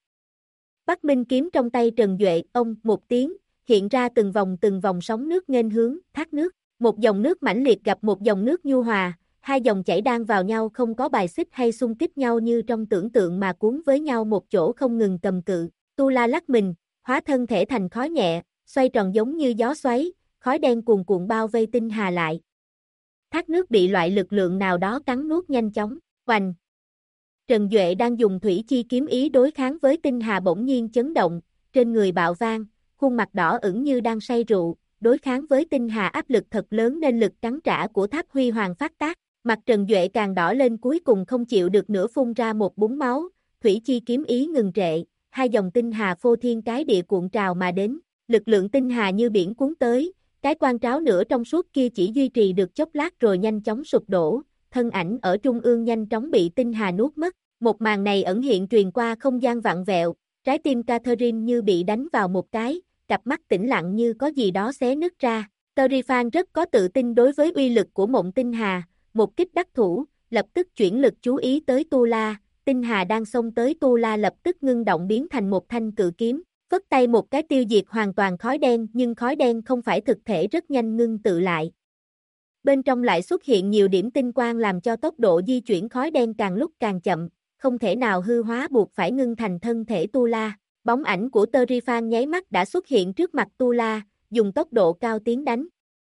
Bắc Minh kiếm trong tay Trần Duệ, ông một tiếng, hiện ra từng vòng sóng nước nghênh hướng thác nước. Một dòng nước mãnh liệt gặp một dòng nước nhu hòa, hai dòng chảy đang vào nhau không có bài xích hay xung kích nhau như trong tưởng tượng mà cuốn với nhau một chỗ không ngừng cầm cự. Tu La lắc mình, hóa thân thể thành khói nhẹ, xoay tròn giống như gió xoáy, khói đen cuồn cuộn bao vây tinh hà lại. Thác nước bị loại lực lượng nào đó cắn nuốt nhanh chóng, oành. Trần Duệ đang dùng thủy chi kiếm ý đối kháng với tinh hà bỗng nhiên chấn động, trên người bạo vang, khuôn mặt đỏ ửng như đang say rượu. Đối kháng với tinh hà áp lực thật lớn nên lực cắn trả của Tháp Huy Hoàng phát tác, mặt Trần Duệ càng đỏ lên cuối cùng không chịu được nữa phun ra một búng máu, thủy chi kiếm ý ngừng trệ, hai dòng tinh hà phô thiên cái địa cuộn trào mà đến, lực lượng tinh hà như biển cuốn tới, cái quan tráo nửa trong suốt kia chỉ duy trì được chốc lát rồi nhanh chóng sụp đổ, thân ảnh ở trung ương nhanh chóng bị tinh hà nuốt mất, một màn này ẩn hiện truyền qua không gian vặn vẹo, trái tim Catherine như bị đánh vào một cái. Cặp mắt tĩnh lặng như có gì đó xé nứt ra. Terifan rất có tự tin đối với uy lực của Mộng Tinh Hà, một kích đắc thủ, lập tức chuyển lực chú ý tới Tu La, Tinh Hà đang xông tới Tu La lập tức ngưng động biến thành một thanh cự kiếm, phất tay một cái tiêu diệt hoàn toàn khói đen nhưng khói đen không phải thực thể rất nhanh ngưng tự lại. Bên trong lại xuất hiện nhiều điểm tinh quang làm cho tốc độ di chuyển khói đen càng lúc càng chậm, không thể nào hư hóa buộc phải ngưng thành thân thể Tu La. Bóng ảnh của Terifan nháy mắt đã xuất hiện trước mặt Tu La, dùng tốc độ cao tiến đánh.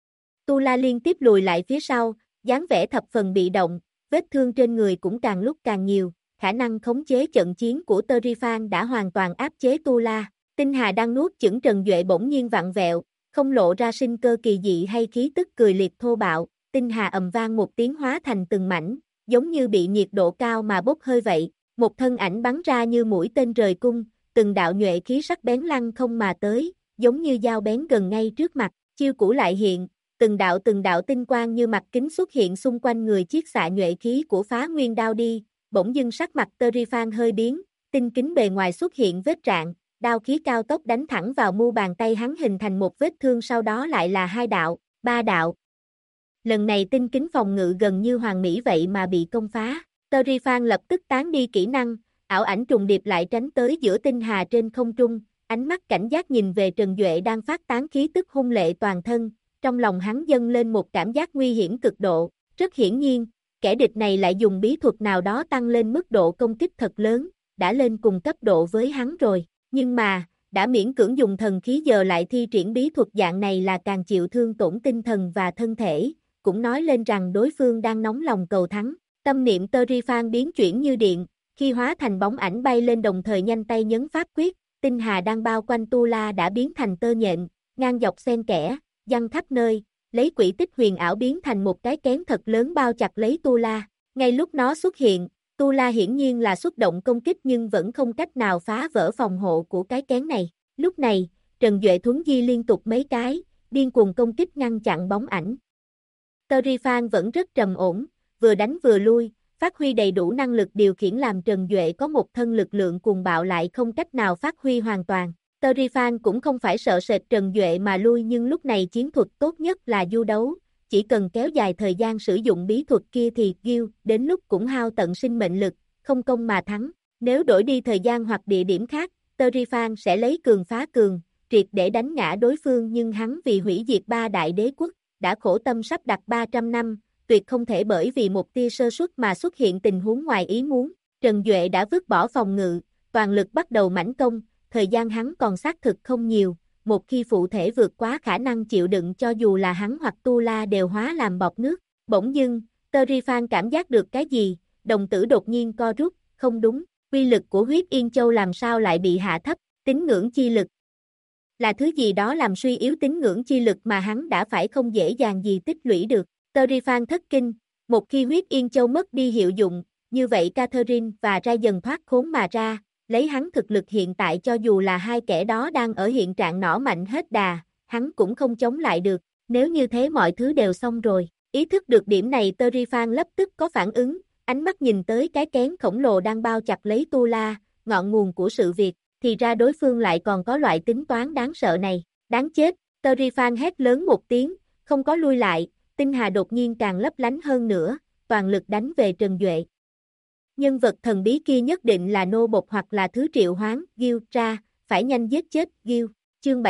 Tu La liên tiếp lùi lại phía sau, dáng vẻ thập phần bị động, vết thương trên người cũng càng lúc càng nhiều, khả năng khống chế trận chiến của Terifan đã hoàn toàn áp chế Tu La. Tinh Hà đang nuốt chửng Trần Duệ bỗng nhiên vặn vẹo, không lộ ra sinh cơ kỳ dị hay khí tức cười liệt thô bạo, Tinh Hà ầm vang một tiếng hóa thành từng mảnh, giống như bị nhiệt độ cao mà bốc hơi vậy, một thân ảnh bắn ra như mũi tên rời cung. Từng đạo nhuệ khí sắc bén lăng không mà tới, giống như dao bén gần ngay trước mặt, chiêu cũ lại hiện, từng đạo tinh quang như mặt kính xuất hiện xung quanh người chiết xạ nhuệ khí của Phá Nguyên đao đi, bỗng dưng sắc mặt Terifan hơi biến, tinh kính bề ngoài xuất hiện vết rạn, đao khí cao tốc đánh thẳng vào mu bàn tay hắn hình thành một vết thương sau đó lại là 2 đạo, 3 đạo. Lần này tinh kính phòng ngự gần như hoàn mỹ vậy mà bị công phá, Terifan lập tức tán đi kỹ năng. Ảo ảnh trùng điệp lại tránh tới giữa tinh hà trên không trung, ánh mắt cảnh giác nhìn về Trần Duệ đang phát tán khí tức hung lệ toàn thân, trong lòng hắn dâng lên một cảm giác nguy hiểm cực độ, rất hiển nhiên, kẻ địch này lại dùng bí thuật nào đó tăng lên mức độ công kích thật lớn, đã lên cùng cấp độ với hắn rồi, nhưng mà, đã miễn cưỡng dùng thần khí giờ lại thi triển bí thuật dạng này là càng chịu thương tổn tinh thần và thân thể, cũng nói lên rằng đối phương đang nóng lòng cầu thắng, tâm niệm Terifan biến chuyển như điện. Khi hóa thành bóng ảnh bay lên đồng thời nhanh tay nhấn pháp quyết, tinh hà đang bao quanh Tu La đã biến thành tơ nhện, ngang dọc xen kẽ, giăng khắp nơi, lấy quỹ tích huyền ảo biến thành một cái kén thật lớn bao chặt lấy Tu La. Ngay lúc nó xuất hiện, Tu La hiển nhiên là xuất động công kích nhưng vẫn không cách nào phá vỡ phòng hộ của cái kén này. Lúc này, Trần Duệ thuấn di liên tục mấy cái, điên cuồng công kích ngăn chặn bóng ảnh. Terifan vẫn rất trầm ổn, vừa đánh vừa lui, phát huy đầy đủ năng lực điều khiển làm Trần Duệ có một thân lực lượng cuồng bạo lại không cách nào phát huy hoàn toàn. Terrifan cũng không phải sợ sệt Trần Duệ mà lui, nhưng lúc này chiến thuật tốt nhất là du đấu, chỉ cần kéo dài thời gian sử dụng bí thuật kia thì Gil đến lúc cũng hao tận sinh mệnh lực, không công mà thắng. Nếu đổi đi thời gian hoặc địa điểm khác, Terrifan sẽ lấy cường phá cường, triệt để đánh ngã đối phương, nhưng hắn vì hủy diệt 3 đại đế quốc, đã khổ tâm sắp đặt 300 năm, tuyệt không thể bởi vì một tia sơ suất mà xuất hiện tình huống ngoài ý muốn. Trần Duệ đã vứt bỏ phòng ngự, toàn lực bắt đầu mãnh công, thời gian hắn còn xác thực không nhiều, một khi phụ thể vượt quá khả năng chịu đựng cho dù là hắn hoặc Tu La đều hóa làm bọt nước. Bỗng dưng, Terrifan cảm giác được cái gì, đồng tử đột nhiên co rút, không đúng, uy lực của huyết Yên Châu làm sao lại bị hạ thấp, tín ngưỡng chi lực. Là thứ gì đó làm suy yếu tín ngưỡng chi lực mà hắn đã phải không dễ dàng gì tích lũy được. Terrifan thất kinh, một khi huyết Yên Châu mất đi hiệu dụng, như vậy Catherine và Ra dần thoát khốn mà ra, lấy hắn thực lực hiện tại cho dù là hai kẻ đó đang ở hiện trạng nỏ mạnh hết đà, hắn cũng không chống lại được, nếu như thế mọi thứ đều xong rồi. Ý thức được điểm này, Terrifan lập tức có phản ứng, ánh mắt nhìn tới cái kén khổng lồ đang bao chặt lấy Tu La, ngọn nguồn của sự việc, thì ra đối phương lại còn có loại tính toán đáng sợ này. Đáng chết, Terrifan hét lớn một tiếng, không có lui lại, tinh hà đột nhiên càng lấp lánh hơn nữa, toàn lực đánh về Trần Duệ. Nhân vật thần bí kia nhất định là nô bộc hoặc là thứ triệu hoán, Gil ra, phải nhanh giết chết Gil. Chương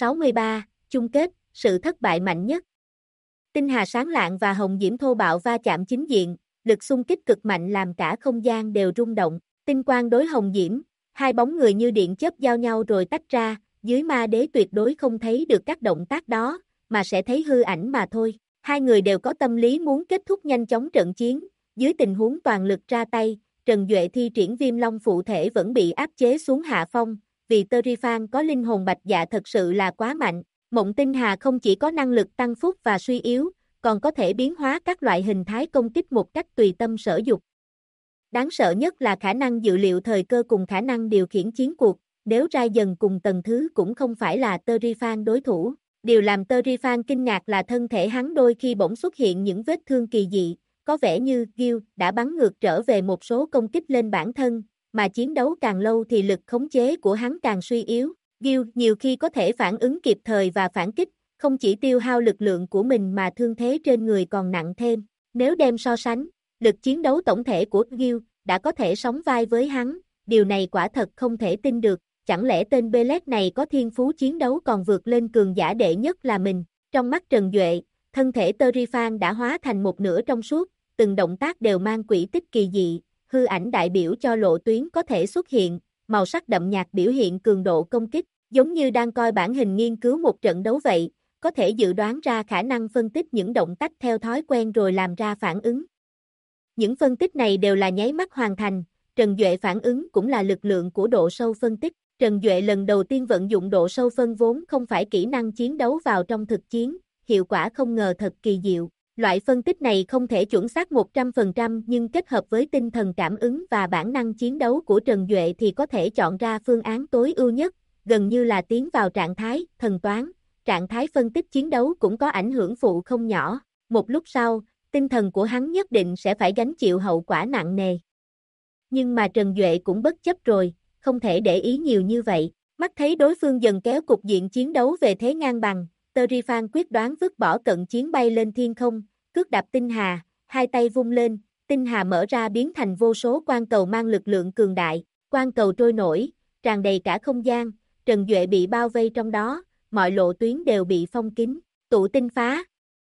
763, chung kết, sự thất bại mạnh nhất. Tinh hà sáng lạng và hồng diễm thô bạo va chạm chính diện, lực xung kích cực mạnh làm cả không gian đều rung động. Tinh quang đối hồng diễm, hai bóng người như điện chớp giao nhau rồi tách ra, dưới ma đế tuyệt đối không thấy được các động tác đó, mà sẽ thấy hư ảnh mà thôi. Hai người đều có tâm lý muốn kết thúc nhanh chóng trận chiến, dưới tình huống toàn lực ra tay, Trần Duệ thi triển Viêm Long phụ thể vẫn bị áp chế xuống hạ phong, vì Terrifan có linh hồn bạch dạ thật sự là quá mạnh. Mộng tinh hà không chỉ có năng lực tăng phúc và suy yếu, còn có thể biến hóa các loại hình thái công kích một cách tùy tâm sở dục. Đáng sợ nhất là khả năng dự liệu thời cơ cùng khả năng điều khiển chiến cuộc, nếu Ra dần cùng tầng thứ cũng không phải là Terrifan đối thủ. Điều làm Terrifan kinh ngạc là thân thể hắn đôi khi bỗng xuất hiện những vết thương kỳ dị, có vẻ như Gil đã bắn ngược trở về một số công kích lên bản thân, mà chiến đấu càng lâu thì lực khống chế của hắn càng suy yếu. Gil nhiều khi có thể phản ứng kịp thời và phản kích, không chỉ tiêu hao lực lượng của mình mà thương thế trên người còn nặng thêm. Nếu đem so sánh, lực chiến đấu tổng thể của Gil đã có thể sóng vai với hắn, điều này quả thật không thể tin được, chẳng lẽ tên Belet này có thiên phú chiến đấu còn vượt lên cường giả đệ nhất là mình. Trong mắt Trần Duệ, thân thể Terrifan đã hóa thành một nửa trong suốt, từng động tác đều mang quỹ tích kỳ dị, hư ảnh đại biểu cho lộ tuyến có thể xuất hiện, màu sắc đậm nhạt biểu hiện cường độ công kích, giống như đang coi bản hình nghiên cứu một trận đấu vậy, có thể dự đoán ra khả năng phân tích những động tác theo thói quen rồi làm ra phản ứng. Những phân tích này đều là nháy mắt hoàn thành, Trần Duệ phản ứng cũng là lực lượng của độ sâu phân tích. Trần Duệ lần đầu tiên vận dụng độ sâu phân vốn không phải kỹ năng chiến đấu vào trong thực chiến, hiệu quả không ngờ thật kỳ diệu. Loại phân tích này không thể chuẩn xác 100% nhưng kết hợp với tinh thần cảm ứng và bản năng chiến đấu của Trần Duệ thì có thể chọn ra phương án tối ưu nhất, gần như là tiến vào trạng thái thần toán. Trạng thái phân tích chiến đấu cũng có ảnh hưởng phụ không nhỏ. Một lúc sau, tinh thần của hắn nhất định sẽ phải gánh chịu hậu quả nặng nề. Nhưng mà Trần Duệ cũng bất chấp rồi, không thể để ý nhiều như vậy. Mắt thấy đối phương dần kéo cục diện chiến đấu về thế ngang bằng, Terrifan quyết đoán vứt bỏ cận chiến bay lên thiên không, cước đạp tinh hà, hai tay vung lên, tinh hà mở ra biến thành vô số quang cầu mang lực lượng cường đại, quang cầu trôi nổi, tràn đầy cả không gian, Trần Duệ bị bao vây trong đó, mọi lộ tuyến đều bị phong kín, tụ tinh phá.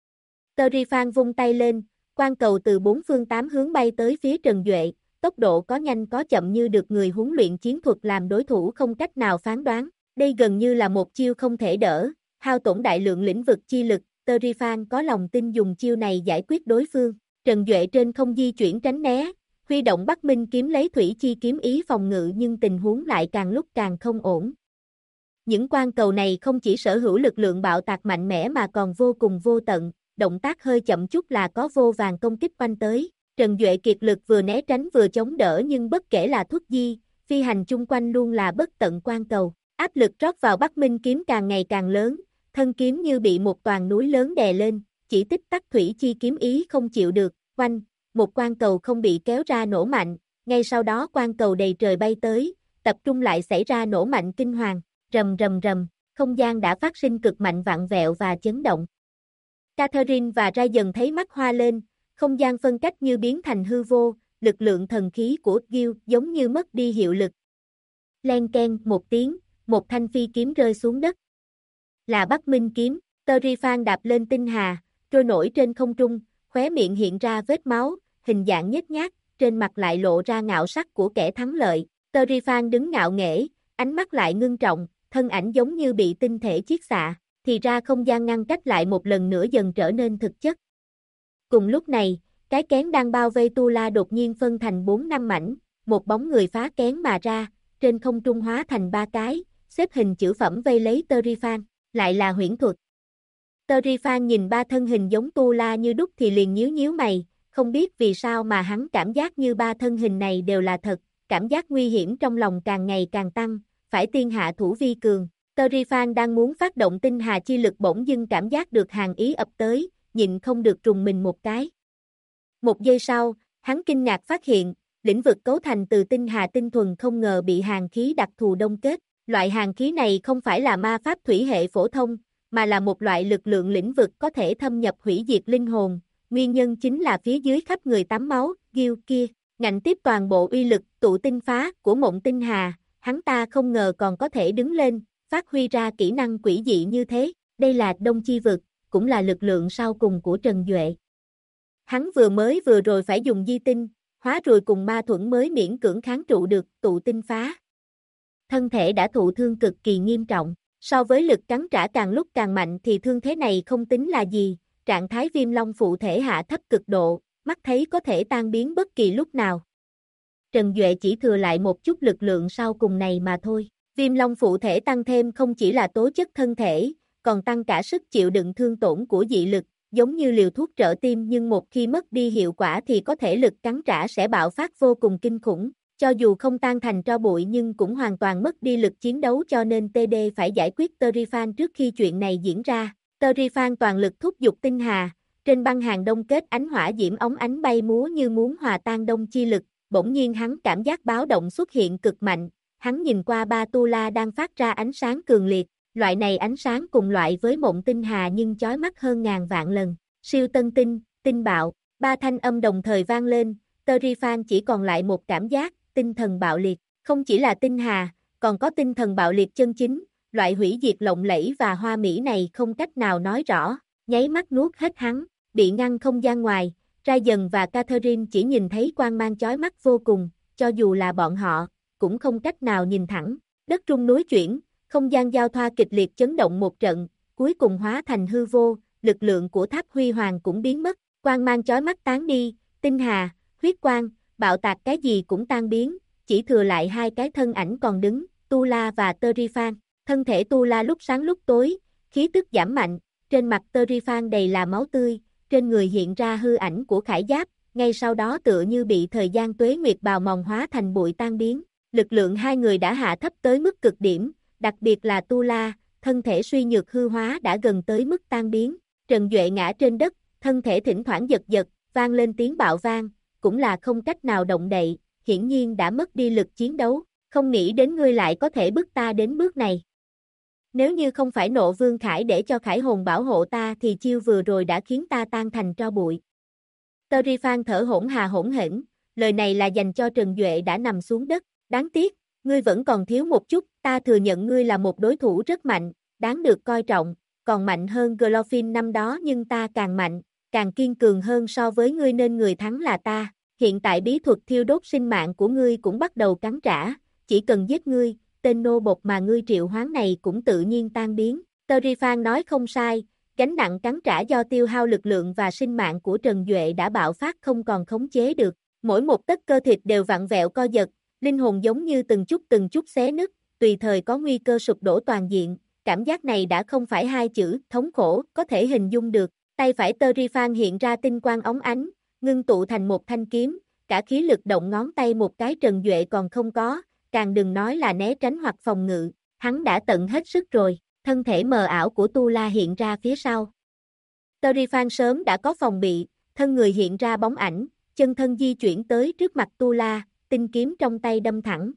Terrifan vung tay lên, quang cầu từ bốn phương tám hướng bay tới phía Trần Duệ, tốc độ có nhanh có chậm như được người huấn luyện chiến thuật làm đối thủ không cách nào phán đoán. Đây gần như là một chiêu không thể đỡ, hao tổn đại lượng lĩnh vực chi lực, Terrifan có lòng tin dùng chiêu này giải quyết đối phương. Trần Duệ trên không di chuyển tránh né, huy động Bắc Minh kiếm lấy thủy chi kiếm ý phòng ngự nhưng tình huống lại càng lúc càng không ổn. Những quang cầu này không chỉ sở hữu lực lượng bạo tạc mạnh mẽ mà còn vô cùng vô tận, động tác hơi chậm chút là có vô vàn công kích quanh tới. Trần Duệ kiệt lực vừa né tránh vừa chống đỡ nhưng bất kể là thuất di, phi hành chung quanh luôn là bất tận quang cầu. Áp lực rót vào Bắc Minh kiếm càng ngày càng lớn, thân kiếm như bị một toàn núi lớn đè lên, chỉ tích tắc thủy chi kiếm ý không chịu được, oanh, một quang cầu không bị kéo ra nổ mạnh, ngay sau đó quang cầu đầy trời bay tới, tập trung lại xảy ra nổ mạnh kinh hoàng, rầm rầm rầm, không gian đã phát sinh cực mạnh vặn vẹo và chấn động. Catherine và Ryan thấy mắt hoa lên, không gian phân cách như biến thành hư vô, lực lượng thần khí của Gil giống như mất đi hiệu lực. Len keng một tiếng, một thanh phi kiếm rơi xuống đất. Là Bắc Minh kiếm, Terifan đạp lên tinh hà, trôi nổi trên không trung, khóe miệng hiện ra vết máu, hình dạng nhếch nhác, trên mặt lại lộ ra ngạo sắc của kẻ thắng lợi. Terifan đứng ngạo nghễ, ánh mắt lại ngưng trọng, thân ảnh giống như bị tinh thể chiết xạ, thì ra không gian ngăn cách lại một lần nữa dần trở nên thực chất. Cùng lúc này, cái kén đang bao vây Tu La đột nhiên phân thành 4-5 mảnh, một bóng người phá kén mà ra, trên không trung hóa thành 3 cái, xếp hình chữ phẩm vây lấy Terifan, lại là huyễn thuật. Terifan nhìn 3 thân hình giống Tu La như đúc thì liền nhíu nhíu mày, không biết vì sao mà hắn cảm giác như 3 thân hình này đều là thật, cảm giác nguy hiểm trong lòng càng ngày càng tăng, phải tiên hạ thủ vi cường. Terifan đang muốn phát động tinh hà chi lực bỗng dưng cảm giác được hàn ý ập tới, nhịn không được trùng mình một cái. Một giây sau, hắn kinh ngạc phát hiện, lĩnh vực cấu thành từ tinh hà tinh thuần không ngờ bị hàn khí đặc thù đông kết. Loại hàn khí này không phải là ma pháp thủy hệ phổ thông, mà là một loại lực lượng lĩnh vực có thể thâm nhập hủy diệt linh hồn. Nguyên nhân chính là phía dưới khắp người tắm máu, Gil kia, ngạnh tiếp toàn bộ uy lực tụ tinh phá của Mộng Tinh Hà, hắn ta không ngờ còn có thể đứng lên, phát huy ra kỹ năng quỷ dị như thế. Đây là Đông Chi Vực, cũng là lực lượng sau cùng của Trần Duệ. Hắn vừa rồi phải dùng di tinh, hóa rồi cùng ma thuẫn mới miễn cưỡng kháng trụ được tụ tinh phá. Thân thể đã thụ thương cực kỳ nghiêm trọng, so với lực cắn trả càng lúc càng mạnh thì thương thế này không tính là gì, trạng thái viêm long phụ thể hạ thấp cực độ, mắt thấy có thể tan biến bất kỳ lúc nào. Trần Duệ chỉ thừa lại một chút lực lượng sau cùng này mà thôi. Viêm long phụ thể tăng thêm không chỉ là tố chất thân thể, còn tăng cả sức chịu đựng thương tổn của dị lực, giống như liều thuốc trợ tim nhưng một khi mất đi hiệu quả thì có thể lực cắn trả sẽ bạo phát vô cùng kinh khủng. Cho dù không tan thành tro bụi nhưng cũng hoàn toàn mất đi lực chiến đấu cho nên TD phải giải quyết Terifan trước khi chuyện này diễn ra. Terifan toàn lực thúc giục tinh hà, trên băng hàng đông kết ánh hỏa diễm óng ánh bay múa như muốn hòa tan đông chi lực, bỗng nhiên hắn cảm giác báo động xuất hiện cực mạnh, hắn nhìn qua 3 Tu La đang phát ra ánh sáng cường liệt, loại này ánh sáng cùng loại với Mộng Tinh Hà nhưng chói mắt hơn ngàn vạn lần. Siêu tân tinh, tinh bạo, 3 thanh âm đồng thời vang lên, Terifan chỉ còn lại một cảm giác, tinh thần bạo liệt, không chỉ là tinh hà, còn có tinh thần bạo liệt chân chính, loại hủy diệt lộng lẫy và hoa mỹ này không cách nào nói rõ, nháy mắt nuốt hết hắn, bị ngăn không gian ngoài, Ryan và Catherine chỉ nhìn thấy quang mang chói mắt vô cùng, cho dù là bọn họ, cũng không cách nào nhìn thẳng, đất rung núi chuyển, không gian giao thoa kịch liệt chấn động một trận, cuối cùng hóa thành hư vô, lực lượng của tháp huy hoàng cũng biến mất, quang mang chói mắt tán đi, tinh hà, huyết quang, bạo tạc cái gì cũng tan biến, chỉ thừa lại 2 cái thân ảnh còn đứng, Tu La và Terifan. Thân thể Tu La lúc sáng lúc tối, khí tức giảm mạnh, trên mặt Terifan đầy là máu tươi, trên người hiện ra hư ảnh của khải giáp, ngay sau đó tựa như bị thời gian tuế nguyệt bào mòn hóa thành bụi tan biến. Lực lượng hai người đã hạ thấp tới mức cực điểm, đặc biệt là Tu La, thân thể suy nhược hư hóa đã gần tới mức tan biến. Trần Duệ ngã trên đất, thân thể thỉnh thoảng giật giật, vang lên tiếng bạo vang, cũng là không cách nào động đậy, hiển nhiên đã mất đi lực chiến đấu, không nghĩ đến ngươi lại có thể bức ta đến bước này. Nếu như không phải Nộ Vương Khải để cho Khải hồn bảo hộ ta thì chiêu vừa rồi đã khiến ta tan thành tro bụi. Terifan thở hổn hển, lời này là dành cho Trần Duệ đã nằm xuống đất, đáng tiếc, ngươi vẫn còn thiếu một chút, ta thừa nhận ngươi là một đối thủ rất mạnh, đáng được coi trọng, còn mạnh hơn Glorfin năm đó nhưng ta càng mạnh, càng kiên cường hơn so với ngươi nên người thắng là ta. Hiện tại bí thuật thiêu đốt sinh mạng của ngươi cũng bắt đầu cắn trả, chỉ cần giết ngươi, tên nô bộc mà ngươi triệu hoán này cũng tự nhiên tan biến. Terifan nói không sai, gánh nặng cắn trả do tiêu hao lực lượng và sinh mạng của Trần Duệ đã bạo phát không còn khống chế được. Mỗi một tấc cơ thịt đều vặn vẹo co giật, linh hồn giống như từng chút xé nứt, tùy thời có nguy cơ sụp đổ toàn diện. Cảm giác này đã không phải 2 chữ thống khổ có thể hình dung được. Tay phải Terifan hiện ra tinh quang óng ánh, ngưng tụ thành một thanh kiếm, cả khí lực động ngón tay một cái Trần Duệ còn không có, càng đừng nói là né tránh hoặc phòng ngự, hắn đã tận hết sức rồi, thân thể mờ ảo của Tu La hiện ra phía sau. Terifan sớm đã có phòng bị, thân người hiện ra bóng ảnh, chân thân di chuyển tới trước mặt Tu La, tinh kiếm trong tay đâm thẳng.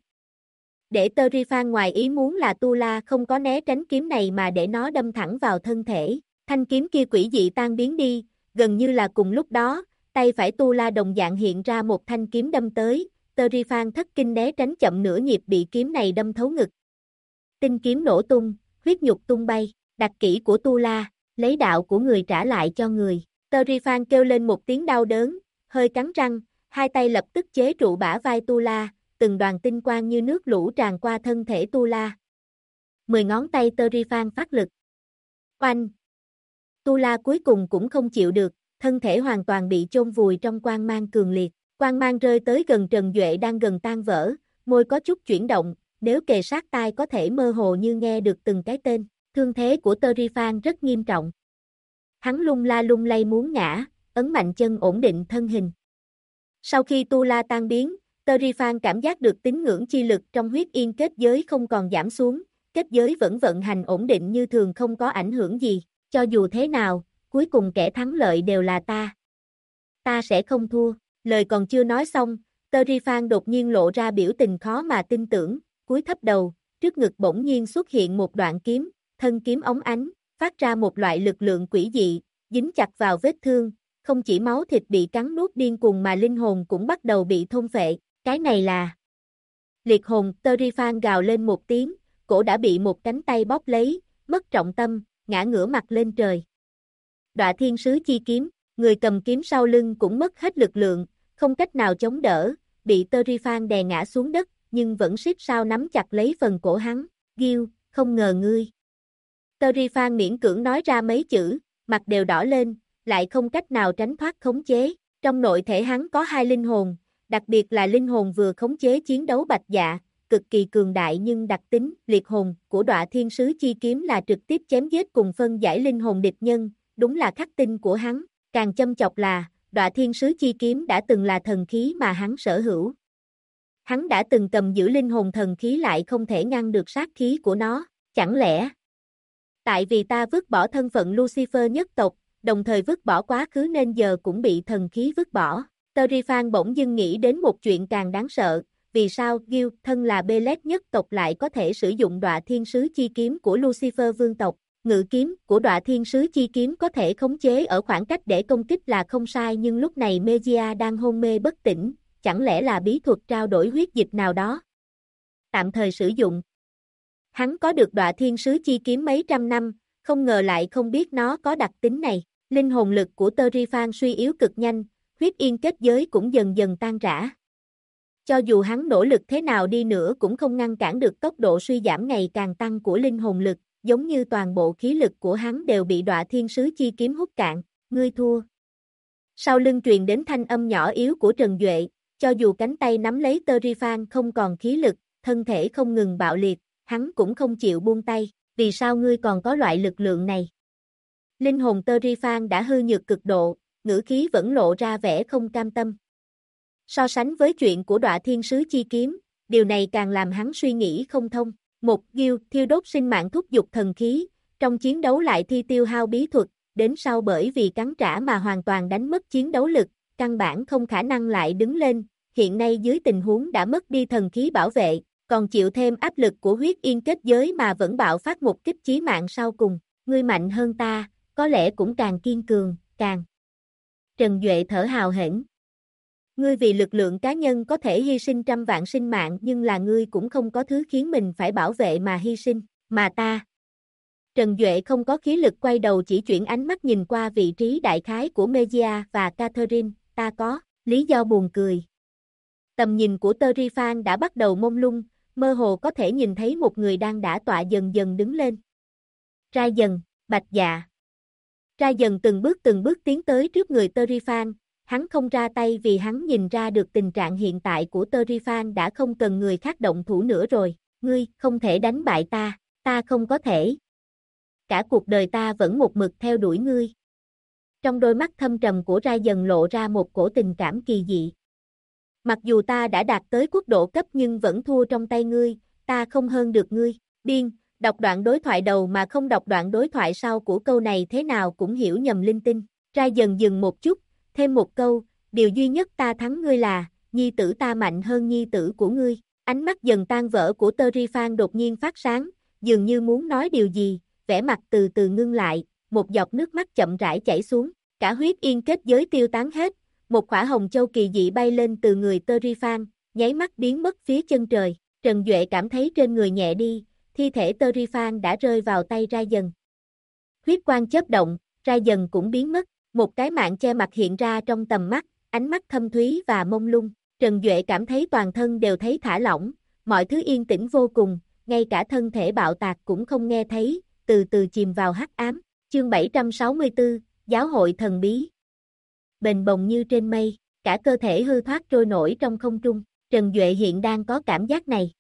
Để Terrifan ngoài ý muốn là Tu La không có né tránh kiếm này mà để nó đâm thẳng vào thân thể. Thanh kiếm kia quỷ dị tan biến đi, gần như là cùng lúc đó, tay phải Tu La đồng dạng hiện ra một thanh kiếm đâm tới, Terrifan thất kinh né tránh chậm nửa nhịp bị kiếm này đâm thấu ngực. Tinh kiếm nổ tung, huyết nhục tung bay, đặc kỹ của Tu La, lấy đạo của người trả lại cho người. Terrifan kêu lên một tiếng đau đớn, hơi cắn răng, hai tay lập tức chế trụ bả vai Tu La, từng đoàn tinh quang như nước lũ tràn qua thân thể Tu La. 10 ngón tay Terrifan phát lực. Oanh! Tu La cuối cùng cũng không chịu được, thân thể hoàn toàn bị chôn vùi trong quang mang cường liệt. Quang mang rơi tới gần Trần Duệ đang gần tan vỡ, môi có chút chuyển động, nếu kề sát tai có thể mơ hồ như nghe được từng cái tên. Thương thế của Terrifan rất nghiêm trọng. Hắn lung la lung lay muốn ngã, ấn mạnh chân ổn định thân hình. Sau khi Tu La tan biến, Terrifan cảm giác được tín ngưỡng chi lực trong huyết yên kết giới không còn giảm xuống, kết giới vẫn vận hành ổn định như thường không có ảnh hưởng gì. Cho dù thế nào, cuối cùng kẻ thắng lợi đều là ta. Ta sẽ không thua. Lời còn chưa nói xong, Terrifan đột nhiên lộ ra biểu tình khó mà tin tưởng, cúi thấp đầu, trước ngực bỗng nhiên xuất hiện một đoạn kiếm, thân kiếm óng ánh, phát ra một loại lực lượng quỷ dị, dính chặt vào vết thương, không chỉ máu thịt bị cắn nuốt điên cuồng mà linh hồn cũng bắt đầu bị thôn phệ, cái này là liệt hồn. Terrifan gào lên một tiếng, cổ đã bị một cánh tay bóp lấy, mất trọng tâm, ngã ngửa mặt lên trời. Đọa thiên sứ chi kiếm, người cầm kiếm sau lưng cũng mất hết lực lượng, không cách nào chống đỡ, bị Terrifan đè ngã xuống đất, nhưng vẫn siết sao nắm chặt lấy phần cổ hắn. Gil, không ngờ ngươi. Terrifan miễn cưỡng nói ra mấy chữ, mặt đều đỏ lên, lại không cách nào tránh thoát khống chế. Trong nội thể hắn có 2 linh hồn, đặc biệt là linh hồn vừa khống chế chiến đấu bạch dạ, cực kỳ cường đại nhưng đặc tính liệt hồn của đọa thiên sứ chi kiếm là trực tiếp chém giết cùng phân giải linh hồn địch nhân, đúng là khắc tinh của hắn. Càng châm chọc là, đọa thiên sứ chi kiếm đã từng là thần khí mà hắn sở hữu. Hắn đã từng cầm giữ linh hồn thần khí lại không thể ngăn được sát khí của nó, chẳng lẽ tại vì ta vứt bỏ thân phận Lucifer nhất tộc, đồng thời vứt bỏ quá khứ nên giờ cũng bị thần khí vứt bỏ. Terrifan bỗng dưng nghĩ đến một chuyện càng đáng sợ, vì sao Gil, thân là Belet nhất tộc lại có thể sử dụng đọa thiên sứ chi kiếm của Lucifer vương tộc. Ngự kiếm của đọa thiên sứ chi kiếm có thể khống chế ở khoảng cách để công kích là không sai, nhưng lúc này Mejia đang hôn mê bất tỉnh, chẳng lẽ là bí thuật trao đổi huyết dịch nào đó? Tạm thời sử dụng. Hắn có được đọa thiên sứ chi kiếm mấy trăm năm, không ngờ lại không biết nó có đặc tính này. Linh hồn lực của Terrifan suy yếu cực nhanh, huyết yên kết giới cũng dần dần tan rã. Cho dù hắn nỗ lực thế nào đi nữa cũng không ngăn cản được tốc độ suy giảm ngày càng tăng của linh hồn lực, giống như toàn bộ khí lực của hắn đều bị đọa thiên sứ chi kiếm hút cạn. Ngươi thua. Sau lưng truyền đến thanh âm nhỏ yếu của Trần Duệ, cho dù cánh tay nắm lấy Terrifan không còn khí lực, thân thể không ngừng bạo liệt, hắn cũng không chịu buông tay. Vì sao ngươi còn có loại lực lượng này? Linh hồn Terrifan đã hư nhược cực độ, ngữ khí vẫn lộ ra vẻ không cam tâm. So sánh với chuyện của đọa thiên sứ chi kiếm, điều này càng làm hắn suy nghĩ không thông. Một Gil thiêu đốt sinh mạng thúc giục thần khí, trong chiến đấu lại thi tiêu hao bí thuật, đến sau bởi vì cắn trả mà hoàn toàn đánh mất chiến đấu lực, căn bản không khả năng lại đứng lên, hiện nay dưới tình huống đã mất đi thần khí bảo vệ, còn chịu thêm áp lực của huyết yên kết giới mà vẫn bạo phát một kích chí mạng sau cùng. Ngươi mạnh hơn ta, có lẽ cũng càng kiên cường, càng. Trần Duệ thở hào hển. Ngươi vì lực lượng cá nhân có thể hy sinh trăm vạn sinh mạng, nhưng là ngươi cũng không có thứ khiến mình phải bảo vệ mà hy sinh, mà ta. Trần Duệ không có khí lực quay đầu, chỉ chuyển ánh mắt nhìn qua vị trí đại khái của Mejia và Catherine. Ta có lý do buồn cười. Tầm nhìn của Terrifan đã bắt đầu mông lung, mơ hồ có thể nhìn thấy một người đang đả tọa dần dần đứng lên. Ra dần, bạch dạ. Ra dần từng bước tiến tới trước người Terrifan. Hắn không ra tay vì hắn nhìn ra được tình trạng hiện tại của Terrifan đã không cần người khác động thủ nữa rồi. Ngươi không thể đánh bại ta, ta không có thể. Cả cuộc đời ta vẫn một mực theo đuổi ngươi. Trong đôi mắt thâm trầm của Ra dần lộ ra một cổ tình cảm kỳ dị. Mặc dù ta đã đạt tới quốc độ cấp nhưng vẫn thua trong tay ngươi, ta không hơn được ngươi. Điên, đọc đoạn đối thoại đầu mà không đọc đoạn đối thoại sau của câu này thế nào cũng hiểu nhầm linh tinh. Ra dần dừng một chút, thêm một câu, điều duy nhất ta thắng ngươi là, nhi tử ta mạnh hơn nhi tử của ngươi. Ánh mắt dần tan vỡ của Terrifan đột nhiên phát sáng, dường như muốn nói điều gì, vẻ mặt từ từ ngưng lại, một giọt nước mắt chậm rãi chảy xuống, cả huyết yên kết giới tiêu tán hết, một quả hồng châu kỳ dị bay lên từ người Terrifan, nháy mắt biến mất phía chân trời. Trần Duệ cảm thấy trên người nhẹ đi, thi thể Terrifan đã rơi vào tay Ra Dần. Huyết quang chớp động, Ra Dần cũng biến mất, một cái mạng che mặt hiện ra trong tầm mắt, ánh mắt thâm thúy và mông lung. Trần Duệ cảm thấy toàn thân đều thấy thả lỏng, mọi thứ yên tĩnh vô cùng, ngay cả thân thể bạo tạc cũng không nghe thấy, từ từ chìm vào hắc ám. Chương 764, Giáo hội thần bí. Bềnh bồng như trên mây, cả cơ thể hư thoát trôi nổi trong không trung, Trần Duệ hiện đang có cảm giác này.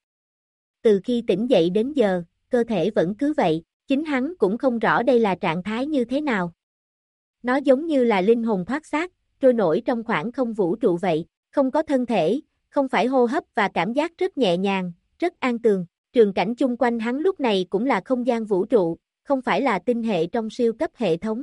Từ khi tỉnh dậy đến giờ, cơ thể vẫn cứ vậy, chính hắn cũng không rõ đây là trạng thái như thế nào. Nó giống như là linh hồn thoát xác, trôi nổi trong khoảng không vũ trụ vậy, không có thân thể, không phải hô hấp và cảm giác rất nhẹ nhàng, rất an tường. Trường cảnh chung quanh hắn lúc này cũng là không gian vũ trụ, không phải là tinh hệ trong siêu cấp hệ thống.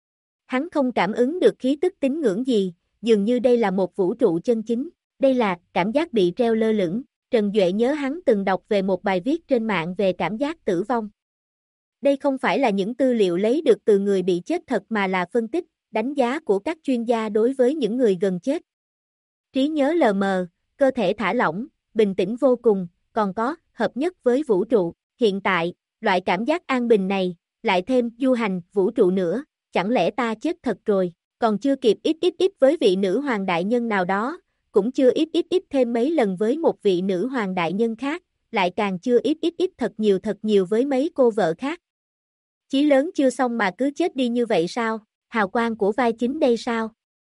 Hắn không cảm ứng được khí tức tín ngưỡng gì, dường như đây là một vũ trụ chân chính. Đây là cảm giác bị treo lơ lửng. Trần Duệ nhớ hắn từng đọc về một bài viết trên mạng về cảm giác tử vong. Đây không phải là những tư liệu lấy được từ người bị chết thật mà là phân tích, đánh giá của các chuyên gia đối với những người gần chết. Trí nhớ lờ mờ, cơ thể thả lỏng, bình tĩnh vô cùng, còn có, hợp nhất với vũ trụ. Hiện tại, loại cảm giác an bình này, lại thêm du hành, vũ trụ nữa, chẳng lẽ ta chết thật rồi, còn chưa kịp ít với vị nữ hoàng đại nhân nào đó, cũng chưa ít thêm mấy lần với một vị nữ hoàng đại nhân khác, lại càng chưa ít thật nhiều với mấy cô vợ khác. Chí lớn chưa xong mà cứ chết đi như vậy sao? Hào quang của vai chính đây sao?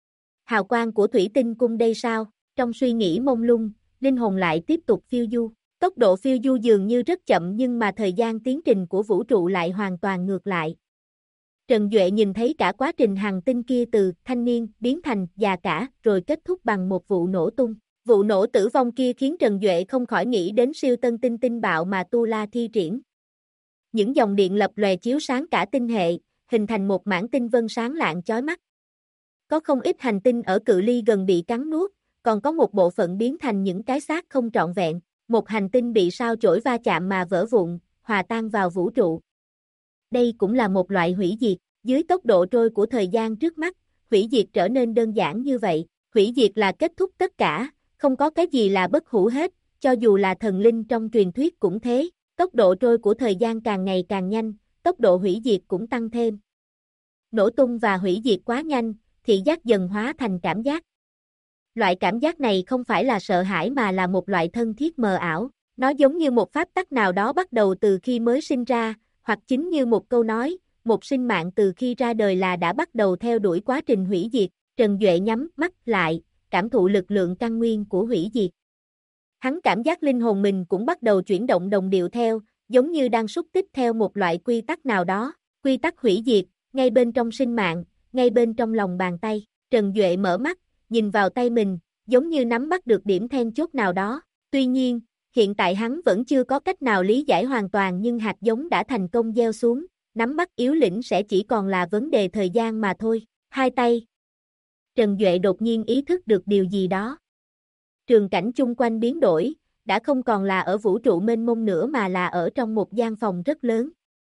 Hào quang của thủy tinh cung đây sao? Trong suy nghĩ mông lung, linh hồn lại tiếp tục phiêu du. Tốc độ phiêu du dường như rất chậm nhưng mà thời gian tiến trình của vũ trụ lại hoàn toàn ngược lại. Trần Duệ nhìn thấy cả quá trình hành tinh kia từ thanh niên biến thành già cả rồi kết thúc bằng một vụ nổ tung. Vụ nổ tử vong kia khiến Trần Duệ không khỏi nghĩ đến siêu tân tinh tinh bạo mà Tu La thi triển. Những dòng điện lập lòe chiếu sáng cả tinh hệ, hình thành một mảng tinh vân sáng lạng chói mắt. Có không ít hành tinh ở cự ly gần bị cắn nuốt, còn có một bộ phận biến thành những cái xác không trọn vẹn. Một hành tinh bị sao chổi va chạm mà vỡ vụn, hòa tan vào vũ trụ. Đây cũng là một loại hủy diệt, dưới tốc độ trôi của thời gian trước mắt, hủy diệt trở nên đơn giản như vậy. Hủy diệt là kết thúc tất cả, không có cái gì là bất hủ hết, cho dù là thần linh trong truyền thuyết cũng thế. Tốc độ trôi của thời gian càng ngày càng nhanh, tốc độ hủy diệt cũng tăng thêm. Nổ tung và hủy diệt quá nhanh, thị giác dần hóa thành cảm giác. Loại cảm giác này không phải là sợ hãi mà là một loại thân thiết mờ ảo, nó giống như một pháp tắc nào đó bắt đầu từ khi mới sinh ra, hoặc chính như một câu nói, một sinh mạng từ khi ra đời là đã bắt đầu theo đuổi quá trình hủy diệt. Trần Duệ nhắm mắt lại, cảm thụ lực lượng căn nguyên của hủy diệt. Hắn cảm giác linh hồn mình cũng bắt đầu chuyển động đồng điệu theo, giống như đang xúc tích theo một loại quy tắc nào đó, quy tắc hủy diệt, ngay bên trong sinh mạng, ngay bên trong lòng bàn tay. Trần Duệ mở mắt, nhìn vào tay mình, giống như nắm bắt được điểm then chốt nào đó. Tuy nhiên, hiện tại hắn vẫn chưa có cách nào lý giải hoàn toàn nhưng hạt giống đã thành công gieo xuống, nắm bắt yếu lĩnh sẽ chỉ còn là vấn đề thời gian mà thôi. Hai tay. Trần Duệ đột nhiên ý thức được điều gì đó. Trường cảnh chung quanh biến đổi, đã không còn là ở vũ trụ mênh mông nữa mà là ở trong một gian phòng rất lớn.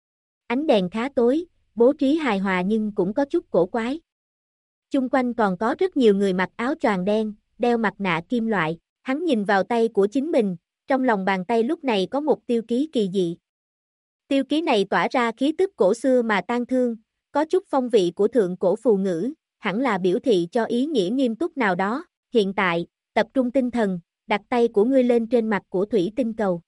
Ánh đèn khá tối, bố trí hài hòa nhưng cũng có chút cổ quái. Chung quanh còn có rất nhiều người mặc áo choàng đen, đeo mặt nạ kim loại. Hắn nhìn vào tay của chính mình, trong lòng bàn tay lúc này có một tiêu ký kỳ dị. Tiêu ký này tỏa ra khí tức cổ xưa mà tang thương, có chút phong vị của thượng cổ phù ngữ, hẳn là biểu thị cho ý nghĩa nghiêm túc nào đó. Hiện tại, tập trung tinh thần, đặt tay của ngươi lên trên mặt của thủy tinh cầu.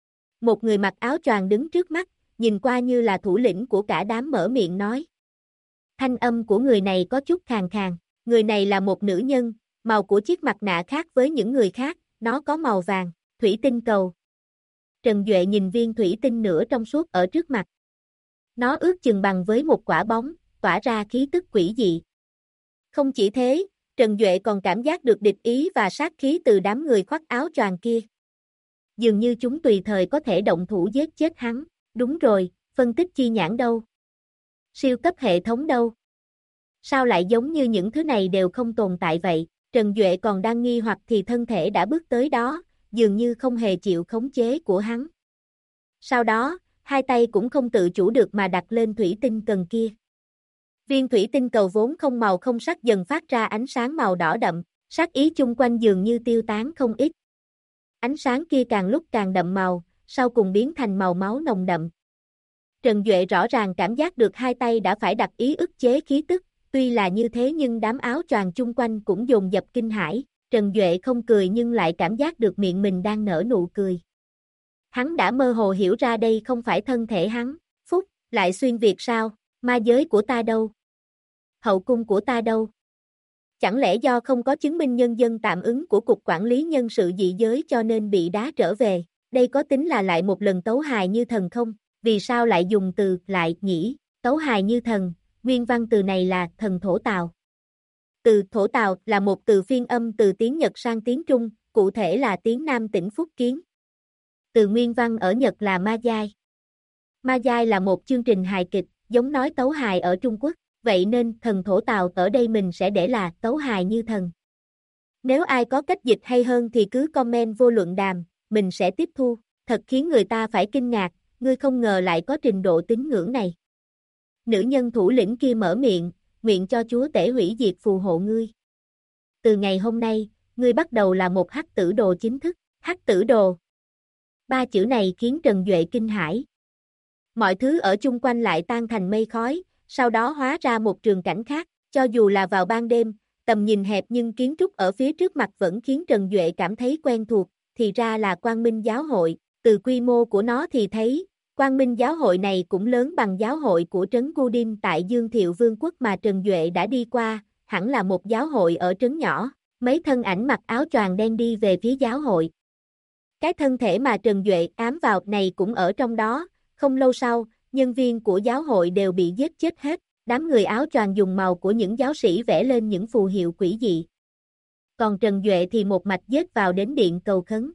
Một người mặc áo choàng đứng trước mắt, nhìn qua như là thủ lĩnh của cả đám mở miệng nói. Thanh âm của người này có chút khàn khàn, người này là một nữ nhân, màu của chiếc mặt nạ khác với những người khác, nó có màu vàng, thủy tinh cầu. Trần Duệ nhìn viên thủy tinh nửa trong suốt ở trước mặt. Nó ước chừng bằng với một quả bóng, tỏa ra khí tức quỷ dị. Không chỉ thế, Trần Duệ còn cảm giác được địch ý và sát khí từ đám người khoác áo choàng kia. Dường như chúng tùy thời có thể động thủ giết chết hắn. Đúng rồi, phân tích chi nhãn đâu? Siêu cấp hệ thống đâu? sao lại giống như những thứ này đều không tồn tại vậy? Trần Duệ còn đang nghi hoặc thì thân thể đã bước tới đó, dường như không hề chịu khống chế của hắn. Sau đó, hai tay cũng không tự chủ được mà đặt lên thủy tinh cần kia. Viên thủy tinh cầu vốn không màu không sắc dần phát ra ánh sáng màu đỏ đậm, sát ý chung quanh dường như tiêu tán không ít. Ánh sáng kia càng lúc càng đậm màu, sau cùng biến thành màu máu nồng đậm. Trần Duệ rõ ràng cảm giác được hai tay đã phải đặt ý ức chế khí tức, tuy là như thế nhưng đám áo choàng chung quanh cũng dồn dập kinh hãi. Trần Duệ không cười nhưng lại cảm giác được miệng mình đang nở nụ cười. Hắn đã mơ hồ hiểu ra đây không phải thân thể hắn. Phúc, lại xuyên việt sao? Ma giới của ta đâu? Hậu cung của ta đâu? Chẳng lẽ do không có chứng minh nhân dân tạm ứng của Cục Quản lý Nhân sự dị giới cho nên bị đá trở về? Đây có tính là lại một lần tấu hài như thần không? Vì sao lại dùng từ lại nhỉ? Tấu hài như thần, nguyên văn từ này là thần thổ tào. Từ thổ tào là một từ phiên âm từ tiếng Nhật sang tiếng Trung, cụ thể là tiếng Nam tỉnh Phúc Kiến. Từ nguyên văn ở Nhật là ma giai. Ma giai là một chương trình hài kịch, giống nói tấu hài ở Trung Quốc, vậy nên thần thổ tào ở đây mình sẽ để là tấu hài như thần. Nếu ai có cách dịch hay hơn thì cứ comment vô luận đàm, mình sẽ tiếp thu. Thật khiến người ta phải kinh ngạc, ngươi không ngờ lại có trình độ tín ngưỡng này. Nữ nhân thủ lĩnh kia mở miệng, nguyện cho chúa tể hủy diệt phù hộ ngươi. Từ ngày hôm nay, ngươi bắt đầu là một hắc tử đồ chính thức. Hắc tử đồ. Ba chữ này khiến Trần Duệ kinh hãi. Mọi thứ ở chung quanh lại tan thành mây khói, sau đó hóa ra một trường cảnh khác. Cho dù là vào ban đêm, tầm nhìn hẹp nhưng kiến trúc ở phía trước mặt vẫn khiến Trần Duệ cảm thấy quen thuộc, thì ra là Quang Minh Giáo hội. Từ quy mô của nó thì thấy, Quang Minh Giáo hội này cũng lớn bằng giáo hội của trấn Gu tại Dương Thiệu Vương quốc mà Trần Duệ đã đi qua, hẳn là một giáo hội ở trấn nhỏ. Mấy thân ảnh mặc áo choàng đen đi về phía giáo hội. Cái thân thể mà Trần Duệ ám vào này cũng ở trong đó, không lâu sau, nhân viên của giáo hội đều bị giết chết hết, đám người áo choàng dùng màu của những giáo sĩ vẽ lên những phù hiệu quỷ dị. Còn Trần Duệ thì một mạch giết vào đến điện cầu khấn.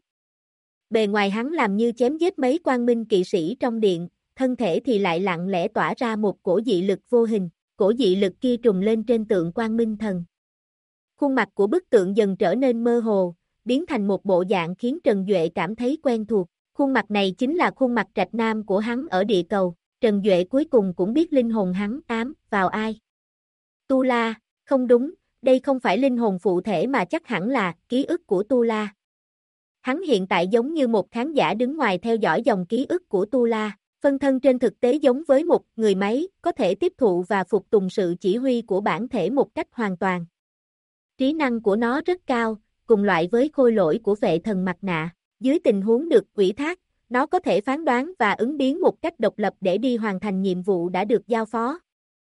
Bề ngoài hắn làm như chém giết mấy quang minh kỵ sĩ trong điện, thân thể thì lại lặng lẽ tỏa ra một cổ dị lực vô hình, cổ dị lực kia trùng lên trên tượng Quang Minh Thần. Khuôn mặt của bức tượng dần trở nên mơ hồ, biến thành một bộ dạng khiến Trần Duệ cảm thấy quen thuộc. Khuôn mặt này chính là khuôn mặt Trạch Nam của hắn ở địa cầu. Trần Duệ cuối cùng cũng biết linh hồn hắn ám vào ai. Tu La, không đúng, đây không phải linh hồn phụ thể mà chắc hẳn là ký ức của Tu La. Hắn hiện tại giống như một khán giả đứng ngoài theo dõi dòng ký ức của Tu La, phân thân trên thực tế giống với một người máy, có thể tiếp thụ và phục tùng sự chỉ huy của bản thể một cách hoàn toàn. Trí năng của nó rất cao, cùng loại với khôi lỗi của vệ thần mặt nạ. Dưới tình huống được ủy thác, nó có thể phán đoán và ứng biến một cách độc lập để đi hoàn thành nhiệm vụ đã được giao phó.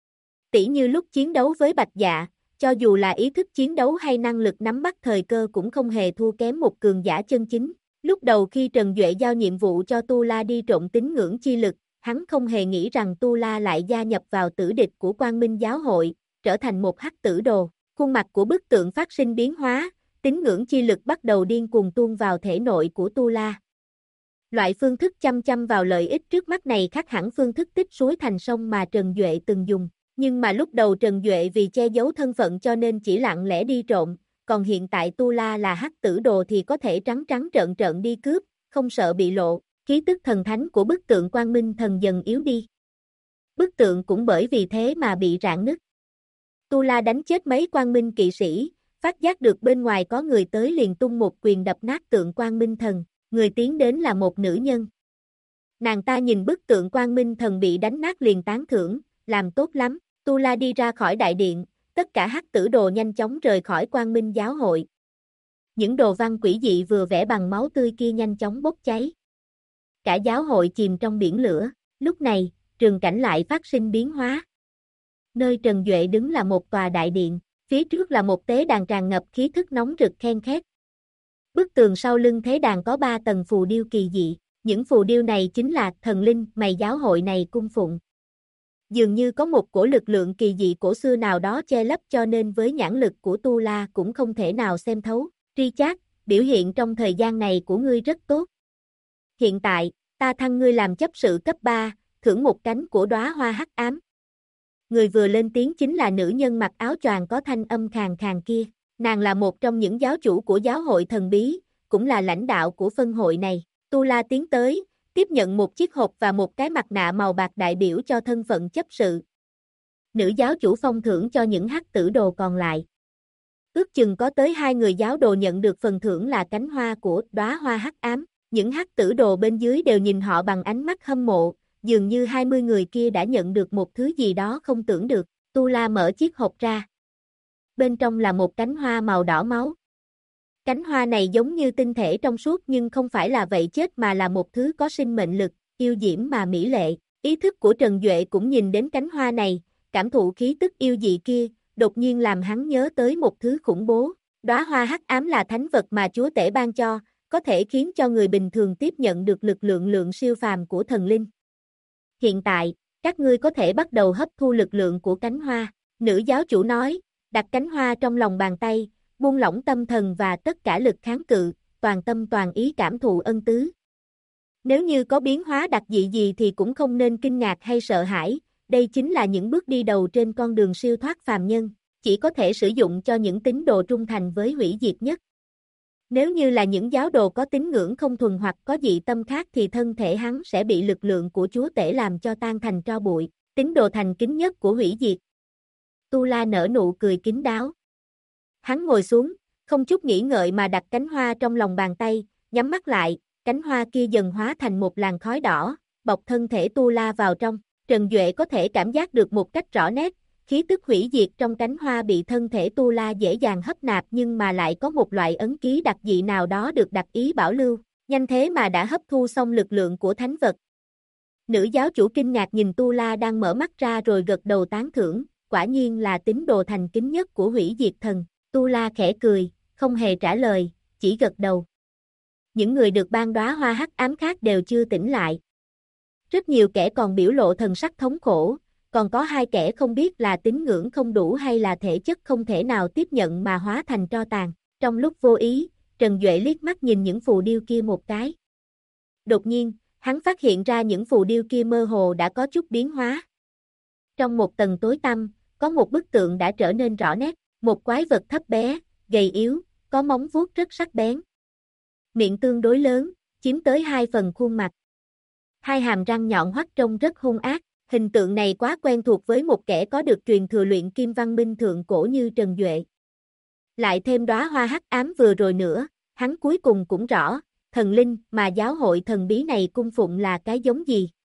Tỉ như lúc chiến đấu với Bạch Dạ, cho dù là ý thức chiến đấu hay năng lực nắm bắt thời cơ cũng không hề thua kém một cường giả chân chính. Lúc đầu khi Trần Duệ giao nhiệm vụ cho Tu La đi trộn tín ngưỡng chi lực, hắn không hề nghĩ rằng Tu La lại gia nhập vào tử địch của Quang Minh Giáo hội, trở thành một hắc tử đồ. Khuôn mặt của bức tượng phát sinh biến hóa, tín ngưỡng chi lực bắt đầu điên cuồng tuôn vào thể nội của Tu La. Loại phương thức chăm chăm vào lợi ích trước mắt này khác hẳn phương thức tích suối thành sông mà Trần Duệ từng dùng. Nhưng mà lúc đầu Trần Duệ vì che giấu thân phận cho nên chỉ lặng lẽ đi trộm, còn hiện tại Tu La là hắc tử đồ thì có thể trắng trắng trợn trợn đi cướp, không sợ bị lộ. Khí tức thần thánh của bức tượng Quang Minh Thần dần yếu đi. Bức tượng cũng bởi vì thế mà bị rạn nứt. Tu La đánh chết mấy Quang Minh kỵ sĩ, phát giác được bên ngoài có người tới liền tung một quyền đập nát tượng Quang Minh Thần, người tiến đến là một nữ nhân. Nàng ta nhìn bức tượng Quang Minh Thần bị đánh nát liền tán thưởng, làm tốt lắm. Tu La đi ra khỏi đại điện, tất cả hắc tử đồ nhanh chóng rời khỏi Quang Minh Giáo hội. Những đồ văn quỷ dị vừa vẽ bằng máu tươi kia nhanh chóng bốc cháy. Cả giáo hội chìm trong biển lửa, lúc này, trường cảnh lại phát sinh biến hóa. Nơi Trần Duệ đứng là một tòa đại điện, phía trước là một tế đàn tràn ngập khí thức nóng rực khen khét. Bức tường sau lưng thế đàn có 3 tầng phù điêu kỳ dị, những phù điêu này chính là thần linh mà giáo hội này cung phụng. Dường như có một cổ lực lượng kỳ dị cổ xưa nào đó che lấp cho nên với nhãn lực của Tu La cũng không thể nào xem thấu. Richard, biểu hiện trong thời gian này của ngươi rất tốt. Hiện tại, ta thăng ngươi làm chấp sự cấp 3, thưởng một cánh của đóa hoa hắc ám. người vừa lên tiếng chính là nữ nhân mặc áo choàng có thanh âm khàn khàn kia. Nàng là một trong những giáo chủ của giáo hội thần bí, cũng là lãnh đạo của phân hội này. Tu La tiến tới, tiếp nhận một chiếc hộp và một cái mặt nạ màu bạc đại biểu cho thân phận chấp sự. Nữ giáo chủ phong thưởng cho những hắc tử đồ còn lại. Ước chừng có tới 2 người giáo đồ nhận được phần thưởng là cánh hoa của đóa hoa hắc ám. Những hắc tử đồ bên dưới đều nhìn họ bằng ánh mắt hâm mộ, dường như 20 người kia đã nhận được một thứ gì đó không tưởng được. Tu La mở chiếc hộp ra. Bên trong là một cánh hoa màu đỏ máu. Cánh hoa này giống như tinh thể trong suốt nhưng không phải là vậy chết mà là một thứ có sinh mệnh lực, yêu diễm mà mỹ lệ. Ý thức của Trần Duệ cũng nhìn đến cánh hoa này, cảm thụ khí tức yêu dị kia, đột nhiên làm hắn nhớ tới một thứ khủng bố. Đóa hoa hắc ám là thánh vật mà Chúa Tể ban cho, có thể khiến cho người bình thường tiếp nhận được lực lượng siêu phàm của thần linh. Hiện tại, các ngươi có thể bắt đầu hấp thu lực lượng của cánh hoa, nữ giáo chủ nói, đặt cánh hoa trong lòng bàn tay, buông lỏng tâm thần và tất cả lực kháng cự, toàn tâm toàn ý cảm thụ ân tứ. Nếu như có biến hóa đặc dị gì thì cũng không nên kinh ngạc hay sợ hãi, đây chính là những bước đi đầu trên con đường siêu thoát phàm nhân, chỉ có thể sử dụng cho những tín đồ trung thành với hủy diệt nhất. Nếu như là những giáo đồ có tín ngưỡng không thuần hoặc có dị tâm khác thì thân thể hắn sẽ bị lực lượng của Chúa Tể làm cho tan thành tro bụi, tín đồ thành kính nhất của hủy diệt. Tu La nở nụ cười kín đáo. Hắn ngồi xuống, không chút nghĩ ngợi mà đặt cánh hoa trong lòng bàn tay, nhắm mắt lại, cánh hoa kia dần hóa thành một làn khói đỏ, bọc thân thể Tu La vào trong. Trần Duệ có thể cảm giác được một cách rõ nét, khí tức hủy diệt trong cánh hoa bị thân thể Tu La dễ dàng hấp nạp nhưng mà lại có một loại ấn ký đặc dị nào đó được đặc ý bảo lưu, nhanh thế mà đã hấp thu xong lực lượng của thánh vật. Nữ giáo chủ kinh ngạc nhìn Tu La đang mở mắt ra rồi gật đầu tán thưởng, quả nhiên là tín đồ thành kính nhất của hủy diệt thần. Tu La khẽ cười, không hề trả lời, chỉ gật đầu. Những người được ban đóa hoa hắc ám khác đều chưa tỉnh lại. Rất nhiều kẻ còn biểu lộ thần sắc thống khổ, còn có 2 kẻ không biết là tín ngưỡng không đủ hay là thể chất không thể nào tiếp nhận mà hóa thành tro tàn. Trong lúc vô ý, Trần Duệ liếc mắt nhìn những phù điêu kia một cái. Đột nhiên, hắn phát hiện ra những phù điêu kia mơ hồ đã có chút biến hóa. Trong một tầng tối tăm, có một bức tượng đã trở nên rõ nét, một quái vật thấp bé, gầy yếu, có móng vuốt rất sắc bén. Miệng tương đối lớn, chiếm tới 2 phần khuôn mặt. 2 hàm răng nhọn hoắt trông rất hung ác, hình tượng này quá quen thuộc với một kẻ có được truyền thừa luyện kim văn minh thượng cổ như Trần Duệ. Lại thêm đóa hoa hắc ám vừa rồi nữa, hắn cuối cùng cũng rõ, thần linh mà giáo hội thần bí này cung phụng là cái giống gì.